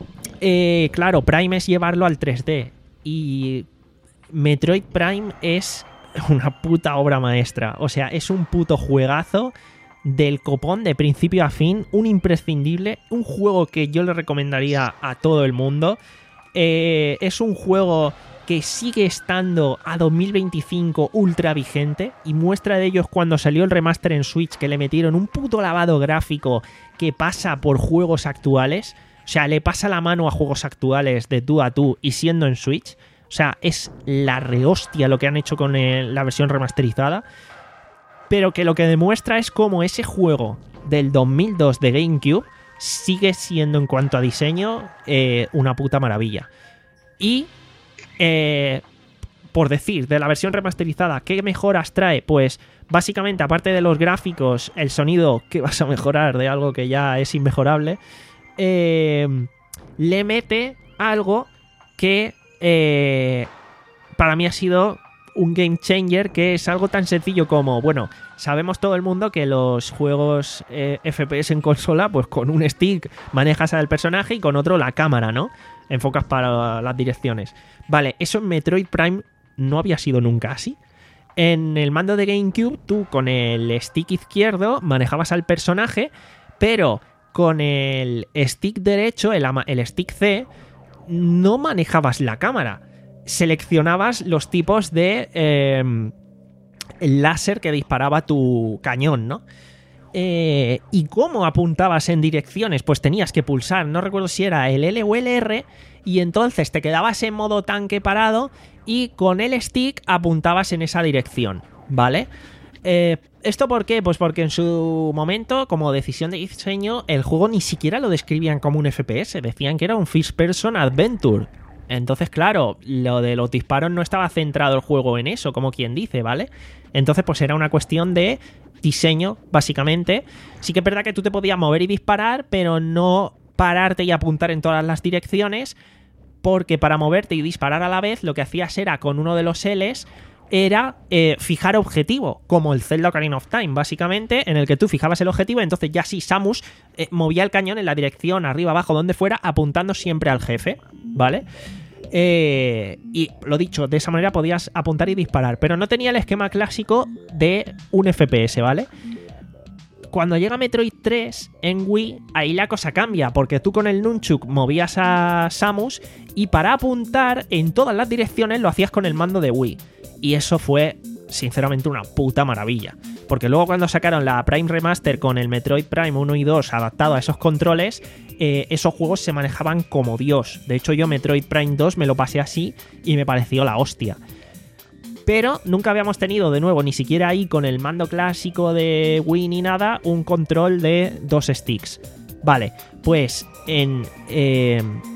eh, claro, Prime es llevarlo al tres D. Y Metroid Prime es una puta obra maestra. O sea, es un puto juegazo del copón de principio a fin, un imprescindible, un juego que yo le recomendaría a todo el mundo. Eh, es un juego que sigue estando a dos mil veinticinco ultra vigente, y muestra de ello es cuando salió el remaster en Switch, que le metieron un puto lavado gráfico que pasa por juegos actuales. O sea, le pasa la mano a juegos actuales de tú a tú y siendo en Switch. O sea, es la rehostia lo que han hecho con el- la versión remasterizada. Pero que lo que demuestra es cómo ese juego del dos mil dos de GameCube sigue siendo, en cuanto a diseño, eh, una puta maravilla. Y, eh, por decir, de la versión remasterizada, ¿qué mejoras trae? Pues, básicamente, aparte de los gráficos, el sonido, que vas a mejorar de algo que ya es inmejorable, eh, le mete algo que eh, para mí ha sido un game changer, que es algo tan sencillo como, bueno, sabemos todo el mundo que los juegos eh, F P S en consola, pues con un stick manejas al personaje y con otro la cámara, ¿no? Enfocas para las direcciones. Vale, eso en Metroid Prime no había sido nunca así. En el mando de GameCube, tú con el stick izquierdo manejabas al personaje, pero con el stick derecho, el, ama- el stick C, no manejabas la cámara. Seleccionabas los tipos de eh, el láser que disparaba tu cañón, ¿no? Eh, ¿Y cómo apuntabas en direcciones? Pues tenías que pulsar, no recuerdo si era el L o el R, y entonces te quedabas en modo tanque parado y con el stick apuntabas en esa dirección, ¿vale? Eh, ¿Esto por qué? Pues porque en su momento, como decisión de diseño, el juego ni siquiera lo describían como un F P S, decían que era un First Person Adventure. Entonces, claro, lo de los disparos no estaba centrado el juego en eso, como quien dice, ¿vale? Entonces, pues era una cuestión de diseño, básicamente. Sí que es verdad que tú te podías mover y disparar, pero no pararte y apuntar en todas las direcciones, porque para moverte y disparar a la vez, lo que hacías era, con uno de los L's, era eh, fijar objetivo, como el Zelda Ocarina of Time, básicamente, en el que tú fijabas el objetivo, entonces ya sí, Samus eh, movía el cañón en la dirección, arriba, abajo, donde fuera, apuntando siempre al jefe, ¿vale? Eh, y lo dicho, de esa manera podías apuntar y disparar, pero no tenía el esquema clásico de un F P S, ¿vale? Cuando llega Metroid tres en Wii, ahí la cosa cambia, porque tú con el Nunchuk movías a Samus y para apuntar en todas las direcciones lo hacías con el mando de Wii. Y eso fue, sinceramente, una puta maravilla. Porque luego cuando sacaron la Prime Remaster con el Metroid Prime uno y dos adaptado a esos controles, eh, esos juegos se manejaban como Dios. De hecho, yo Metroid Prime dos me lo pasé así y me pareció la hostia. Pero nunca habíamos tenido, de nuevo, ni siquiera ahí con el mando clásico de Wii ni nada, un control de dos sticks. Vale, pues en, eh,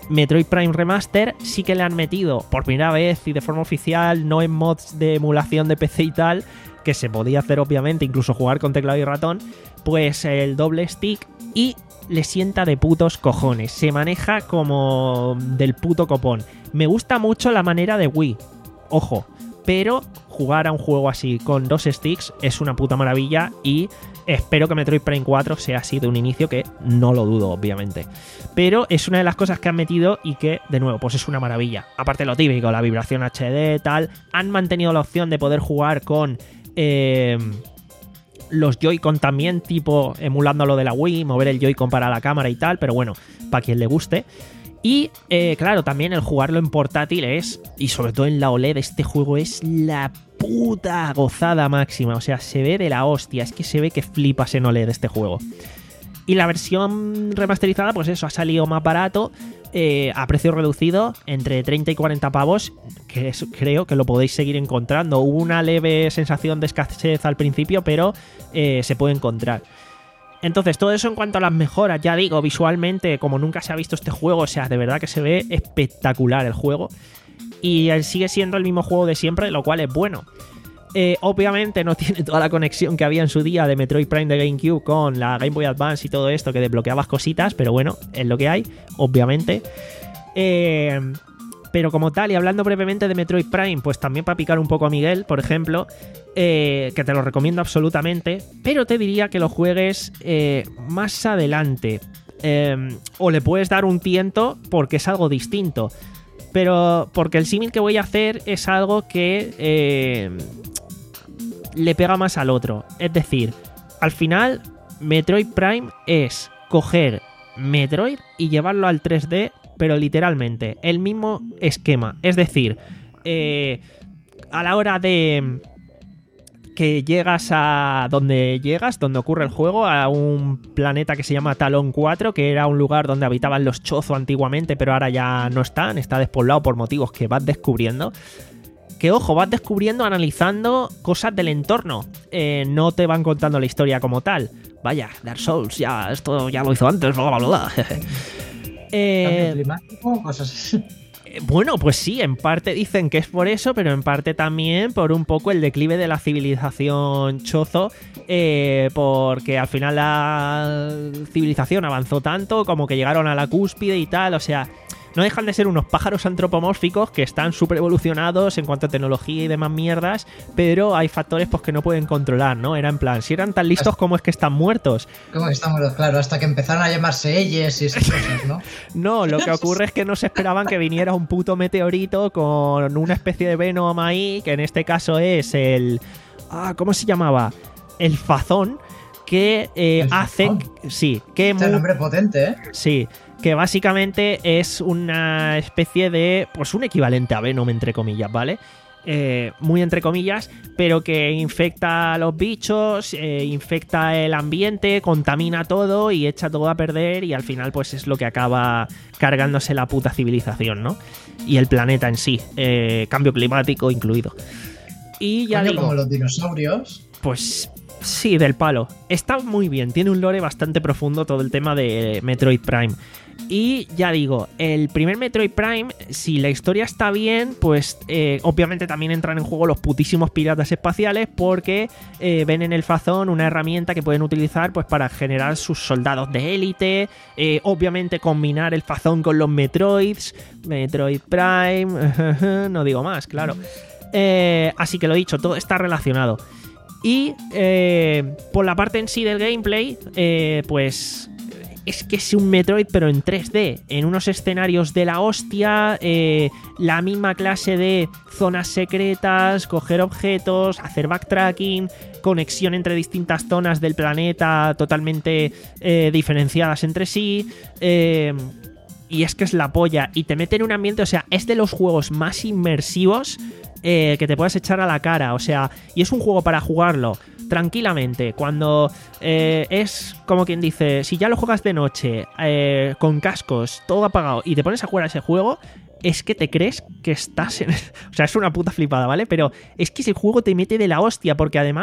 Metroid Prime Remaster sí que le han metido por primera vez y de forma oficial, no en mods de emulación de P C y tal, que se podía hacer obviamente, incluso jugar con teclado y ratón, pues el doble stick, y le sienta de putos cojones, se maneja como del puto copón. Me gusta mucho la manera de Wii, ojo, pero jugar a un juego así con dos sticks es una puta maravilla y espero que Metroid Prime cuatro sea así de un inicio, que no lo dudo obviamente, pero es una de las cosas que han metido y que de nuevo pues es una maravilla. Aparte lo típico, la vibración H D tal, han mantenido la opción de poder jugar con eh, los Joy-Con también, tipo emulando lo de la Wii, mover el Joy-Con para la cámara y tal, pero bueno, para quien le guste. Y eh, claro, también el jugarlo en portátil es, y sobre todo en la O L E D, este juego es la puta gozada máxima. O sea, se ve de la hostia, es que se ve que flipas en O L E D este juego. Y la versión remasterizada, pues eso, ha salido más barato, eh, a precio reducido, entre treinta y cuarenta pavos, que es, creo que lo podéis seguir encontrando. Hubo una leve sensación de escasez al principio, pero eh, se puede encontrar. Entonces, todo eso en cuanto a las mejoras, ya digo, visualmente, como nunca se ha visto este juego, o sea, de verdad que se ve espectacular el juego. Y sigue siendo el mismo juego de siempre, lo cual es bueno. Eh, obviamente no tiene toda la conexión que había en su día de Metroid Prime de GameCube con la Game Boy Advance y todo esto, que desbloqueabas cositas, pero bueno, es lo que hay, obviamente. Eh... Pero como tal, y hablando brevemente de Metroid Prime, pues también para picar un poco a Miguel, por ejemplo, eh, que te lo recomiendo absolutamente, pero te diría que lo juegues eh, más adelante. Eh, o le puedes dar un tiento porque es algo distinto. Pero porque el símil que voy a hacer es algo que eh, le pega más al otro. Es decir, al final, Metroid Prime es coger Metroid y llevarlo al tres D, pero literalmente el mismo esquema. Es decir, eh, a la hora de que llegas a donde llegas, donde ocurre el juego, a un planeta que se llama Talón cuatro, que era un lugar donde habitaban los Chozo antiguamente, pero ahora ya no están, está despoblado por motivos que vas descubriendo. Que ojo, vas descubriendo, analizando cosas del entorno, eh, no te van contando la historia como tal. Vaya, Dark Souls, ya, esto ya lo hizo antes, bla, bla, bla. Eh, ¿Cambio climático? Cosas así. Bueno, pues sí, en parte dicen que es por eso, pero en parte también por un poco el declive de la civilización Chozo, eh, porque al final la civilización avanzó tanto como que llegaron a la cúspide y tal, o sea, no dejan de ser unos pájaros antropomórficos que están súper evolucionados en cuanto a tecnología y demás mierdas, pero hay factores pues que no pueden controlar, ¿no? Era en plan, si eran tan listos, ¿cómo es que están muertos? ¿Cómo que están muertos? Claro, hasta que empezaron a llamarse ellos y esas cosas, ¿no? No, lo que ocurre es que no se esperaban que viniera un puto meteorito con una especie de Venom ahí, que en este caso es el... Ah, ¿cómo se llamaba? El Fazón, que eh, ¿El hace... Fazón? Sí, que... Este mu- nombre potente, ¿eh? Sí, que básicamente es una especie de, pues un equivalente a Venom, entre comillas, ¿vale? Eh, muy entre comillas, pero que infecta a los bichos, eh, infecta el ambiente, contamina todo y echa todo a perder, y al final pues es lo que acaba cargándose la puta civilización, ¿no? Y el planeta en sí, eh, cambio climático incluido. Y ya Coño, digo, como los dinosaurios. pues sí, del palo. Está muy bien, tiene un lore bastante profundo todo el tema de Metroid Prime. Y ya digo, el primer Metroid Prime, si la historia está bien, pues eh, obviamente también entran en juego los putísimos piratas espaciales, porque eh, ven en el Fazón una herramienta que pueden utilizar pues para generar sus soldados de élite, eh, obviamente combinar el Fazón con los Metroids, Metroid Prime, no digo más, claro. Eh, así que lo dicho, todo está relacionado. Y eh, por la parte en sí del gameplay, eh, pues es que es un Metroid pero en tres D, en unos escenarios de la hostia, eh, la misma clase de zonas secretas, coger objetos, hacer backtracking, conexión entre distintas zonas del planeta totalmente eh, diferenciadas entre sí, eh, y es que es la polla, y te mete en un ambiente, o sea, es de los juegos más inmersivos eh, que te puedes echar a la cara, o sea, y es un juego para jugarlo tranquilamente, cuando eh, es como quien dice, si ya lo juegas de noche, eh, con cascos, todo apagado, y te pones a jugar a ese juego, es que te crees que estás en... O sea, es una puta flipada, ¿vale? Pero es que ese juego te mete de la hostia, porque además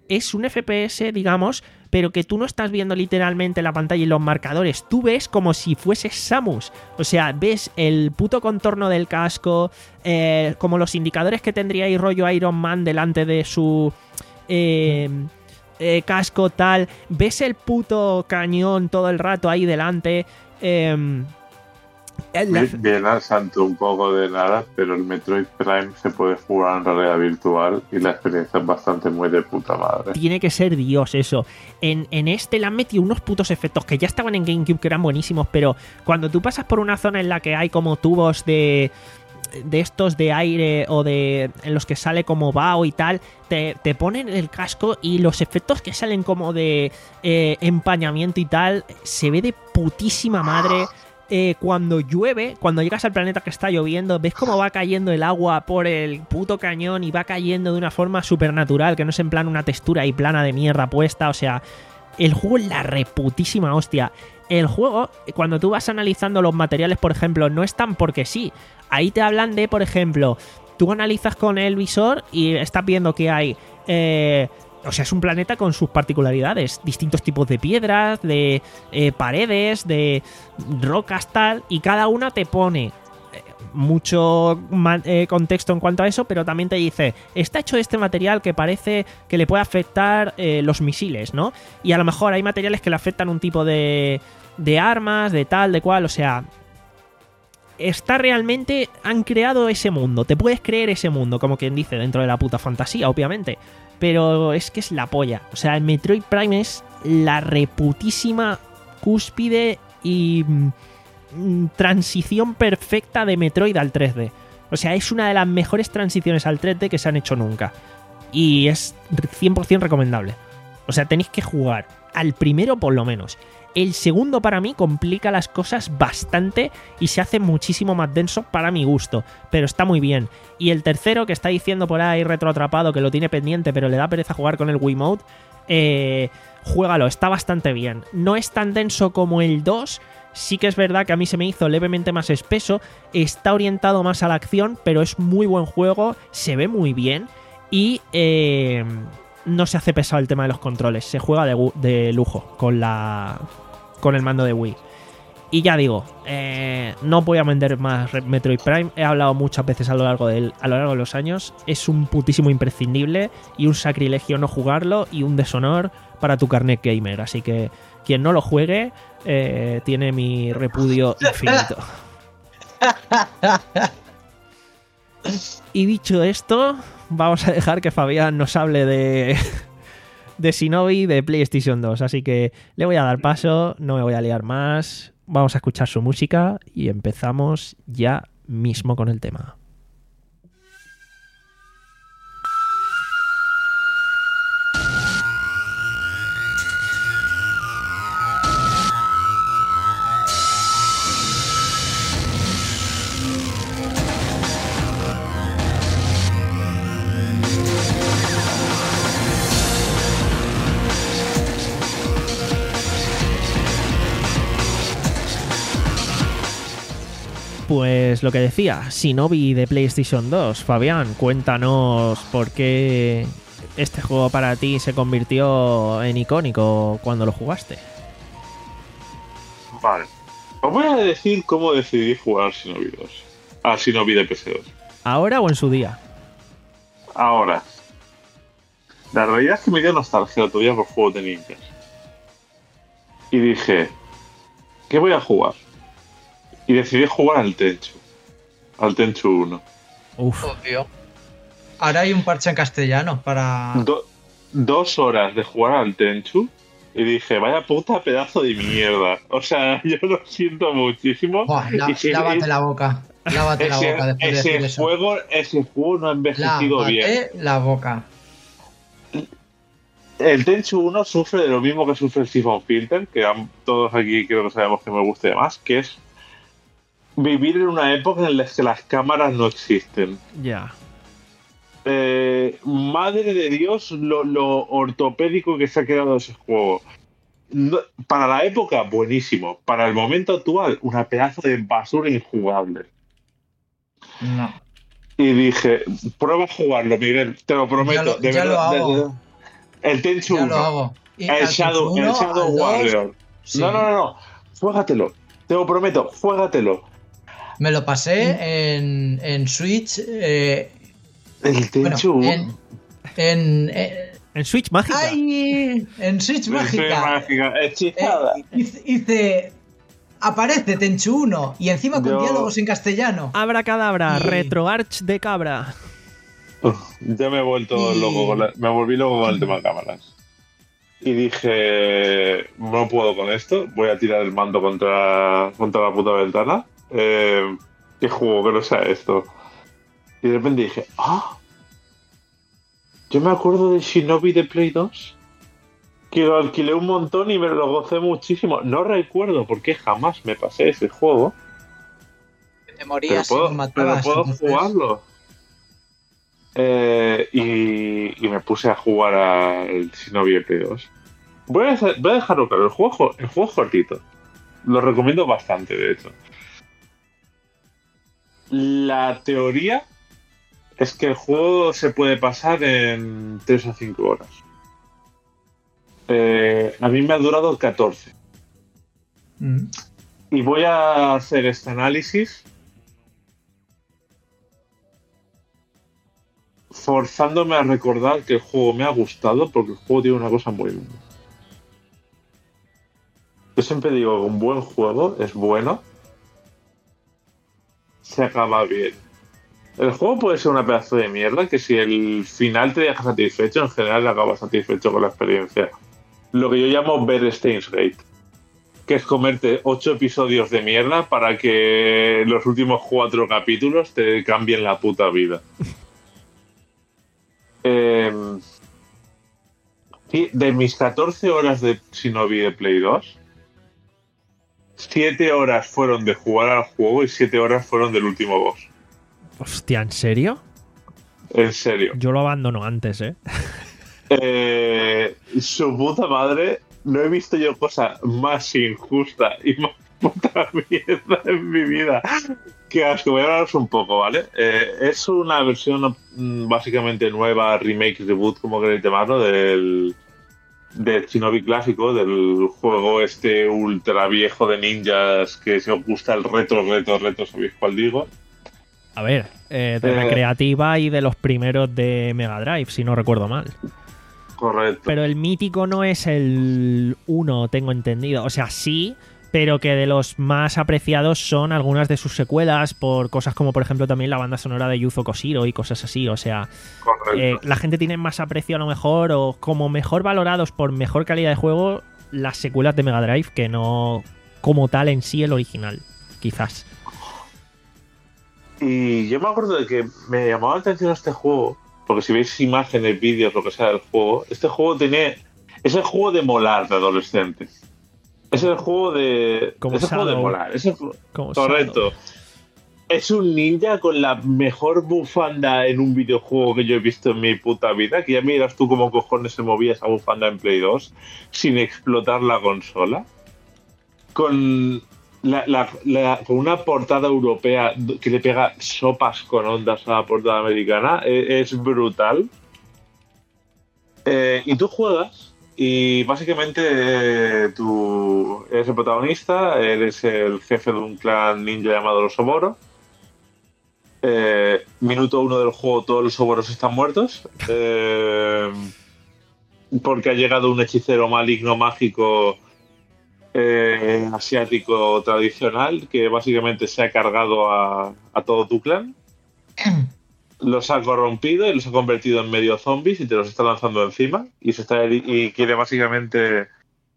es un F P S, digamos, pero que tú no estás viendo literalmente la pantalla y los marcadores. Tú ves como si fueses Samus. O sea, ves el puto contorno del casco, eh, como los indicadores que tendría ahí rollo Iron Man delante de su eh, eh, casco tal. Ves el puto cañón todo el rato ahí delante. Eh, La... Viene al santo un poco de nada, pero el Metroid Prime se puede jugar en realidad virtual y la experiencia es bastante muy de puta madre. Tiene que ser Dios eso. En, en este le han metido unos putos efectos que ya estaban en GameCube que eran buenísimos, pero cuando tú pasas por una zona en la que hay como tubos de... de estos de aire o de en los que sale como vaho y tal, te, te ponen el casco y los efectos que salen como de eh, empañamiento y tal, se ve de putísima madre. Eh, cuando llueve, cuando llegas al planeta que está lloviendo, ves cómo va cayendo el agua por el puto cañón y va cayendo de una forma supernatural, que no es en plan una textura ahí plana de mierda puesta. O sea, el juego es la reputísima hostia. El juego, cuando tú vas analizando los materiales, por ejemplo, no están porque sí. Ahí te hablan de, por ejemplo, tú analizas con el visor y estás viendo que hay... Eh, O sea, es un planeta con sus particularidades, distintos tipos de piedras, de eh, paredes, de rocas, tal, y cada una te pone mucho eh, contexto en cuanto a eso, pero también te dice, está hecho de este material que parece que le puede afectar eh, los misiles, ¿no? Y a lo mejor hay materiales que le afectan un tipo de, de armas, de tal, de cual, o sea... Está realmente... Han creado ese mundo, te puedes creer ese mundo, como quien dice, dentro de la puta fantasía, obviamente. Pero es que es la polla. O sea, el Metroid Prime es la reputísima cúspide y mm, transición perfecta de Metroid al tres D. O sea, es una de las mejores transiciones al tres D que se han hecho nunca. Y es cien por ciento recomendable. O sea, tenéis que jugar al primero por lo menos. El segundo para mí complica las cosas bastante y se hace muchísimo más denso para mi gusto, pero está muy bien. Y el tercero, que está diciendo por ahí retroatrapado que lo tiene pendiente pero le da pereza jugar con el Wiimote, eh, juégalo, está bastante bien. No es tan denso como el dos, sí que es verdad que a mí se me hizo levemente más espeso, está orientado más a la acción, pero es muy buen juego, se ve muy bien y... Eh, no se hace pesado el tema de los controles, se juega de, de lujo con la con el mando de Wii. Y ya digo, eh, no voy a vender más Metroid Prime, he hablado muchas veces a lo largo de, a lo largo de los años, es un putísimo imprescindible y un sacrilegio no jugarlo y un deshonor para tu carnet gamer, así que quien no lo juegue eh, tiene mi repudio infinito. Y dicho esto, vamos a dejar que Fabián nos hable de, de Shinobi de PlayStation dos. Así que le voy a dar paso, no me voy a liar más. Vamos a escuchar su música y empezamos ya mismo con el tema. Pues lo que decía, Shinobi de PlayStation dos. Fabián, cuéntanos por qué este juego para ti se convirtió en icónico cuando lo jugaste. Vale. Os voy a decir cómo decidí jugar Shinobi dos. A Shinobi de P S dos. ¿Ahora o en su día? Ahora. La realidad es que me dio nostalgia todavía por juegos de ninjas. Y dije, ¿qué voy a jugar? Y decidí jugar al Tenchu. Al Tenchu uno. Uf. Obvio. Ahora hay un parche en castellano para... Do- dos horas de jugar al Tenchu y dije, vaya puta pedazo de mierda. O sea, yo lo siento muchísimo. Buah, la- Y si- lávate la boca. Lávate la ese, boca después de ese decir eso. juego, ese juego no ha envejecido bien. Lávate la boca. El Tenchu uno sufre de lo mismo que sufre el Siphon Filter, que a- todos aquí creo que sabemos que me guste más, que es vivir en una época en la que las cámaras no existen. Ya. Eh, madre de Dios, lo, lo ortopédico que se ha quedado ese juego. No, para la época, buenísimo. Para el momento actual, una pedazo de basura injugable. No. Y dije, prueba a jugarlo, Miguel, te lo prometo. Ya lo- de ya verdad, lo hago. de- de- El Tenchu Ya uno. lo hago. Y El al Shadow, Tenchu el uno, Shadow al dos, Warrior. sí. No, no, no, no. Juégatelo. Te lo prometo, juégatelo. Me lo pasé en, en Switch. Eh, El Tenchu bueno, uno. en. En. eh, En Switch mágica. ¡Ay! En Switch mágica. mágica. Eh, Hechizada. hice, hice- Aparece Tenchu uno y encima con Yo- diálogos en castellano. Abracadabra, Y- RetroArch de cabra. Uf, ya me he vuelto Y- loco con la- me volví loco con el tema cámaras. Y dije, no puedo con esto, voy a tirar el mando contra, contra la puta ventana. Eh, ¿Qué juego que no sea esto? Y de repente dije, ah, yo me acuerdo de Shinobi de Play dos, que lo alquilé un montón y me lo gocé muchísimo. No recuerdo por qué jamás me pasé ese juego, Te pero morías puedo, y no pero matabas. puedo entonces- jugarlo. Eh, y, y me puse a jugar al Shinobi de Play dos. Voy a, hacer- voy a dejarlo claro, el juego, el juego es cortito. Lo recomiendo bastante, de hecho. La teoría es que el juego se puede pasar en tres a cinco horas. Eh, a mí me ha durado catorce. Mm. Y voy a hacer este análisis forzándome a recordar que el juego me ha gustado, porque el juego tiene una cosa muy buena. Yo siempre digo que un buen juego es bueno, se acaba bien. El juego puede ser una pedazo de mierda que si el final te deja satisfecho, en general acabas satisfecho con la experiencia. Lo que yo llamo ver Steins Gate, que es comerte ocho episodios de mierda para que los últimos cuatro capítulos te cambien la puta vida. Eh, sí, de mis catorce horas de Shinobi de Play dos, siete horas fueron de jugar al juego y siete horas fueron del último boss. Hostia, ¿en serio? En serio. Yo lo abandono antes, ¿eh? Eh, su puta madre, no he visto yo cosa más injusta y más puta mierda en mi vida. Qué asco, voy a hablaros un poco, ¿vale? Eh, es una versión mm, básicamente nueva, remake, reboot, como queréis llamarlo, del, del Shinobi clásico, del juego este ultra viejo de ninjas que si os gusta el retro, retro, retro, ¿sabéis cuál digo? A ver, eh, de Eh. recreativa y de los primeros de Mega Drive, si no recuerdo mal. Correcto. Pero el mítico no es el uno, tengo entendido. O sea, sí, pero que de los más apreciados son algunas de sus secuelas por cosas como, por ejemplo, también la banda sonora de Yuzo Koshiro y cosas así. O sea, Correcto. eh, la gente tiene más aprecio a lo mejor o como mejor valorados por mejor calidad de juego las secuelas de Mega Drive que no como tal en sí el original, quizás. Y yo me acuerdo de que me llamaba la atención este juego, porque si veis imágenes, vídeos, lo que sea del juego, este juego tiene. Es el juego de molar de adolescente. Es el juego de. Como es el juego de Shadow. molar. Es el- Como correcto. Es un ninja con la mejor bufanda en un videojuego que yo he visto en mi puta vida. Que ya miras tú cómo cojones se movía esa bufanda en Play dos sin explotar la consola. Con. La, la- la- con una portada europea que le pega sopas con ondas a la portada americana, e- es, brutal. Eh, y tú juegas y básicamente eh, tú eres el protagonista, eres el jefe de un clan ninja llamado los Oboro. Eh, minuto uno del juego todos los Oboros están muertos. Eh, porque ha llegado un hechicero maligno mágico Eh, asiático tradicional que básicamente se ha cargado a, a todo tu clan, los ha corrompido y los ha convertido en medio zombies y te los está lanzando encima y se está y quiere básicamente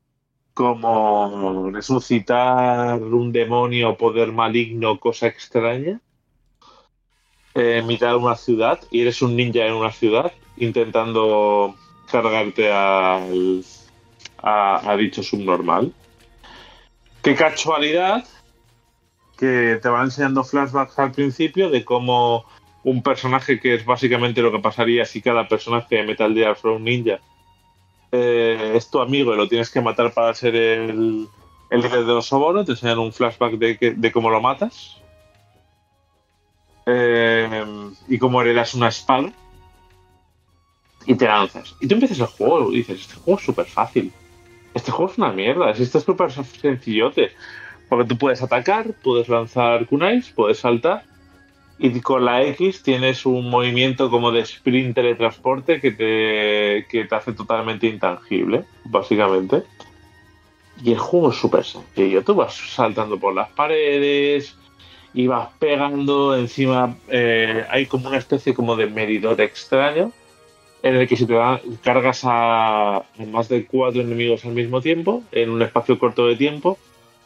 como resucitar un demonio, poder maligno, cosa extraña eh, en mitad de una ciudad, y eres un ninja en una ciudad intentando cargarte al, a, a dicho subnormal. Qué casualidad que te van enseñando flashbacks al principio de cómo un personaje, que es básicamente lo que pasaría si cada personaje de Metal Gear fuera un ninja, eh, es tu amigo y lo tienes que matar para ser el, el líder de los Oboro. Te enseñan un flashback de, que, de cómo lo matas eh, y cómo heredas una espada y te lanzas. Y tú empiezas el juego y dices, este juego es súper fácil. Este juego es una mierda, este es súper sencillote. Porque tú puedes atacar, puedes lanzar kunais, puedes saltar. Y con la X tienes un movimiento como de sprint teletransporte que te, que te hace totalmente intangible, básicamente. Y el juego es súper sencillo. Tú vas saltando por las paredes y vas pegando. Encima eh, hay como una especie como de medidor extraño en el que si te da, cargas a, a más de cuatro enemigos al mismo tiempo, en un espacio corto de tiempo,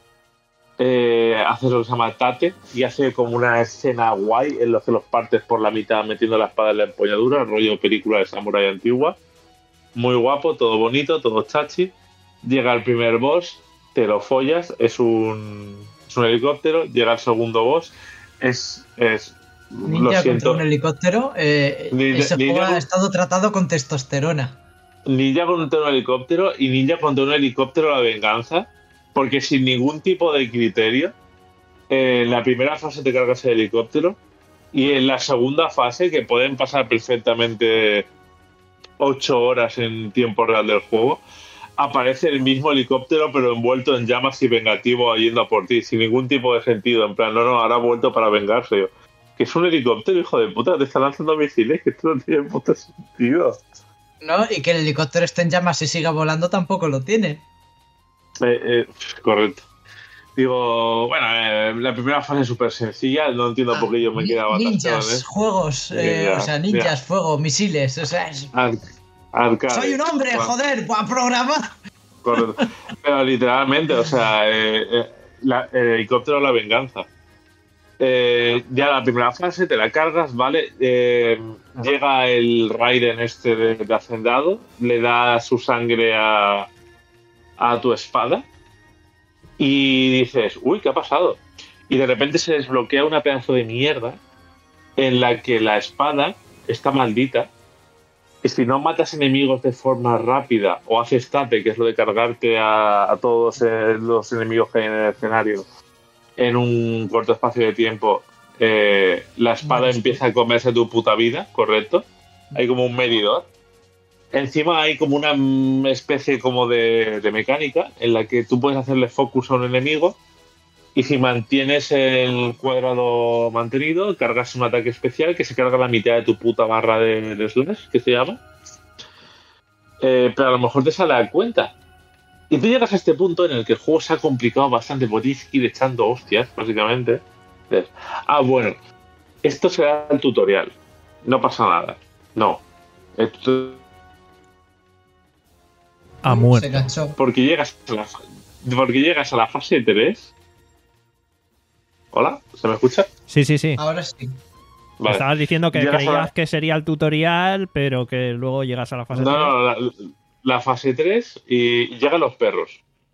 Eh, hace lo que se llama tate y hace como una escena guay en lo que los partes por la mitad metiendo la espada en la empuñadura, rollo película de samurái antigua. Muy guapo, todo bonito, todo chachi. Llega el primer boss, te lo follas, es un, es un helicóptero. Llega el segundo boss, es... es Ninja lo siento. contra un helicóptero. Eh, Ninja, ese ninja juego con, ha estado tratado con testosterona. Ninja contra un helicóptero y ninja contra un helicóptero la venganza. Porque sin ningún tipo de criterio, eh, en la primera fase te cargas el helicóptero y en la segunda fase, que pueden pasar perfectamente ocho horas en tiempo real del juego, aparece el mismo helicóptero pero envuelto en llamas y vengativo yendo a por ti, sin ningún tipo de sentido. En plan, no, no, ahora ha vuelto para vengarse. Que es un helicóptero, hijo de puta, te está lanzando misiles, que esto no tiene puto sentido. No, y que el helicóptero esté en llamas y siga volando tampoco lo tiene. Eh, eh, correcto. Digo, bueno, eh, la primera fase es súper sencilla, no entiendo ah, por qué yo me quedaba ninjas, atascado, ¿eh? Juegos, eh, ya, o sea, ninjas, ya. Fuego, misiles, o sea, es... Ar arcade. Soy un hombre, bueno. Joder, para programar. Correcto. Pero literalmente, o sea, eh, eh, la, el helicóptero de la venganza. Eh, ya la primera fase te la cargas, ¿vale? Eh, llega el Raiden este de, de Hacendado, le da su sangre a... a tu espada y dices, uy, ¿qué ha pasado? Y de repente se desbloquea una pedazo de mierda en la que la espada está maldita y si no matas enemigos de forma rápida o haces tate, que es lo de cargarte a, a todos eh, los enemigos que hay en el escenario en un corto espacio de tiempo, eh, la espada bueno, empieza a comerse tu puta vida, ¿correcto? Hay como un medidor. Encima hay como una especie como de, de mecánica en la que tú puedes hacerle focus a un enemigo y si mantienes el cuadrado mantenido, cargas un ataque especial que se carga la mitad de tu puta barra de, de slash, que se llama. Eh, pero a lo mejor te sale a cuenta. Y tú llegas a este punto en el que el juego se ha complicado bastante porque tienes que ir echando hostias, básicamente. Entonces, ah, bueno, esto será el tutorial. No pasa nada. No. El tutorial ha muerto. Porque llegas a la, porque llegas a la fase tres. ¿Hola? ¿Se me escucha? Sí, sí, sí. Ahora sí. Vale. Estabas diciendo que creías la... que sería el tutorial, pero que luego llegas a la fase no, tres. No, no, la, la fase tres y llegan los perros.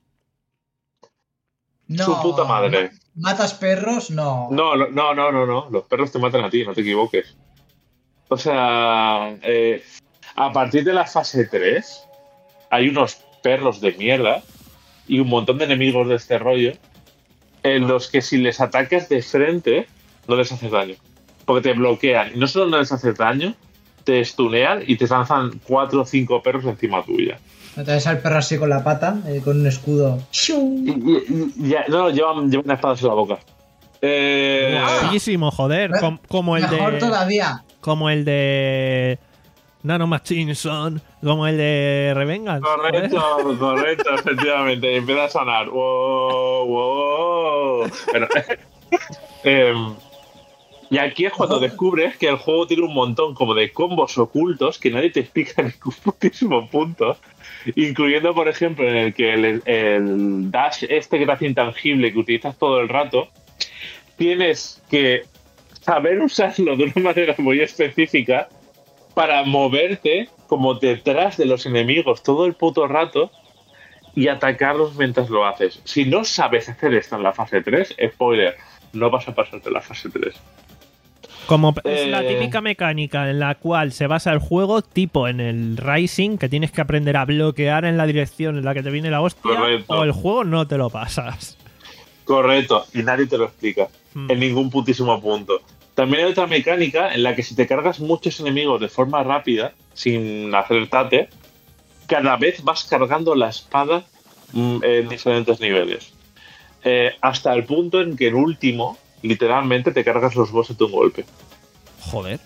No, su puta madre. ¿Matas perros? No. No, no, no, no, no, no. Los perros te matan a ti, no te equivoques. O sea, eh, a partir de la fase tres hay unos perros de mierda y un montón de enemigos de este rollo en los que si les atacas de frente no les haces daño. Porque te bloquean. Y no solo no les haces daño, te stunean y te lanzan cuatro o cinco perros encima tuya. ¿No te ves al perro así con la pata? Eh, con un escudo. Y, y, y, ya, no, llevan, llevan espadas en la boca. Eh... Guapísimo, joder. Com, como el Mejor de... todavía. Como el de... Nano Machine Son, como el de Revengan. Correcto, ¿sabes? Correcto, efectivamente. Y empieza a sonar. Wow, wow. Bueno, eh, y aquí es cuando descubres que el juego tiene un montón como de combos ocultos que nadie te explica en ningún putísimo punto. Incluyendo, por ejemplo, en el que el, el dash este que te hace intangible que utilizas todo el rato, tienes que saber usarlo de una manera muy específica para moverte como detrás de los enemigos todo el puto rato y atacarlos mientras lo haces. Si no sabes hacer esto en la fase tres, spoiler, no vas a pasarte la fase tres. Como eh... es la típica mecánica en la cual se basa el juego, tipo en el Rising, que tienes que aprender a bloquear en la dirección en la que te viene la hostia, correcto, o el juego no te lo pasas. Correcto, y nadie te lo explica, hmm. en ningún putísimo punto. También hay otra mecánica en la que si te cargas muchos enemigos de forma rápida, sin acertarte, cada vez vas cargando la espada mm, en diferentes niveles. Eh, hasta el punto en que el último, literalmente, te cargas los bosses de un golpe. Joder.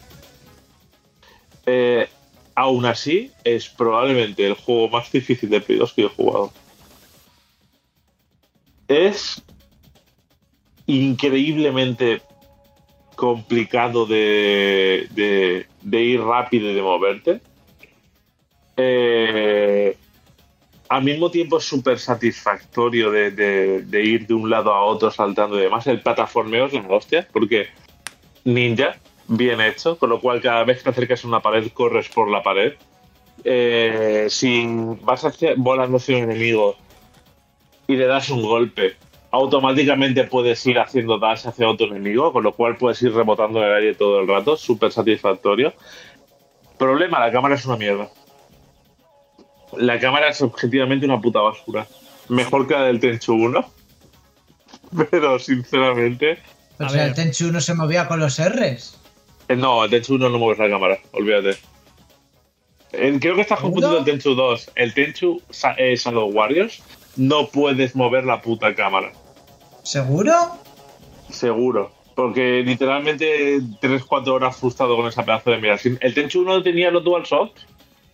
Eh, aún así, es probablemente el juego más difícil de Play dos que yo he jugado. Es increíblemente complicado de, de, de ir rápido y de moverte. Eh, al mismo tiempo es súper satisfactorio de, de, de ir de un lado a otro saltando y demás. El plataformeo es la hostia, porque ninja, bien hecho, con lo cual cada vez que te acercas a una pared corres por la pared. Eh, si vas hacia, volando hacia un enemigo y le das un golpe, automáticamente puedes ir haciendo dash hacia otro enemigo, con lo cual puedes ir rebotando en el aire todo el rato, súper satisfactorio. Problema, la cámara es una mierda. La cámara es objetivamente una puta basura. Mejor que la del Tenchu uno, pero sinceramente... O sea, el Tenchu uno se movía con los R's. Eh, no, el Tenchu uno no mueves la cámara, olvídate. Eh, creo que estás confundiendo el Tenchu dos. El Tenchu eh, Shadow Warriors no puedes mover la puta cámara. ¿Seguro? Seguro. Porque literalmente tres cuatro horas frustrado con esa pedazo de mira. El Tenchu uno tenía los DualShock.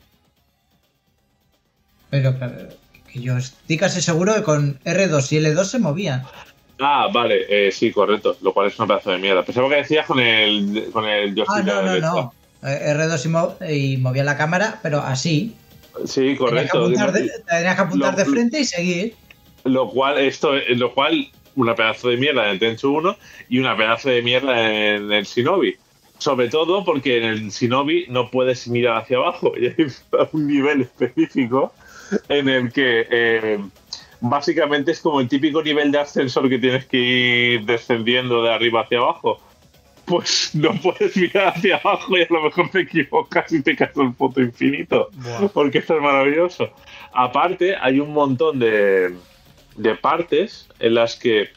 Pero, pero que yo estoy casi seguro que con R dos y L dos se movían. Ah, vale, eh, sí, correcto. Lo cual es una pedazo de mierda. Pensaba que decías con el con el joystick. Ah, no, no, de no. R dos y, mov y movía la cámara, pero así. Sí, correcto. Tenías que apuntar de, tenías que apuntar lo, de frente y seguir. Lo cual, esto, lo cual, una pedazo de mierda en el Tenchu uno y una pedazo de mierda en el Shinobi. Sobre todo porque en el Shinobi no puedes mirar hacia abajo. Y hay un nivel específico en el que eh, básicamente es como el típico nivel de ascensor que tienes que ir descendiendo de arriba hacia abajo. Pues no puedes mirar hacia abajo y a lo mejor te equivocas y te caes el puto infinito. Wow. Porque esto es maravilloso. Aparte, hay un montón de, de partes en las que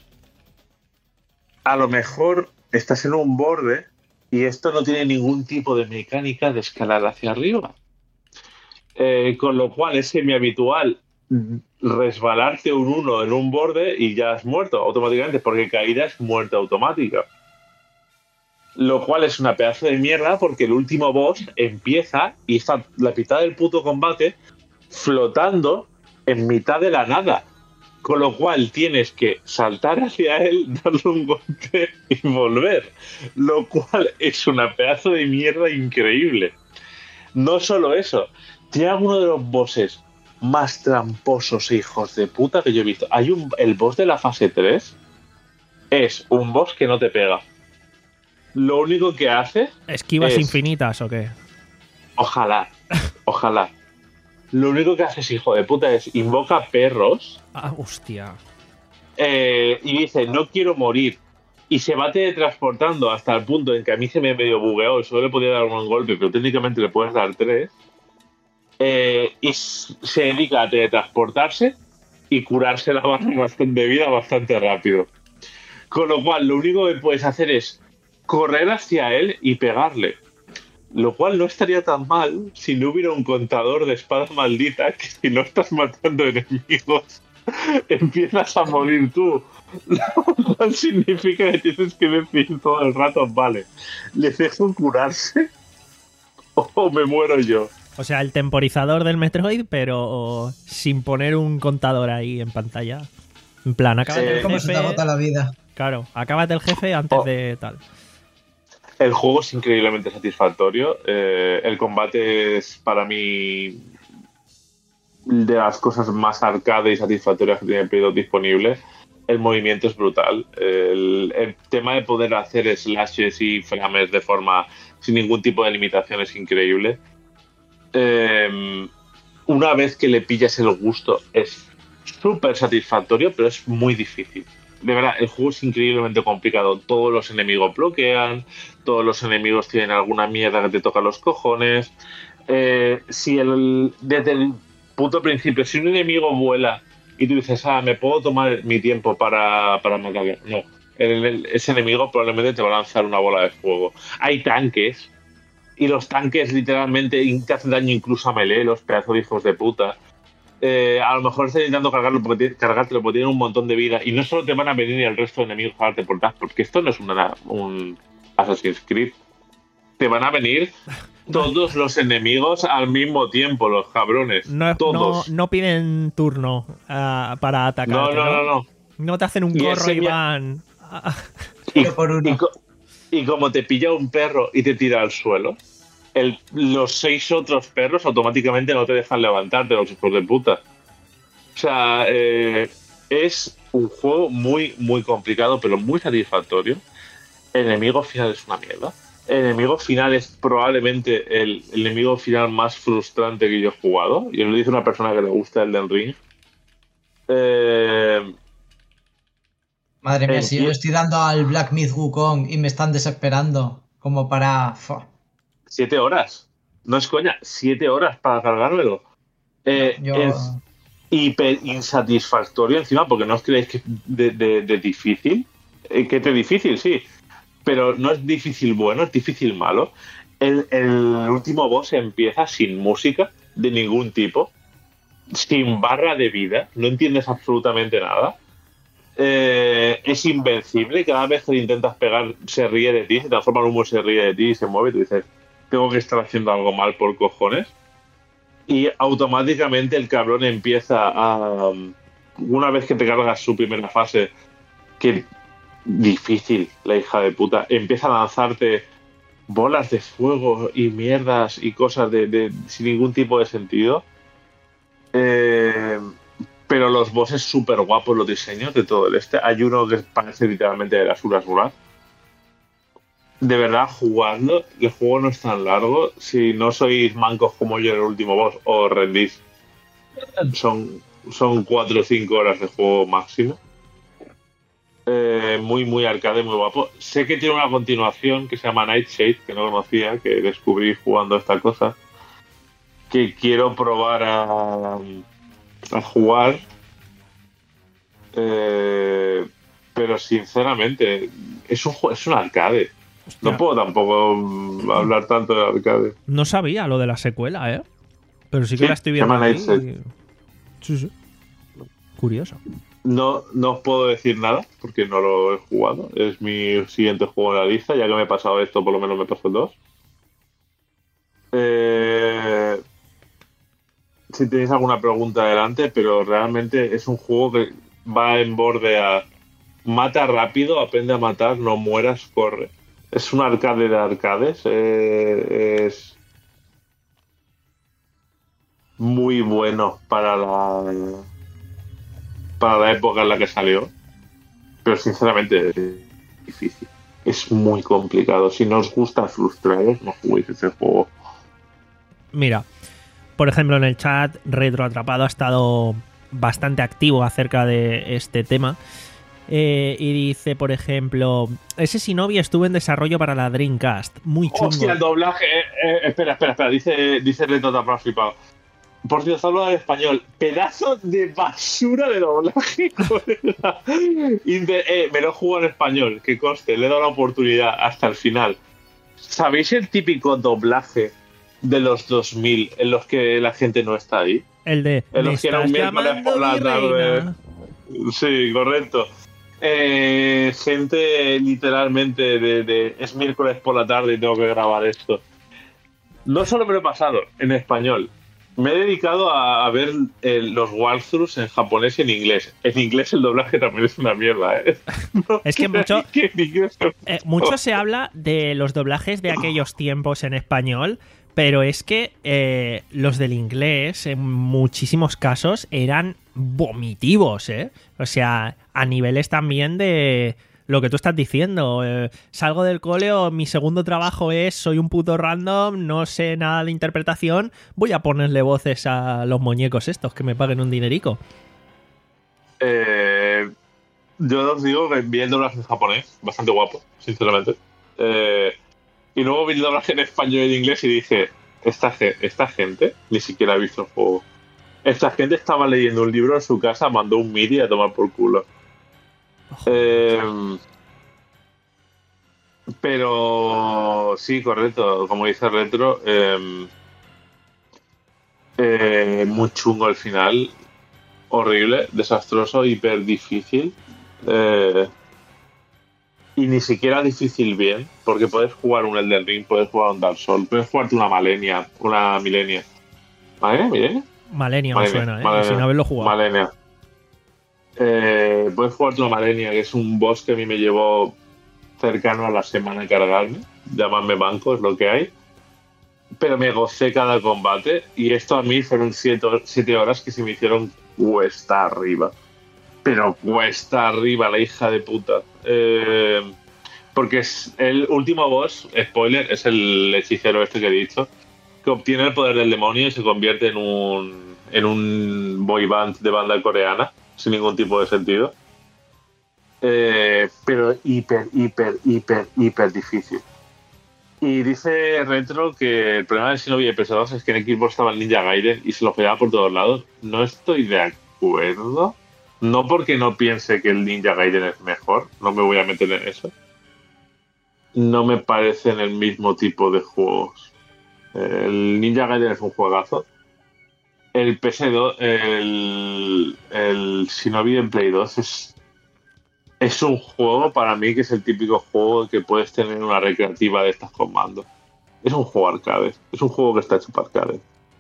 a lo mejor estás en un borde y esto no tiene ningún tipo de mecánica de escalar hacia arriba. Eh, con lo cual es semi-habitual resbalarte un uno en un borde y ya has muerto automáticamente, porque caída es muerte automática. Lo cual es una pedazo de mierda porque el último boss empieza y está la mitad del puto combate flotando en mitad de la nada. Con lo cual tienes que saltar hacia él, darle un golpe y volver. Lo cual es una pedazo de mierda increíble. No solo eso, tiene uno de los bosses más tramposos e hijos de puta que yo he visto. Hay un, el boss de la fase tres es un boss que no te pega. Lo único que hace... ¿Esquivas es, infinitas o qué? Ojalá, ojalá. Lo único que hace ese hijo de puta es invoca perros. Ah, hostia. Eh, y dice, no quiero morir. Y se va teletransportando hasta el punto en que a mí se me medio bugueó y solo le podía dar un golpe, pero técnicamente le puedes dar tres. Eh, y se dedica a teletransportarse y curarse la barra de vida bastante rápido. Con lo cual, lo único que puedes hacer es correr hacia él y pegarle. Lo cual no estaría tan mal si no hubiera un contador de espada maldita que si no estás matando enemigos empiezas a morir tú. Lo cual significa que tienes que decir todo el rato, vale, ¿le dejo curarse o me muero yo? O sea, el temporizador del Metroid, pero sin poner un contador ahí en pantalla. En plan, acábate eh, el jefe... ¿Cómo se te agota la vida? Claro, acábate el jefe antes oh. de tal. El juego es increíblemente satisfactorio. Eh, el combate es para mí de las cosas más arcade y satisfactorias que tiene el Play dos disponible. El movimiento es brutal. El, el tema de poder hacer slashes y frames de forma sin ningún tipo de limitación es increíble. Eh, una vez que le pillas el gusto es súper satisfactorio, pero es muy difícil. De verdad, el juego es increíblemente complicado. Todos los enemigos bloquean, todos los enemigos tienen alguna mierda que te toca los cojones. Eh, si el, desde el puto principio, si un enemigo vuela y tú dices, ah, me puedo tomar mi tiempo para, para matarlo. No, el, el, ese enemigo probablemente te va a lanzar una bola de fuego. Hay tanques, y los tanques literalmente te hacen daño incluso a melee, los pedazos de hijos de puta. Eh, a lo mejor estás intentando cargarlo porque, cargártelo porque tienen un montón de vida, y no solo te van a venir el resto de enemigos a darte por atrás, porque esto no es una, un Assassin's Creed. Te van a venir todos los enemigos al mismo tiempo, los cabrones. No, todos. no, no piden turno uh, para atacar. No, no, no, no. No te hacen un y corro y ya... van. y, y, y como te pilla un perro y te tira al suelo, el, los seis otros perros automáticamente no te dejan levantarte, los hijos de puta. O sea, eh, es un juego muy, muy complicado, pero muy satisfactorio. El enemigo final es una mierda. El enemigo final es probablemente el, el enemigo final más frustrante que yo he jugado. Y lo dice una persona que le gusta el Elden Ring. Eh, Madre mía, si yo le estoy dando al Black Myth Wukong y me están desesperando como para... Fua. Siete horas. No es coña. Siete horas para cargármelo. Eh, yo... Es hiper insatisfactorio encima, porque no os creéis que de, de, de difícil. Eh, que es difícil, sí. Pero no es difícil bueno, es difícil malo. El, el último boss empieza sin música de ningún tipo, sin barra de vida, no entiendes absolutamente nada. Eh, es invencible, cada vez que le intentas pegar se ríe de ti, se transforma en humo, se ríe de ti y se mueve, y tú dices, tengo que estar haciendo algo mal por cojones. Y automáticamente el cabrón empieza a... Una vez que te cargas su primera fase, que... difícil, la hija de puta, empieza a lanzarte bolas de fuego y mierdas y cosas de, de sin ningún tipo de sentido. Eh, pero los bosses súper guapos, los diseños de todo el este. Hay uno que parece literalmente de las Uras Uras. De verdad, jugadlo. El juego no es tan largo. Si no sois mancos como yo en el último boss, os rendís. Son, son cuatro o cinco horas de juego máximo. Eh, muy, muy arcade, muy guapo. Sé que tiene una continuación que se llama Nightshade, que no conocía, que descubrí jugando esta cosa. Que quiero probar a, a jugar. Eh, pero sinceramente, es un, es un arcade. No puedo tampoco hablar tanto de arcade. No sabía lo de la secuela, ¿eh? Pero sí que sí, la estoy viendo. Se llama Nightshade. Sí, sí. Curioso. No, no os puedo decir nada porque no lo he jugado. Es mi siguiente juego en la lista. Ya que me he pasado esto, por lo menos me paso el dos. Eh, si tenéis alguna pregunta, adelante. Pero realmente es un juego que va en borde a mata rápido, aprende a matar, no mueras, corre. Es un arcade de arcades. Eh, es muy bueno para la... para la época en la que salió, pero sinceramente es difícil, es muy complicado. Si no os gusta frustraros, no juguéis ese juego. Mira, por ejemplo, en el chat Retroatrapado ha estado bastante activo acerca de este tema, eh, y dice, por ejemplo, ese Shinobi estuvo en desarrollo para la Dreamcast, muy chungo. Hostia, el doblaje, eh, eh, espera, espera, espera, dice, dice Retroatrapado flipado. Por Dios, hablo en español. Pedazo de basura de doblaje. Inter- eh, me lo juego en español, que conste, le he dado la oportunidad hasta el final. ¿Sabéis el típico doblaje de los dos mil en los que la gente no está ahí? El de... En los que era un miércoles por la tarde. Sí, correcto. Eh, gente literalmente de, de... Es miércoles por la tarde y tengo que grabar esto. No solo me lo he pasado en español. Me he dedicado a, a ver el, los walkthroughs en japonés y en inglés. En inglés el doblaje también es una mierda, ¿eh? No es que mucho, que eh, mucho se habla de los doblajes de aquellos tiempos en español, pero es que eh, los del inglés en muchísimos casos eran vomitivos, ¿eh? O sea, a niveles también de... Lo que tú estás diciendo, eh, salgo del cole o mi segundo trabajo es soy un puto random, no sé nada de interpretación, voy a ponerle voces a los muñecos estos que me paguen un dinerico. Eh, yo os digo que vi el doblaje en japonés, bastante guapo, sinceramente. Eh, y luego vi el doblaje en español y en inglés y dije, esta, esta gente ni siquiera ha visto el juego. Esta gente estaba leyendo un libro en su casa, mandó un M I D I a tomar por culo. Eh, Pero sí, correcto, como dice Retro, eh, eh, muy chungo el final, horrible, desastroso, hiper difícil. Eh, y ni siquiera difícil bien, porque puedes jugar un Elden Ring, puedes jugar un Dark Souls, puedes jugarte una Malenia, una Milenia. ¿Malenia? ¿Milenia? Malenia me Malenia, suena, ¿eh? Malenia, Sin haberlo jugado. Malenia. Eh, puedes jugarte una Malenia, que es un boss que a mí me llevó cercano a la semana de cargarme. Llamadme banco, es lo que hay. Pero me gocé cada combate, y esto a mí fueron siete horas que se me hicieron cuesta arriba. Pero cuesta arriba, la hija de puta. Eh, porque es el último boss, spoiler, es el hechicero este que he dicho, que obtiene el poder del demonio y se convierte en un en un boy band de banda coreana, sin ningún tipo de sentido. Eh, pero hiper, hiper, hiper, hiper difícil. Y dice Retro que el problema de Shinobi y P S dos es que en Xbox estaba el Ninja Gaiden y se lo pegaba por todos lados. No estoy de acuerdo. No porque no piense que el Ninja Gaiden es mejor, no me voy a meter en eso. No me parecen el mismo tipo de juegos. El Ninja Gaiden es un juegazo. El P S dos, el, el Shinobi en Play dos es, es un juego para mí que es el típico juego que puedes tener en una recreativa de estas con mando. Es un juego arcade. Es un juego que está hecho para arcade.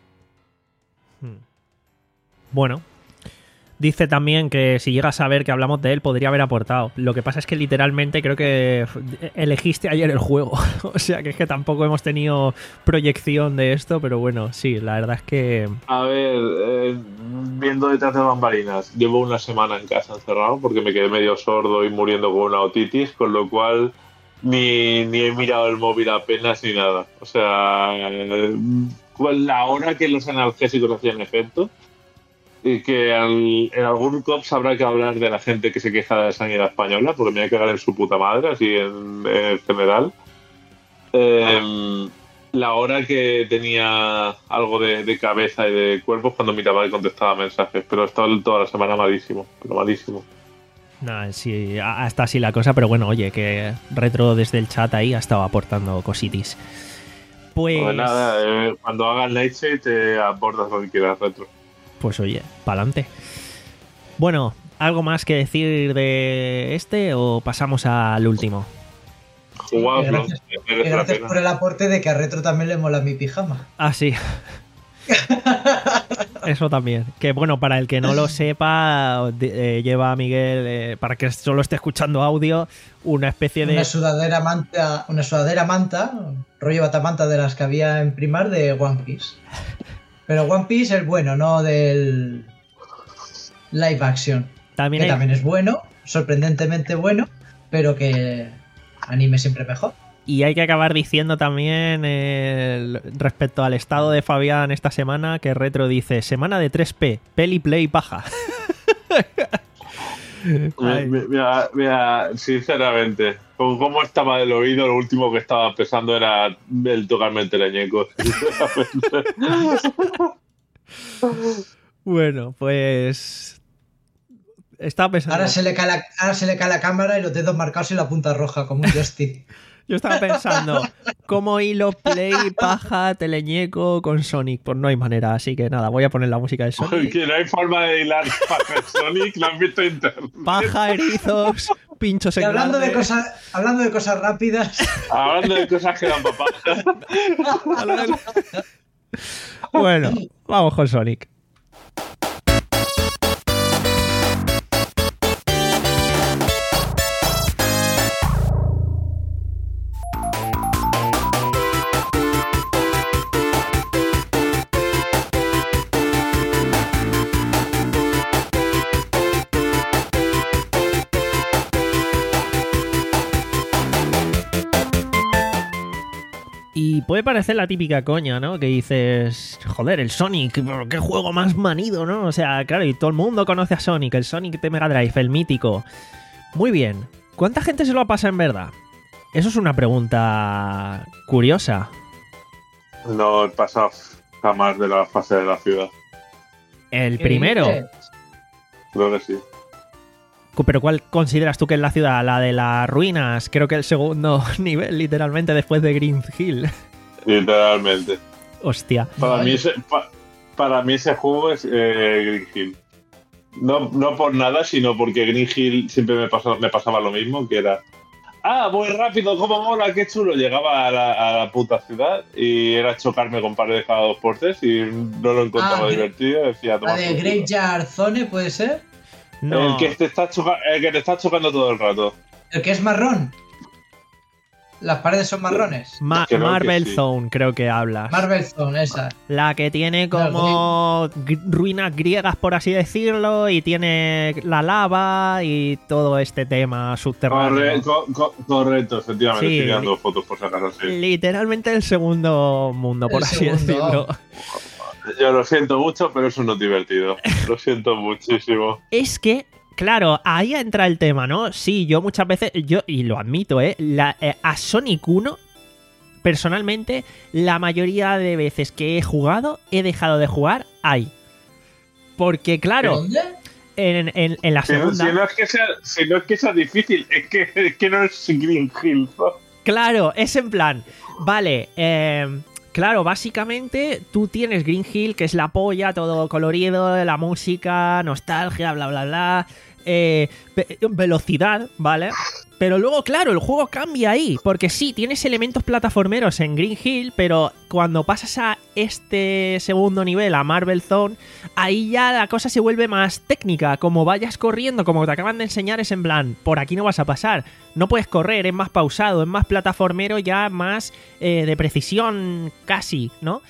Bueno. Dice también que si llega a saber que hablamos de él, podría haber aportado. Lo que pasa es que literalmente creo que elegiste ayer el juego. O sea, que es que tampoco hemos tenido proyección de esto, pero bueno, sí, la verdad es que... A ver, eh, viendo detrás de bambalinas, llevo una semana en casa encerrado porque me quedé medio sordo y muriendo con una otitis, con lo cual ni, ni he mirado el móvil apenas ni nada. O sea, eh, la hora que los analgésicos hacían efecto, y que al, en algún C O P S habrá que hablar de la gente que se queja de la sanidad española, porque me voy a cagar en su puta madre, así en, en general. Eh, la hora que tenía algo de, de cabeza y de cuerpo cuando miraba y contestaba mensajes, pero he estado toda la semana malísimo, pero malísimo. No, sí, hasta así la cosa, pero bueno, oye, que Retro desde el chat ahí ha estado aportando cositis. Pues... Pues nada, eh, cuando hagas Nightshade te aportas lo que quieras, Retro. Pues oye, pa'lante. Bueno, ¿algo más que decir de este o pasamos al último? Jugado, Sí, gracias, no, y gracias por el aporte de que a Retro también le mola mi pijama. Ah, sí. Eso también. Que bueno, para el que no lo sepa, eh, lleva a Miguel, eh, para que solo esté escuchando audio, una especie de... Una sudadera manta, una sudadera manta, rollo batamanta de las que había en Primar de One Piece. Pero One Piece es bueno, no del live action. También que hay... también es bueno, sorprendentemente bueno, pero que anime siempre mejor. Y hay que acabar diciendo también eh, respecto al estado de Fabián esta semana, que Retro dice, semana de tres P, peli, play, paja. Mira, mira, sinceramente, con cómo estaba del oído, lo último que estaba pensando era el tocarme el teleñeco. Bueno, pues... Estaba pensando... Ahora se, le cae la, ahora se le cae la cámara y los dedos marcados y la punta roja, como un joystick. Yo estaba pensando, ¿cómo hilo play, paja, teleñeco con Sonic? Pues no hay manera, así que nada, voy a poner la música de Sonic. Que no hay forma de hilar paja en Sonic, lo han visto en internet. Paja, erizos, pinchos en Y hablando de, grande. cosas, hablando de cosas rápidas... Hablando de cosas que dan papaja. Bueno, vamos con Sonic. Y puede parecer la típica coña, ¿no? Que dices, joder, el Sonic, qué juego más manido, ¿no? O sea, claro, y todo el mundo conoce a Sonic, el Sonic de Mega Drive, el mítico. Muy bien, ¿cuánta gente se lo ha pasado en verdad? Eso es una pregunta curiosa. No he pasado jamás de la fase de la ciudad. El primero. Creo que sí. ¿Pero cuál consideras tú que es la ciudad? La de las ruinas. Creo que el segundo nivel, literalmente, después de Green Hill. Literalmente. Hostia. Para, No, mí, yo- ese, pa- para mí ese juego es eh, Green Hill. No, no por nada, sino porque Green Hill siempre me pasaba, me pasaba lo mismo, que era... Ah, voy rápido, cómo mola, qué chulo. Llegaba a la, a la puta ciudad y era chocarme con paredes cada dos por tres y no lo encontraba Ah, divertido. Decía, La toma de por culo. Graveyard Zone, ¿puede ser? No. El, que te está choca- el que te está chocando todo el rato. El que es marrón. Las paredes son marrones. Ma- Creo que Marvel sí. Zone, creo que hablas. Marvel Zone, esa. La que tiene como gr- ruinas griegas, por así decirlo, y tiene la lava y todo este tema subterráneo. Corre- co- co- correcto, efectivamente. Sí. Estoy dando fotos por si acaso. Sí. Literalmente el segundo mundo, por El así segundo. decirlo. Yo lo siento mucho, pero eso no es divertido. Lo siento muchísimo. Es que, claro, ahí entra el tema, ¿no? Sí, yo muchas veces, yo, y lo admito, ¿eh? La, eh, a Sonic uno, personalmente, la mayoría de veces que he jugado, he dejado de jugar ahí. Porque, claro, ¿Dónde? en, en- en la Si no, segunda... si no es que sea, si no es que sea difícil, es que, es que no es Green Hill, ¿no? Claro, es en plan, vale, eh, claro, básicamente tú tienes Green Hill, que es la polla, todo colorido, la música, nostalgia, bla, bla, bla, eh, ve- velocidad, ¿vale? Pero luego, claro, el juego cambia ahí, porque sí, tienes elementos plataformeros en Green Hill, pero cuando pasas a este segundo nivel, a Marvel Zone, ahí ya la cosa se vuelve más técnica. Como vayas corriendo, como te acaban de enseñar, es en plan, por aquí no vas a pasar. No puedes correr, es más pausado, es más plataformero, ya más eh, de precisión casi, ¿no?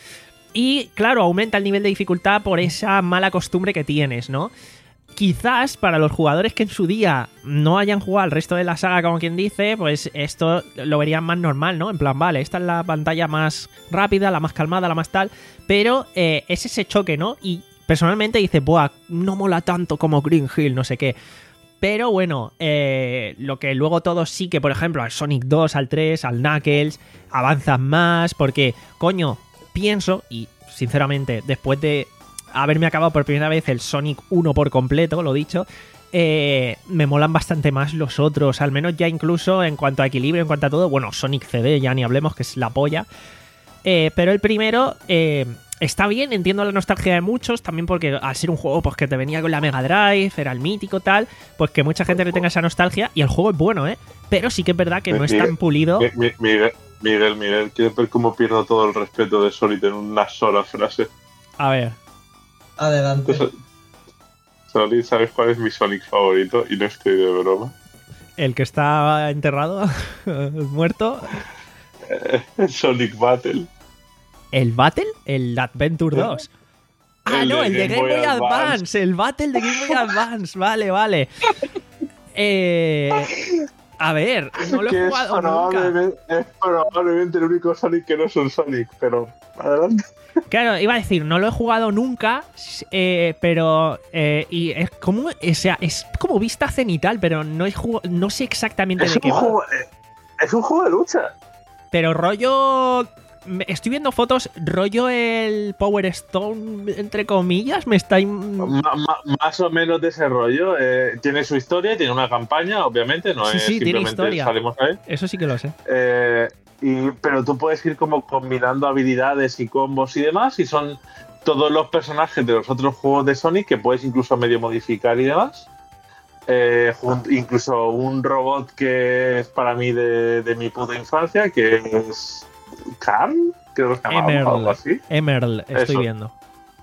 Y claro, aumenta el nivel de dificultad por esa mala costumbre que tienes, ¿no? Quizás para los jugadores que en su día no hayan jugado el resto de la saga, como quien dice, pues esto lo verían más normal, ¿no? En plan, vale, esta es la pantalla más rápida, la más calmada, la más tal, pero eh, es ese choque, ¿no? Y personalmente dice, buah, no mola tanto como Green Hill, no sé qué. Pero bueno, eh, lo que luego todos sí que, por ejemplo, al Sonic dos, al tres, al Knuckles, avanzas más, porque, coño, pienso, y sinceramente, después de haberme acabado por primera vez el Sonic uno por completo, lo dicho, eh, me molan bastante más los otros, al menos ya incluso en cuanto a equilibrio, en cuanto a todo, bueno, Sonic C D ya ni hablemos, que es la polla, eh, pero el primero eh, está bien, entiendo la nostalgia de muchos, también porque al ser un juego pues que te venía con la Mega Drive, era el mítico tal, pues que mucha gente le tenga esa nostalgia, y el juego es bueno, ¿eh? Pero sí que es verdad que no es tan pulido. Mi- mi- Miguel, Miguel, Miguel, ¿quieres ver cómo pierdo todo el respeto de Sonic en una sola frase? A ver, Adelante. Sonic, ¿sabes cuál es mi Sonic favorito? Y no estoy de broma. el que está enterrado, muerto, Sonic Battle. ¿el Battle? El Adventure dos. Ah, El no, de el de Game Game Boy Boy Advance. Advance. El Battle de Game Boy Advance. Vale, vale. Eh, a ver, no lo he Que es jugado nunca. probablemente, es probablemente el único Sonic que no es un Sonic, pero adelante. Claro, iba a decir, no lo he jugado nunca, eh, pero eh, y es como, o sea, es como vista cenital, pero no he jugado, no sé exactamente Es de qué un, va. juego, eh, es un juego de lucha. Pero rollo, me- estoy viendo fotos, rollo el Power Stone entre comillas, me está im- Ma- ma- más o menos de ese rollo. eh, tiene su historia, tiene una campaña, obviamente. No Sí, es sí, tiene simplemente historia. salimos ahí. Eso sí que lo sé. Eh, y, pero tú puedes ir como combinando habilidades y combos y demás. Y son todos los personajes de los otros juegos de Sonic que puedes incluso medio modificar y demás. Eh, jun- incluso un robot que es para mí de, de mi puta infancia, que es Carl, creo que se llamaba, o algo Emerald, así. Emerald, estoy Eso. viendo.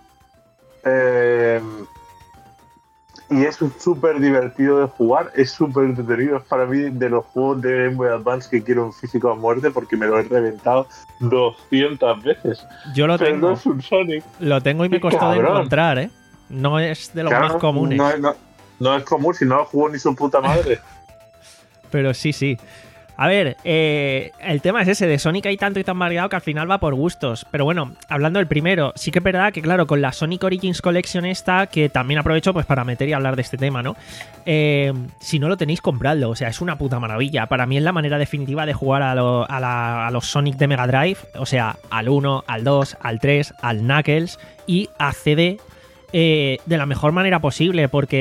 Eh, y es súper divertido de jugar, es súper entretenido. Es para mí de los juegos de Game Boy Advance que quiero un físico a muerte porque me lo he reventado doscientas veces. Yo lo Pero tengo, no es un Sonic. lo tengo y me Qué costó de cabrón. encontrar, ¿eh? No es de los Claro, más comunes. No, no- no es común, si no lo jugó ni su puta madre. Pero sí, sí. A ver, eh, el tema es ese, de Sonic hay tanto y tan variado que al final va por gustos. Pero bueno, hablando del primero, sí que es verdad que claro, con la Sonic Origins Collection esta, que también aprovecho pues para meter y hablar de este tema, ¿no? Eh, si no lo tenéis, compradlo, o sea, es una puta maravilla. Para mí es la manera definitiva de jugar a, lo- a la- a los Sonic de Mega Drive, o sea, al uno, al dos, al tres, al Knuckles y a C D eh, de la mejor manera posible, porque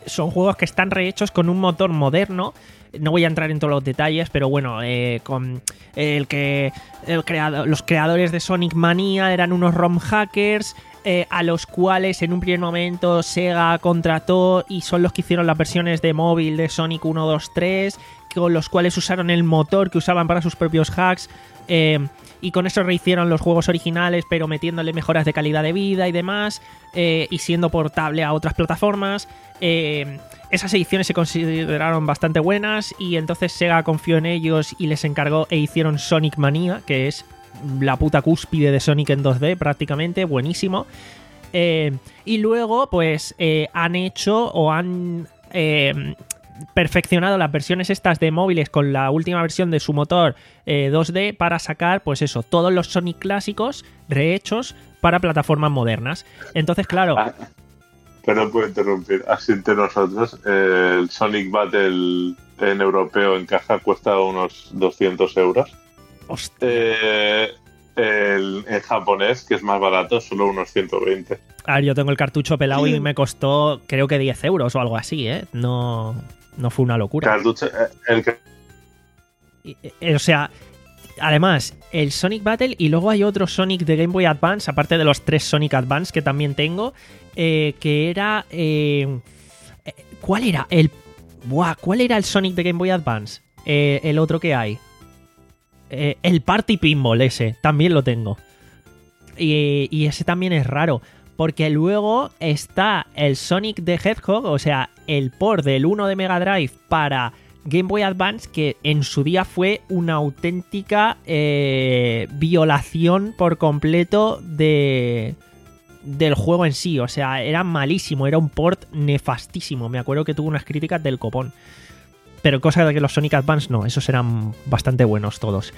son juegos que están rehechos con un motor moderno. No voy a entrar en todos los detalles, pero bueno, eh, con el que el creado, los creadores de Sonic Mania eran unos ROM hackers, eh, a los cuales en un primer momento Sega contrató y son los que hicieron las versiones de móvil de Sonic uno, dos, tres, con los cuales usaron el motor que usaban para sus propios hacks, eh, y con eso rehicieron los juegos originales, pero metiéndole mejoras de calidad de vida y demás, eh, y siendo portable a otras plataformas. Eh, esas ediciones se consideraron bastante buenas y entonces Sega confió en ellos y les encargó e hicieron Sonic Mania, que es la puta cúspide de Sonic en dos D prácticamente, buenísimo. Eh, y luego pues eh, han hecho o han eh, perfeccionado las versiones estas de móviles con la última versión de su motor eh, dos D para sacar pues eso, todos los Sonic clásicos rehechos para plataformas modernas. Entonces claro... Ah. Perdón por interrumpir. Así entre nosotros, eh, el Sonic Battle en europeo en caja cuesta unos doscientos euros. Hostia. Eh, el, en japonés, que es más barato, solo unos ciento veinte. A ver, yo tengo el cartucho pelado y me costó creo que diez euros o algo así, ¿eh? No, no fue una locura. Cartucho, el que... O sea, además, el Sonic Battle y luego hay otro Sonic de Game Boy Advance, aparte de los tres Sonic Advance que también tengo, eh, que era... Eh, ¿Cuál era? El... Buah, ¿cuál era el Sonic de Game Boy Advance? Eh, el otro que hay. Eh, el Party Pinball ese, también lo tengo. Y, y ese también es raro, porque luego está el Sonic the Hedgehog, o sea, el port del uno de Mega Drive para Game Boy Advance, que en su día fue una auténtica eh, violación por completo de del juego en sí. O sea, era malísimo, era un port nefastísimo. Me acuerdo que tuvo unas críticas del copón. Pero cosa de que los Sonic Advance no, esos eran bastante buenos todos.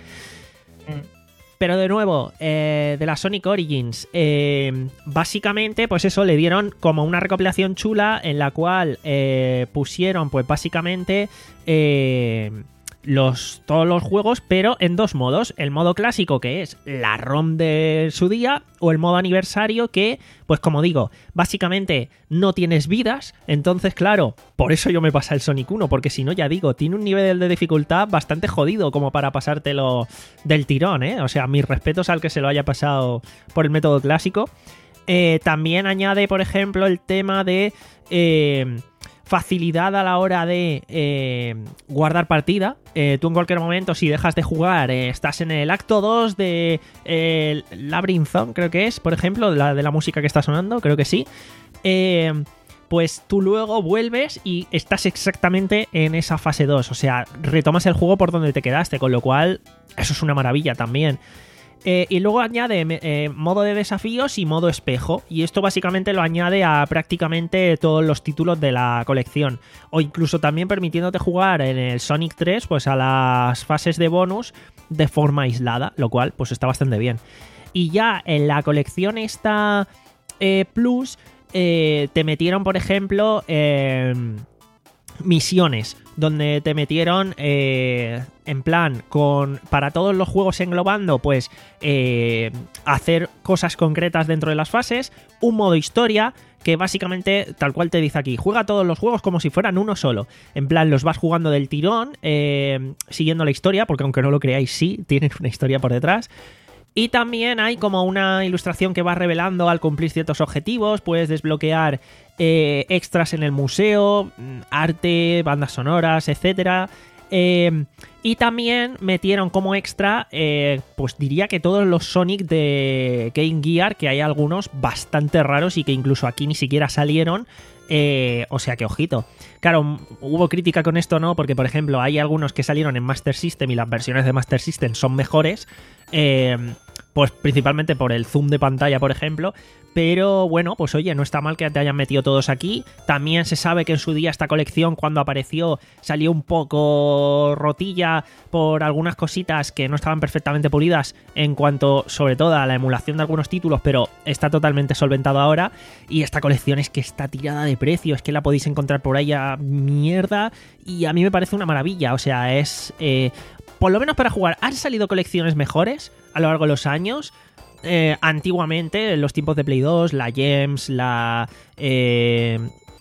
Pero de nuevo, eh, de la Sonic Origins, eh, básicamente, pues eso, le dieron como una recopilación chula en la cual eh, pusieron, pues básicamente, eh, los, todos los juegos, pero en dos modos. El modo clásico, que es la ROM de su día, o el modo aniversario, que, pues como digo, básicamente no tienes vidas. Entonces, claro, por eso yo me pasé el Sonic uno, porque si no, ya digo, tiene un nivel de dificultad bastante jodido como para pasártelo del tirón, ¿eh? O sea, mis respetos al que se lo haya pasado por el método clásico. Eh, también añade, por ejemplo, el tema de... Eh, facilidad a la hora de eh, guardar partida. Eh, tú en cualquier momento, si dejas de jugar, eh, estás en el acto dos de eh, Labyrinth Zone, creo que es, por ejemplo, de la, de la música que está sonando, creo que sí. Eh, pues tú luego vuelves y estás exactamente en esa fase dos. O sea, retomas el juego por donde te quedaste, con lo cual eso es una maravilla también. Eh, y luego añade eh, modo de desafíos y modo espejo. Y esto básicamente lo añade a prácticamente todos los títulos de la colección. O incluso también permitiéndote jugar en el Sonic tres, pues a las fases de bonus de forma aislada. Lo cual, pues está bastante bien. Y ya en la colección esta eh, Plus, eh, te metieron, por ejemplo, eh, misiones. Donde te metieron eh, en plan con para todos los juegos englobando pues eh, hacer cosas concretas dentro de las fases, un modo historia que básicamente tal cual te dice aquí, juega todos los juegos como si fueran uno solo, en plan los vas jugando del tirón eh, siguiendo la historia, porque aunque no lo creáis sí, tienen una historia por detrás. Y también hay como una ilustración que va revelando al cumplir ciertos objetivos. Puedes desbloquear eh, extras en el museo, arte, bandas sonoras, etcétera. Eh, y también metieron como extra, eh, pues diría que todos los Sonic de Game Gear, que hay algunos bastante raros y que incluso aquí ni siquiera salieron. Eh, o sea que ojito. Claro, hubo crítica con esto, ¿no? Porque, por ejemplo, hay algunos que salieron en Master System y las versiones de Master System son mejores. Eh, pues principalmente por el zoom de pantalla, por ejemplo. Pero bueno, pues oye, no está mal que te hayan metido todos aquí. También se sabe que en su día esta colección, cuando apareció, salió un poco rotilla por algunas cositas que no estaban perfectamente pulidas en cuanto, sobre todo, a la emulación de algunos títulos, pero está totalmente solventado ahora. Y esta colección es que está tirada de precio, es que la podéis encontrar por ahí a mierda y a mí me parece una maravilla. O sea, es... Eh, por lo menos para jugar, han salido colecciones mejores a lo largo de los años. Eh, antiguamente, en los tiempos de Play dos, la Gems, la... Eh,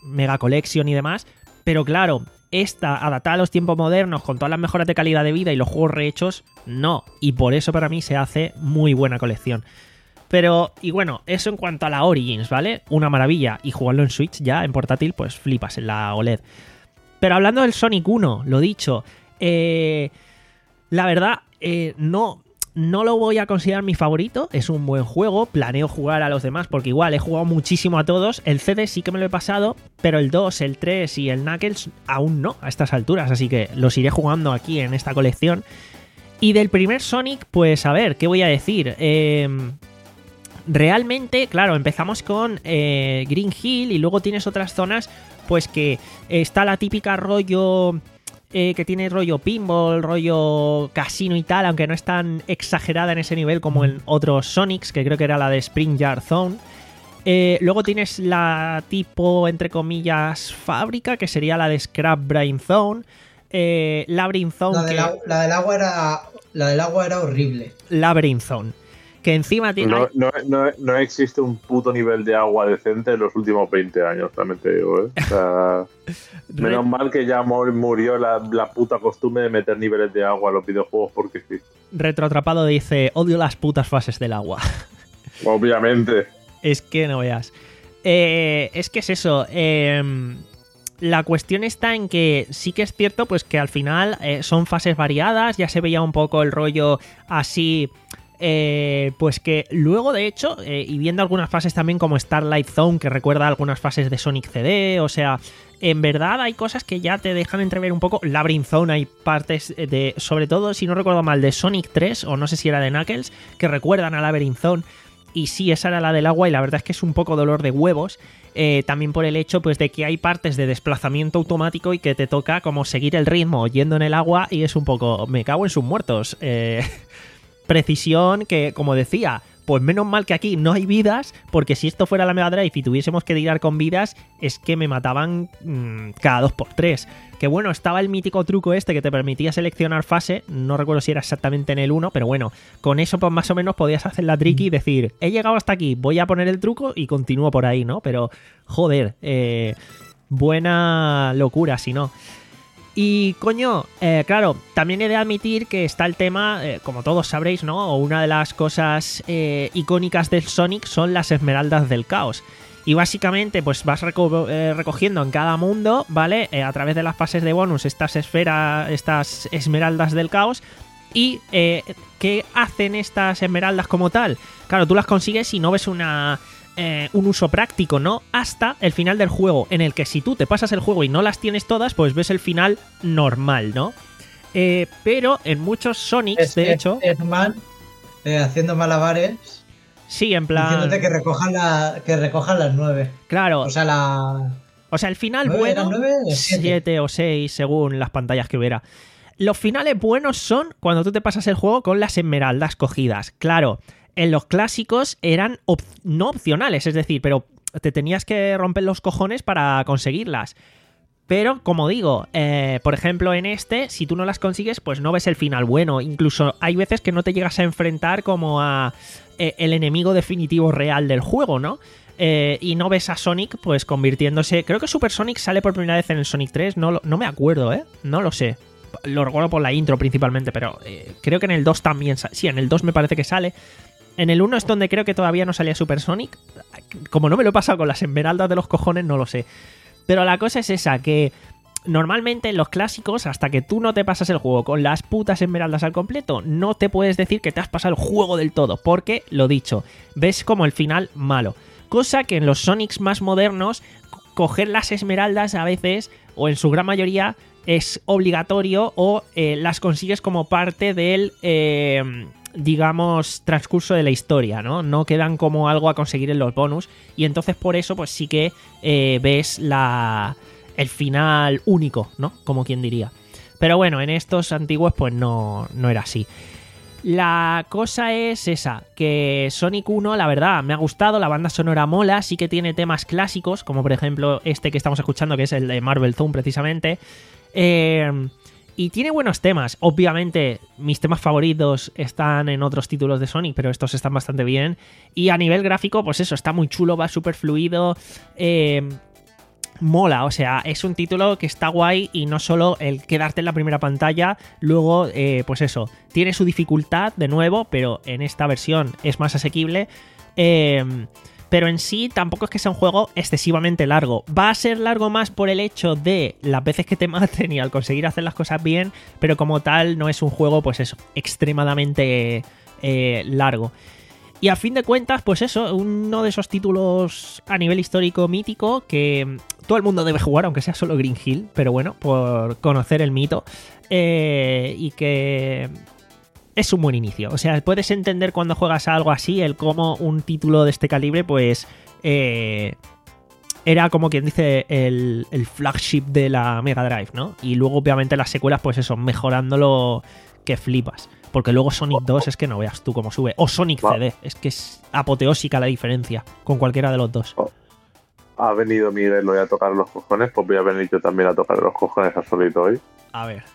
Mega Collection y demás, pero claro, esta adaptada a los tiempos modernos con todas las mejoras de calidad de vida y los juegos rehechos, no, y por eso para mí se hace muy buena colección. Pero, y bueno, eso en cuanto a la Origins, ¿vale? Una maravilla, y jugarlo en Switch ya, en portátil, pues flipas en la O L E D. Pero hablando del Sonic uno, lo dicho, eh, la verdad, eh, no... No lo voy a considerar mi favorito, es un buen juego, planeo jugar a los demás porque igual he jugado muchísimo a todos, el C D sí que me lo he pasado, pero el dos, el tres y el Knuckles aún no a estas alturas, así que los iré jugando aquí en esta colección. Y del primer Sonic, pues a ver, ¿qué voy a decir? Eh, realmente, claro, empezamos con eh, Green Hill y luego tienes otras zonas, pues que está la típica rollo... Eh, que tiene rollo pinball, rollo casino y tal, aunque no es tan exagerada en ese nivel como en otros Sonics, que creo que era la de Spring Yard Zone. Eh, luego tienes la tipo, entre comillas, fábrica, que sería la de Scrap Brain Zone. Eh, Labyrinth Zone. La del, que... la del agua era. La del agua era horrible. Labyrinth Zone. Que encima tiene. No, no, no, no existe un puto nivel de agua decente en los últimos veinte años, también te digo, ¿eh? O sea, menos mal que ya murió la, la puta costumbre de meter niveles de agua a los videojuegos porque sí. Retroatrapado dice: odio las putas fases del agua. Obviamente. Es que no veas. Eh, es que es eso. Eh, la cuestión está en que sí que es cierto, pues que al final eh, son fases variadas. Ya se veía un poco el rollo así. Eh, pues que luego, de hecho, eh, y viendo algunas fases también como Starlight Zone, que recuerda algunas fases de Sonic C D, o sea, en verdad hay cosas que ya te dejan entrever un poco. Labyrinth Zone, hay partes de, sobre todo, si no recuerdo mal, de Sonic tres, o no sé si era de Knuckles, que recuerdan a Labyrinth Zone. Y sí, esa era la del agua, y la verdad es que es un poco dolor de huevos. Eh, también por el hecho, pues, de que hay partes de desplazamiento automático y que te toca como seguir el ritmo yendo en el agua, y es un poco, me cago en sus muertos. Eh... Precisión que, como decía, pues menos mal que aquí no hay vidas, porque si esto fuera la Mega Drive y tuviésemos que tirar con vidas, es que me mataban mmm, cada dos por tres. Que bueno, estaba el mítico truco este que te permitía seleccionar fase, no recuerdo si era exactamente en el uno, pero bueno, con eso pues más o menos podías hacer la tricky y decir, he llegado hasta aquí, voy a poner el truco y continúo por ahí, ¿no? Pero, joder, eh, buena locura si no. Y coño, eh, claro, también he de admitir que está el tema, eh, como todos sabréis, ¿no? O una de las cosas eh, icónicas del Sonic son las esmeraldas del caos. Y básicamente, pues vas reco eh, recogiendo en cada mundo, ¿vale? Eh, a través de las fases de bonus, estas esferas, estas esmeraldas del caos. Y eh, ¿qué hacen estas esmeraldas como tal? Claro, tú las consigues y no ves una... Eh, un uso práctico, ¿no? Hasta el final del juego, en el que si tú te pasas el juego y no las tienes todas, pues ves el final normal, ¿no? Eh, pero en muchos Sonics, es, de es, hecho... Es man, eh, haciendo malabares. Sí, en plan... Diciéndote que recojan, la, que recojan las nueve. Claro. O sea, la... O sea, el final ¿nueve, bueno... nueve, siete o seis, según las pantallas que hubiera. Los finales buenos son cuando tú te pasas el juego con las esmeraldas cogidas. Claro... En los clásicos eran op no opcionales, es decir, pero te tenías que romper los cojones para conseguirlas. Pero, como digo, eh, por ejemplo, en este, si tú no las consigues, pues no ves el final bueno. Incluso hay veces que no te llegas a enfrentar como a eh, el enemigo definitivo real del juego, ¿no? Eh, y no ves a Sonic, pues, convirtiéndose... Creo que Super Sonic sale por primera vez en el Sonic tres, no, lo, no me acuerdo, ¿eh? No lo sé. Lo recuerdo por la intro principalmente, pero eh, creo que en el dos también... Sí, en el dos me parece que sale... En el uno es donde creo que todavía no salía Super Sonic. Como no me lo he pasado con las esmeraldas de los cojones, no lo sé. Pero la cosa es esa, que normalmente en los clásicos, hasta que tú no te pasas el juego con las putas esmeraldas al completo, no te puedes decir que te has pasado el juego del todo. Porque, lo dicho, ves como el final malo. Cosa que en los Sonics más modernos, coger las esmeraldas a veces, o en su gran mayoría, es obligatorio o eh, las consigues como parte del... Eh, digamos, transcurso de la historia, ¿no? No quedan como algo a conseguir en los bonus, y entonces por eso pues sí que eh, ves la el final único, ¿no? Como quien diría. Pero bueno, en estos antiguos pues no, no era así. La cosa es esa, que Sonic uno, la verdad, me ha gustado, la banda sonora mola, sí que tiene temas clásicos, como por ejemplo este que estamos escuchando, que es el de Marvel Zone precisamente. Eh... Y tiene buenos temas. Obviamente, mis temas favoritos están en otros títulos de Sonic, pero estos están bastante bien. Y a nivel gráfico, pues eso, está muy chulo, va súper fluido. Eh, mola, o sea, es un título que está guay y no solo el quedarte en la primera pantalla, luego, eh, pues eso, tiene su dificultad de nuevo, pero en esta versión es más asequible. Eh, pero en sí tampoco es que sea un juego excesivamente largo. Va a ser largo más por el hecho de las veces que te maten y al conseguir hacer las cosas bien, pero como tal no es un juego, pues eso, extremadamente eh, largo. Y a fin de cuentas, pues eso, uno de esos títulos a nivel histórico mítico que todo el mundo debe jugar, aunque sea solo Green Hill, pero bueno, por conocer el mito. Eh, y que es un buen inicio. O sea, puedes entender cuando juegas a algo así, el cómo un título de este calibre, pues eh, era como quien dice el, el flagship de la Mega Drive, ¿no? Y luego obviamente las secuelas, pues eso, mejorándolo que flipas. Porque luego Sonic dos es que no veas tú cómo sube. O Sonic C D, es que es apoteósica la diferencia con cualquiera de los dos. Ha venido Miguel hoy a tocar los cojones, pues voy a venir yo también a tocar los cojones a Solito hoy. A ver.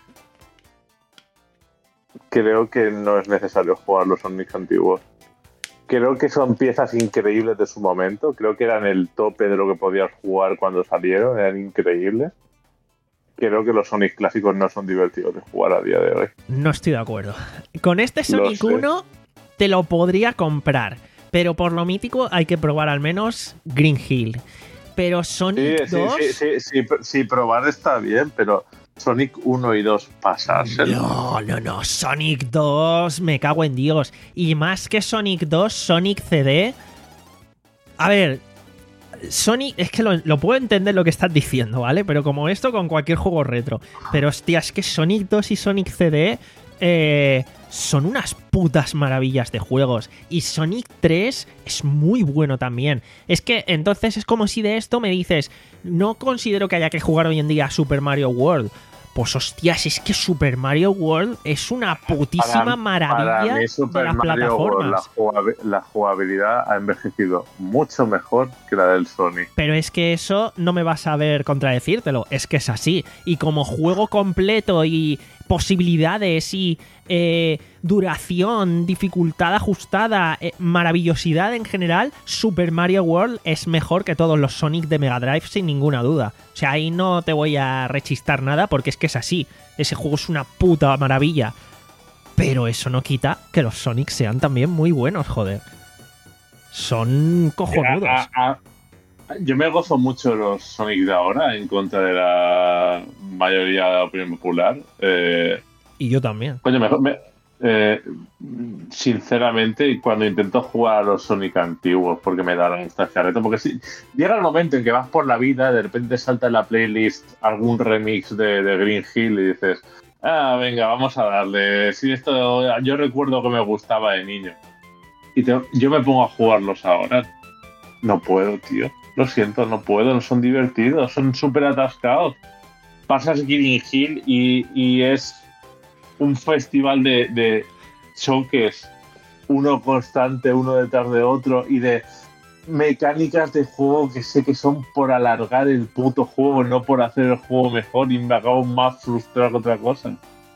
Creo que no es necesario jugar los Sonic antiguos. Creo que son piezas increíbles de su momento. Creo que eran el tope de lo que podías jugar cuando salieron. Eran increíbles. Creo que los Sonic clásicos no son divertidos de jugar a día de hoy. No estoy de acuerdo. Con este Sonic uno te lo podría comprar, pero por lo mítico hay que probar al menos Green Hill. Pero Sonic sí, dos... Sí, sí, sí, sí, sí, probar está bien, pero Sonic uno y dos pasárselo. No, no, no. Sonic dos, me cago en Dios. Y más que Sonic dos, Sonic C D... A ver... Sonic, es que lo, lo puedo entender lo que estás diciendo, ¿vale? Pero como esto con cualquier juego retro. Pero hostia, es que Sonic dos y Sonic C D eh, son unas putas maravillas de juegos. Y Sonic tres es muy bueno también. Es que entonces es como si de esto me dices, no considero que haya que jugar hoy en día a Super Mario World. Pues hostias, es que Super Mario World es una putísima para, maravilla para mí Super de las Mario plataformas. World, la, jugabil la jugabilidad ha envejecido mucho mejor que la del Sonic. Pero es que eso no me vas a ver contradecírtelo, es que es así. Y como juego completo y posibilidades y eh, duración, dificultad ajustada, eh, maravillosidad en general, Super Mario World es mejor que todos los Sonic de Mega Drive sin ninguna duda. O sea, ahí no te voy a rechistar nada porque es que es así. Ese juego es una puta maravilla. Pero eso no quita que los Sonic sean también muy buenos, joder. Son cojonudos. A, a, a, yo me gozo mucho los Sonic de ahora en contra de la mayoría de la opinión popular. Eh, y yo también. Coño, mejor me, eh, sinceramente, cuando intento jugar a los Sonic antiguos, porque me da la nostalgia reto, porque si llega el momento en que vas por la vida, de repente salta en la playlist algún remix de, de Green Hill y dices, ah, venga, vamos a darle. Si esto, yo recuerdo que me gustaba de niño. Y te, yo me pongo a jugarlos ahora. No puedo, tío. Lo siento, no puedo. No son divertidos. Son súper atascados. Pasas Green Hill y, y es un festival de, de choques. Uno constante, uno detrás de otro. Y de mecánicas de juego que sé que son por alargar el puto juego, no por hacer el juego mejor. Y me acabo más frustrado que otra cosa.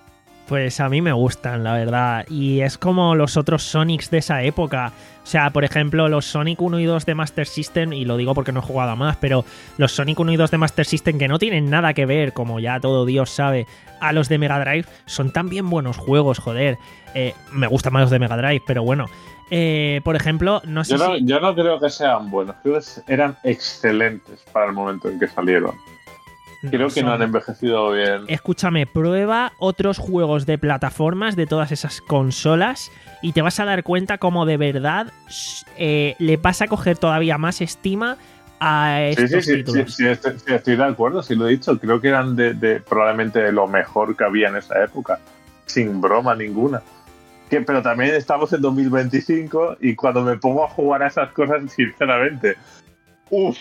Pues a mí me gustan, la verdad. Y es como los otros Sonics de esa época. O sea, por ejemplo, los Sonic uno y dos de Master System, y lo digo porque no he jugado a más, pero los Sonic uno y dos de Master System, que no tienen nada que ver, como ya todo Dios sabe, a los de Mega Drive, son también buenos juegos, joder. Eh, me gustan más los de Mega Drive, pero bueno. Eh, por ejemplo, no sé yo no, si... Yo no creo que sean buenos, creo que eran excelentes para el momento en que salieron. Creo que son... no han envejecido bien. Escúchame, prueba otros juegos de plataformas de todas esas consolas y te vas a dar cuenta como de verdad eh, le vas a coger todavía más estima a estos sí, sí, títulos. Sí, sí, estoy, sí, estoy de acuerdo, sí lo he dicho. Creo que eran de, de probablemente de lo mejor que había en esa época. Sin broma ninguna. Que, pero también estamos en dos mil veinticinco y cuando me pongo a jugar a esas cosas, sinceramente, uff.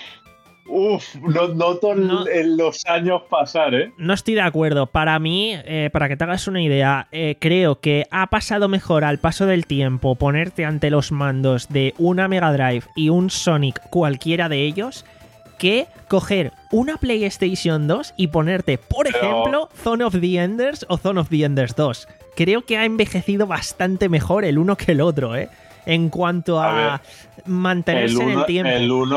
Uf, no noto no, los años pasar, ¿eh? No estoy de acuerdo. Para mí, eh, para que te hagas una idea, eh, creo que ha pasado mejor al paso del tiempo ponerte ante los mandos de una Mega Drive y un Sonic, cualquiera de ellos, que coger una PlayStation dos y ponerte, por Pero... ejemplo, Zone of the Enders o Zone of the Enders dos. Creo que ha envejecido bastante mejor el uno que el otro, ¿eh? En cuanto a, a ver, mantenerse el uno, en el tiempo. El uno es...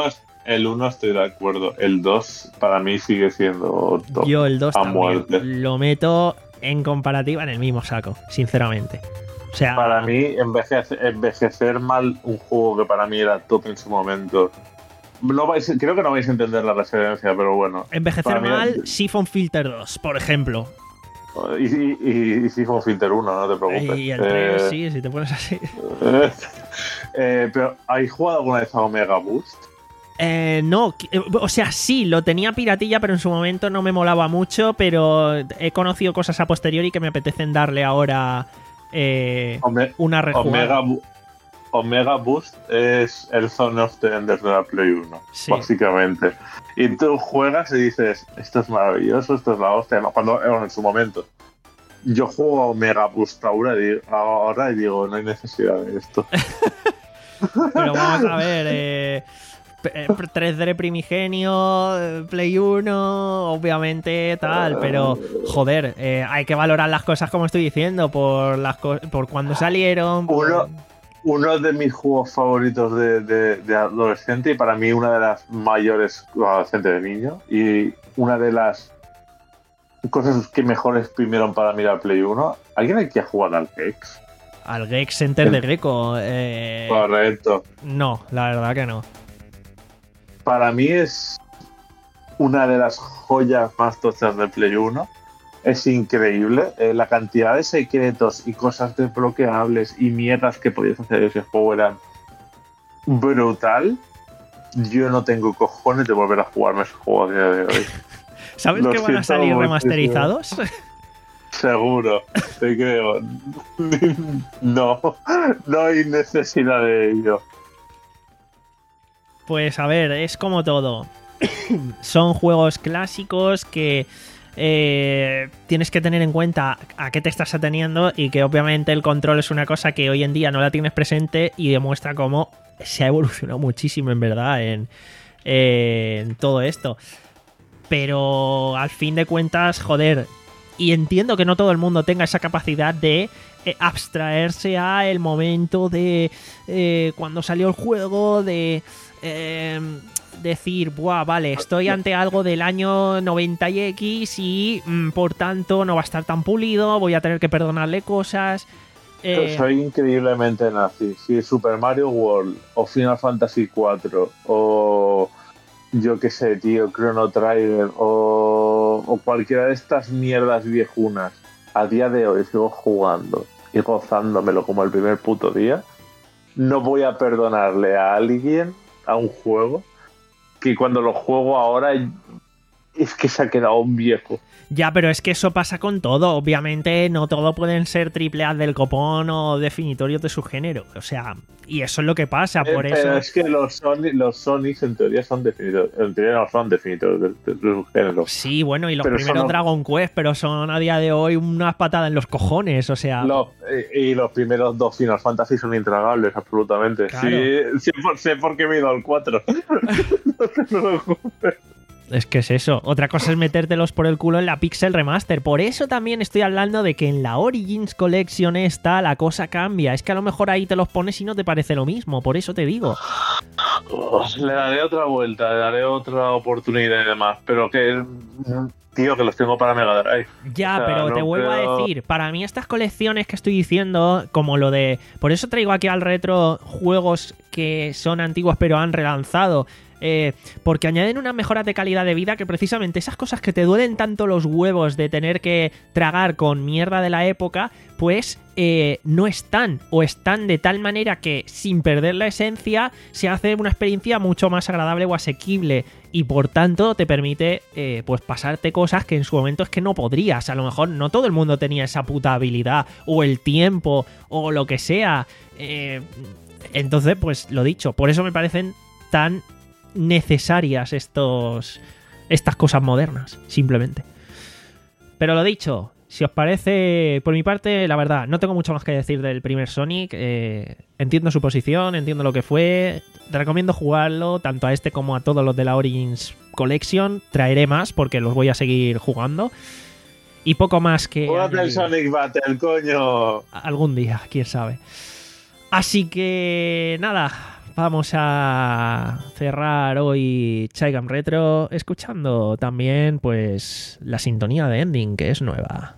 el uno estoy de acuerdo. El dos para mí sigue siendo top. Yo el dos a también muerte. lo meto en comparativa en el mismo saco, sinceramente. O sea, Para mí, envejece- envejecer mal un juego que para mí era top en su momento. No vais, creo que no vais a entender la referencia, pero bueno. envejecer para mí- mal, Siphon Filter dos, por ejemplo. Y, y, y, y Siphon Filter uno, no te preocupes. Y el tres, Eh, sí, si te pones así. eh, eh, pero, ¿habéis jugado alguna vez a Omega Boost? Eh, no, qui- eh, o sea, sí, lo tenía piratilla, pero en su momento no me molaba mucho, pero he conocido cosas a posteriori que me apetecen darle ahora eh, Ome- una rejugada. Omega, Bu- Omega Boost es el Zone of the Enders de la Play uno, Sí. básicamente. Y tú juegas y dices, esto es maravilloso, esto es la hostia. No, cuando, bueno, en su momento. Yo juego a Omega Boost ahora y, digo, ahora y digo, no hay necesidad de esto. Pero vamos a ver, eh, p- eh, tres D primigenio, eh, Play uno, obviamente tal, pero joder, eh, hay que valorar las cosas como estoy diciendo, por las co- por cuando salieron. por- Uno, uno de mis juegos favoritos de, de- de adolescente y para mí una de las mayores adolescente de niño y una de las cosas que mejor exprimieron para mí la Play uno. ¿Alguien aquí ha jugado al Gex? Al Gex Center de Greco. Eh, Correcto. no, la verdad que no. Para mí es una de las joyas más tochas de Play uno. Es increíble eh, la cantidad de secretos y cosas desbloqueables y mierdas que podías hacer en ese juego eran brutal. Yo no tengo cojones de volver a jugarme ese juego a día de hoy. ¿Sabes Lo que van a siento salir muchísimo. remasterizados? Seguro, te creo. No, no hay necesidad de ello. Pues a ver, es como todo. Son juegos clásicos que eh, tienes que tener en cuenta a qué te estás ateniendo y que obviamente el control es una cosa que hoy en día no la tienes presente y demuestra cómo se ha evolucionado muchísimo en verdad en, en todo esto. Pero al fin de cuentas, joder, y entiendo que no todo el mundo tenga esa capacidad de eh, abstraerse a el momento de eh, cuando salió el juego, de eh, decir, buah, vale, estoy ante algo del año noventa y X y mm, por tanto no va a estar tan pulido, voy a tener que perdonarle cosas. Eh, Soy increíblemente nazi. Si Super Mario World o Final Fantasy cuatro o yo qué sé, tío, Chrono Trigger o, o cualquiera de estas mierdas viejunas a día de hoy sigo jugando y gozándomelo como el primer puto día, no voy a perdonarle a alguien, a un juego, que cuando lo juego ahora es que se ha quedado un viejo. Ya, pero es que eso pasa con todo. Obviamente no todo pueden ser triple A del copón o definitorios de su género. O sea, y eso es lo que pasa, Eh, por pero eso... es que los Sony, los Sonys en teoría son definitorios, en teoría no son definitorios de, de- de su género. Sí, bueno, y los Pero primeros son- Dragon Quest, pero son a día de hoy unas patadas en los cojones, o sea... Los- eh, y los primeros dos Final Fantasy son intragables, absolutamente. Claro. Sí, sé por, sé por qué me he ido al cuatro. No te preocupes. Es que es eso. Otra cosa es metértelos por el culo en la Pixel Remaster. Por eso también estoy hablando de que en la Origins Collection esta la cosa cambia. Es que a lo mejor ahí te los pones y no te parece lo mismo. Por eso te digo. Os le daré otra vuelta, le daré otra oportunidad y demás. Pero que, tío, que los tengo para Mega Drive. Ya, O sea, pero te no vuelvo creo- a decir, para mí estas colecciones que estoy diciendo, como lo de... Por eso traigo aquí al retro juegos que son antiguos pero han relanzado. Eh, porque añaden unas mejoras de calidad de vida que precisamente esas cosas que te duelen tanto los huevos de tener que tragar con mierda de la época, pues eh, no están, o están de tal manera que sin perder la esencia se hace una experiencia mucho más agradable o asequible y por tanto te permite eh, pues pasarte cosas que en su momento es que no podrías. A lo mejor no todo el mundo tenía esa puta habilidad o el tiempo o lo que sea. Eh, entonces, pues lo dicho, por eso me parecen tan necesarias estos estas cosas modernas, simplemente. Pero lo dicho, si os parece, por mi parte, la verdad, no tengo mucho más que decir del primer Sonic. Eh, entiendo su posición, entiendo lo que fue. Te recomiendo jugarlo tanto a este como a todos los de la Origins Collection. Traeré más porque los voy a seguir jugando. Y poco más que... Júgate el añadir. Sonic Battle, coño. Algún día, quién sabe. Así que nada, vamos a cerrar hoy Chaigam Retro escuchando también pues la sintonía de ending, que es nueva.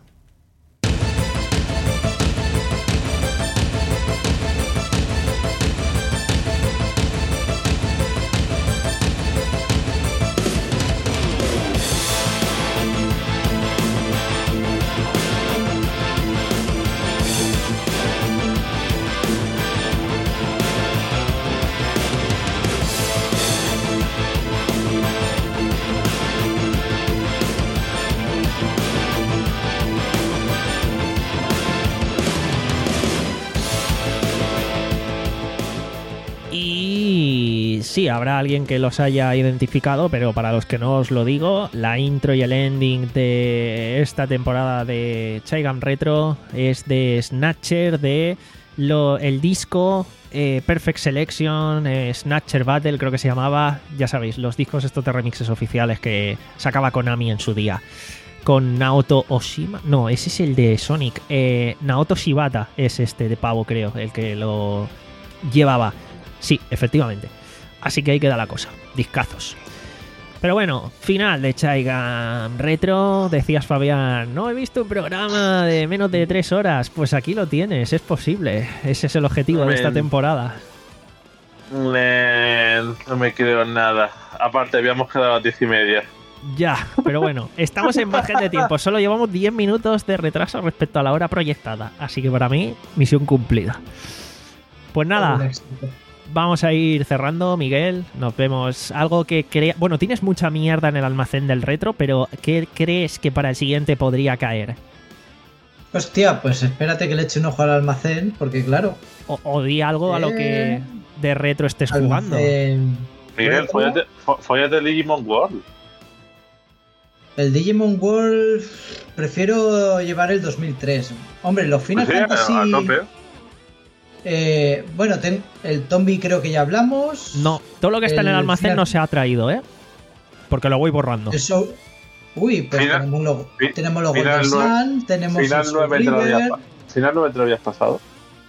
Sí, habrá alguien que los haya identificado, pero para los que no os lo digo, la intro y el ending de esta temporada de Chaigam Retro es de Snatcher, de lo, el disco eh, Perfect Selection, eh, Snatcher Battle creo que se llamaba, ya sabéis, los discos estos de remixes oficiales que sacaba Konami en su día. Con Naoto Oshima, no, ese es el de Sonic, eh, Naoto Shibata es este de pavo, creo, el que lo llevaba. Sí, efectivamente. Así que ahí queda la cosa, discazos. Pero bueno, final de Chaigam Retro. Decías, Fabián, no he visto un programa de menos de tres horas. Pues aquí lo tienes, es posible. Ese es el objetivo de esta temporada. Man, no me creo nada. Aparte, habíamos quedado a las diez y media. Ya, pero bueno, estamos en margen de tiempo. Solo llevamos diez minutos de retraso respecto a la hora proyectada. Así que para mí, misión cumplida. Pues nada, vamos a ir cerrando, Miguel. Nos vemos. Algo que crea... Bueno, tienes mucha mierda en el almacén del retro, pero ¿qué crees que para el siguiente podría caer? Hostia, pues espérate que le eche un ojo al almacén, porque claro... O, o di algo a lo que de retro estés jugando. Almacén... Miguel, fóllate, fóllate el Digimon World. El Digimon World... Prefiero llevar el dos mil tres. Hombre, los Final Pues sí, Fantasy... a tope. Eh, bueno, ten, el Tombi creo que ya hablamos. No, todo lo que está el en el almacén final... no se ha traído, ¿eh? Porque lo voy borrando. Eso... Uy, pues Final, tenemos los, fi, tenemos los final Golden Sun, tenemos final el nueve te lo River. habías, final nueve te lo habías pasado.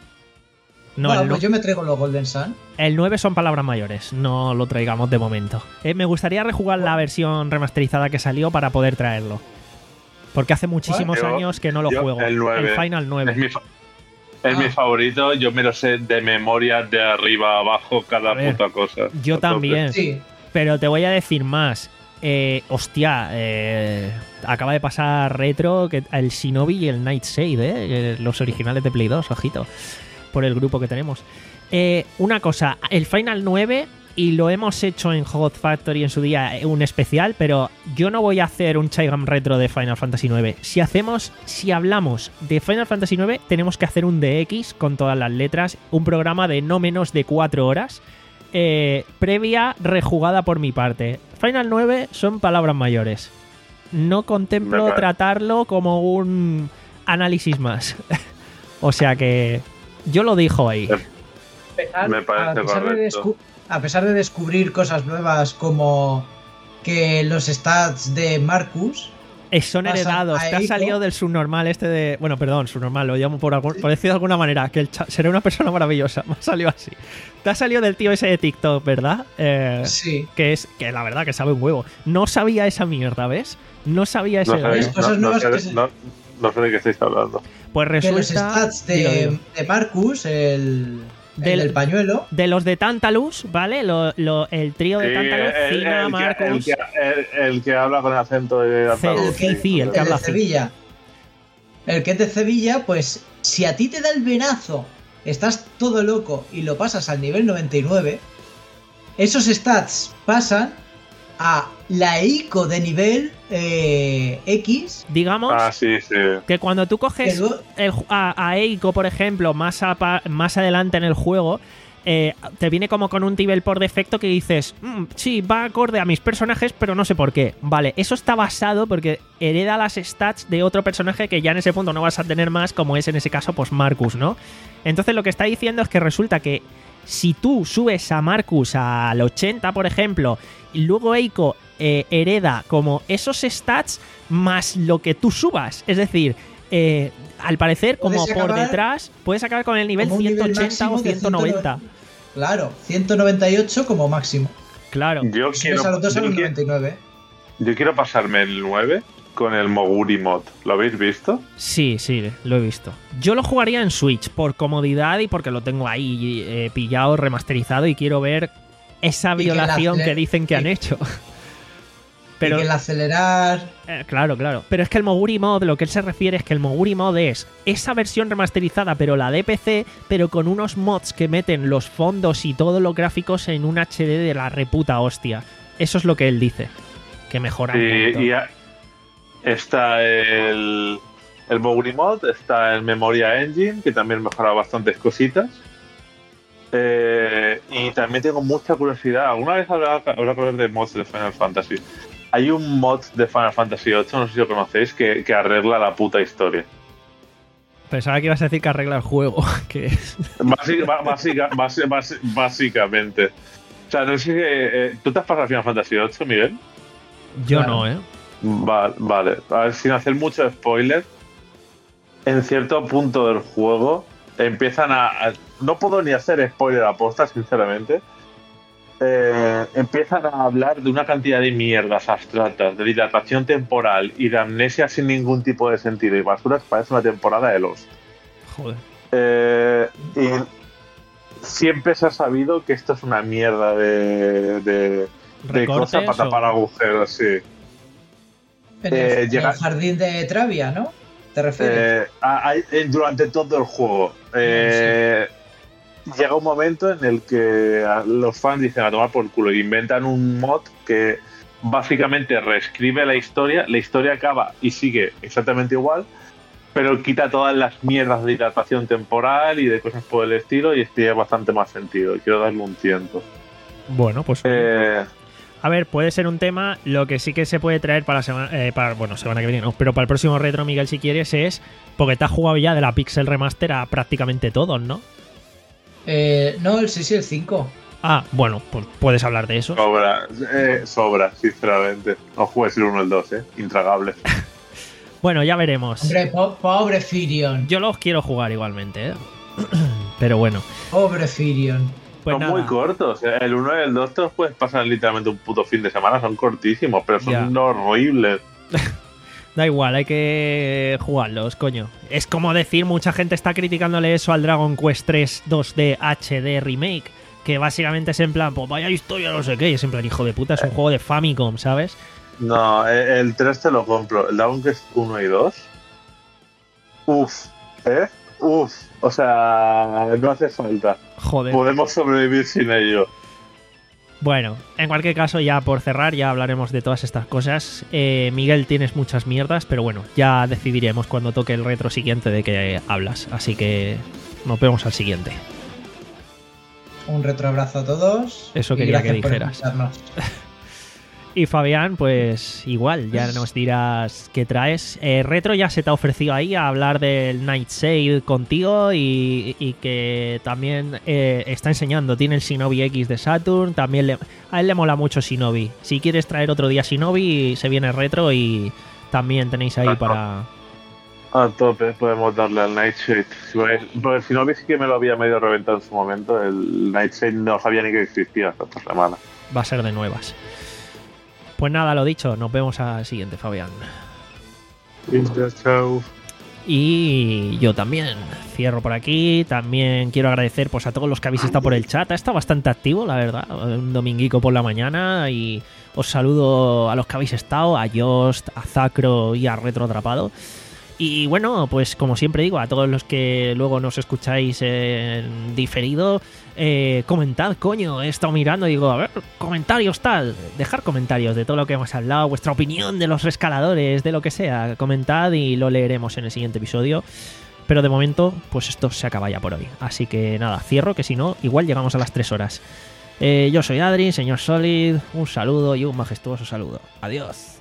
No, bueno, el, pues no, yo me traigo los Golden Sun. el nueve son palabras mayores, no lo traigamos de momento. Eh, me gustaría rejugar la versión remasterizada que salió para poder traerlo. Porque hace muchísimos yo, años que no lo yo, juego. El, nueve, el Final nueve. Es mi, fa es ah. mi favorito, yo me lo sé de memoria, de arriba a abajo, cada ver, puta cosa. Yo también. Sí. Pero te voy a decir más. Eh, hostia, eh, acaba de pasar retro que el Shinobi y el Night Save, eh, los originales de Play dos, ojito, por el grupo que tenemos. Eh, una cosa, el Final nueve, y lo hemos hecho en Hot Factory en su día, un especial, pero yo no voy a hacer un Chaigam Retro de Final Fantasy nueve. Si hacemos, si hablamos de Final Fantasy nueve, tenemos que hacer un D X con todas las letras, un programa de no menos de cuatro horas, eh, previa rejugada por mi parte. Final nueve son palabras mayores. No contemplo okay. tratarlo como un análisis más. O sea que yo lo dejo ahí. Me parece a pesar, correcto. a pesar de descubrir cosas nuevas como que los stats de Marcus son heredados. Te ha salido del subnormal este de... Bueno, perdón, subnormal, lo llamo por, algún, por decir de alguna manera, que el será una persona maravillosa. Me ha salido así. Te ha salido del tío ese de TikTok, ¿verdad? Eh, sí. Que es, que la verdad que sabe un huevo. No sabía esa mierda, ¿ves? No sabía ese... No, sabía, cosas no, nuevas no, que sé, no, no sé de qué estáis hablando. Pues resulta... Que los stats de, digo, digo. de Marcus, el... Del, el pañuelo. De los de Tantalus, ¿vale? Lo, lo, el trío de sí, Tantalus, el, Cina, el, Marcus. El, el, el, el que habla con el acento de Tantalus. El, el, sí, el que el habla de Sevilla. El que es de Sevilla, pues si a ti te da el venazo, estás todo loco y lo pasas al nivel noventa y nueve, esos stats pasan a la I C O de nivel eh, X. Digamos ah, sí, sí. que cuando tú coges luego... el, a, a Eiko, por ejemplo, más, a, más adelante en el juego, eh, te viene como con un nivel por defecto que dices, mmm, sí, va acorde a mis personajes, pero no sé por qué. Vale, eso está basado porque hereda las stats de otro personaje que ya en ese punto no vas a tener más, como es en ese caso, pues Marcus, ¿no? Entonces lo que está diciendo es que resulta que si tú subes a Marcus al ochenta, por ejemplo, y luego Eiko eh, hereda como esos stats más lo que tú subas, es decir, eh, al parecer como por detrás puedes acabar con el nivel ciento ochenta o ciento noventa. Claro, ciento noventa y ocho como máximo. Claro. Yo Si quiero, ves a los dos a yo los quiero- noventa y nueve. yo quiero pasarme el nueve con el Moguri mod. ¿Lo habéis visto? Sí, sí, lo he visto. Yo lo jugaría en Switch por comodidad y porque lo tengo ahí eh, pillado, remasterizado y quiero ver esa Y que la violación acele- que dicen que y- han hecho. Pero Pero que el acelerar. Eh, claro, claro. Pero es que el Moguri Mod, lo que él se refiere es que el Moguri Mod es esa versión remasterizada, pero la de P C, pero con unos mods que meten los fondos y todos los gráficos en un H D de la reputa hostia. Eso es lo que él dice. Que mejora un Y, montón. y a- está el, el Moguri mod, está el Memoria Engine, que también mejora bastantes cositas. Eh, y también tengo mucha curiosidad. Alguna vez habrá, habrá que hablar de mods de Final Fantasy. Hay un mod de Final Fantasy ocho, no sé si lo conocéis, que, que arregla la puta historia. Pensaba que ibas a decir que arregla el juego. Que es- Básica- ba- básica- basi- basi- básicamente. O sea, no sé si... eh, ¿Tú te has pasado Final Fantasy ocho, Miguel? Yo Claro. no, ¿eh? Va- vale, a ver, sin hacer mucho spoiler, en cierto punto del juego empiezan a... a- no puedo ni hacer spoiler aposta, sinceramente. Eh, empiezan a hablar de una cantidad de mierdas abstractas, de dilatación temporal y de amnesia sin ningún tipo de sentido y basuras. Parece una temporada de Lost. Joder. Eh, y siempre se ha sabido que esto es una mierda de, de, de ¿Recortes cosa para tapar o- agujeros, sí. En, Eh, el, en llega- el jardín de Travia, ¿no? ¿Te refieres? Eh, a- hay- eh, durante todo el juego. Eh, Llega un momento en el que a- los fans dicen a tomar por culo, inventan un mod que básicamente reescribe la historia, la historia acaba y sigue exactamente igual, pero quita todas las mierdas de dilatación temporal y de cosas por el estilo y tiene bastante más sentido. Y quiero darle un tiento. Bueno, pues... Eh, A ver, puede ser un tema. Lo que sí que se puede traer para la semana. eh, para, bueno, semana que viene, no. Pero para el próximo retro, Miguel, si quieres, es. Porque te has jugado ya de la Pixel Remaster a prácticamente todos, ¿no? Eh, no, el sí, sí, el cinco. Ah, bueno, pues puedes hablar de eso. sobra, eh, sobra, sinceramente. No juegues el uno o el dos, eh. Intragable. Bueno, ya veremos. Hombre, po- pobre Firion. Yo los quiero jugar igualmente, ¿eh? Pero bueno. Pobre Firion. Pues son nada. muy cortos. eh. El uno y el dos te los puedes pasar literalmente un puto fin de semana. Son cortísimos, pero son Ya. horribles. Da igual, hay que jugarlos, coño. Es como decir, mucha gente está criticándole eso al Dragon Quest tres dos D H D Remake, que básicamente es en plan, pues vaya historia, no sé qué, y es en plan, hijo de puta, es un juego de Famicom, ¿sabes? No, eh, el tres te lo compro. El Dragon Quest uno y dos. Uf, ¿eh? Uf. O sea, no hace falta. Joder. Podemos sobrevivir sin ello. Bueno, en cualquier caso, ya por cerrar, ya hablaremos de todas estas cosas. Eh, Miguel, tienes muchas mierdas, pero bueno, ya decidiremos cuando toque el retro siguiente de qué hablas. Así que nos vemos al siguiente. Un retroabrazo a todos. Eso y quería que gracias por dijeras. escucharnos. Y Fabián, pues igual, ya nos dirás qué traes. Eh, Retro ya se te ha ofrecido ahí a hablar del Nightshade contigo y, y que también eh, está enseñando, tiene el Shinobi X de Saturn, también le, a él le mola mucho Shinobi. Si quieres traer otro día Shinobi, se viene Retro y también tenéis ahí para... A tope, podemos darle al Nightshade. Si, porque si no, sí que me lo había medio reventado en su momento. El Nightshade no sabía ni que existía hasta esta semana. Va a ser de nuevas. Pues nada, lo dicho, nos vemos al siguiente, Fabián. Chao. Y yo también cierro por aquí. También quiero agradecer pues, a todos los que habéis estado por el chat. Ha estado bastante activo, la verdad. Un dominguico por la mañana. Y os saludo a los que habéis estado, a Jost, a Zacro y a Retro Atrapado. Y bueno, pues como siempre digo, a todos los que luego nos escucháis en diferido, eh, comentad, coño, he estado mirando y digo, a ver, comentarios tal, dejar comentarios de todo lo que hemos hablado, vuestra opinión de los rescaladores, de lo que sea, comentad y lo leeremos en el siguiente episodio. Pero de momento, pues esto se acaba ya por hoy. Así que nada, cierro, que si no, igual llegamos a las tres horas. Eh, yo soy Adri, señor Solid, un saludo y un majestuoso saludo. Adiós.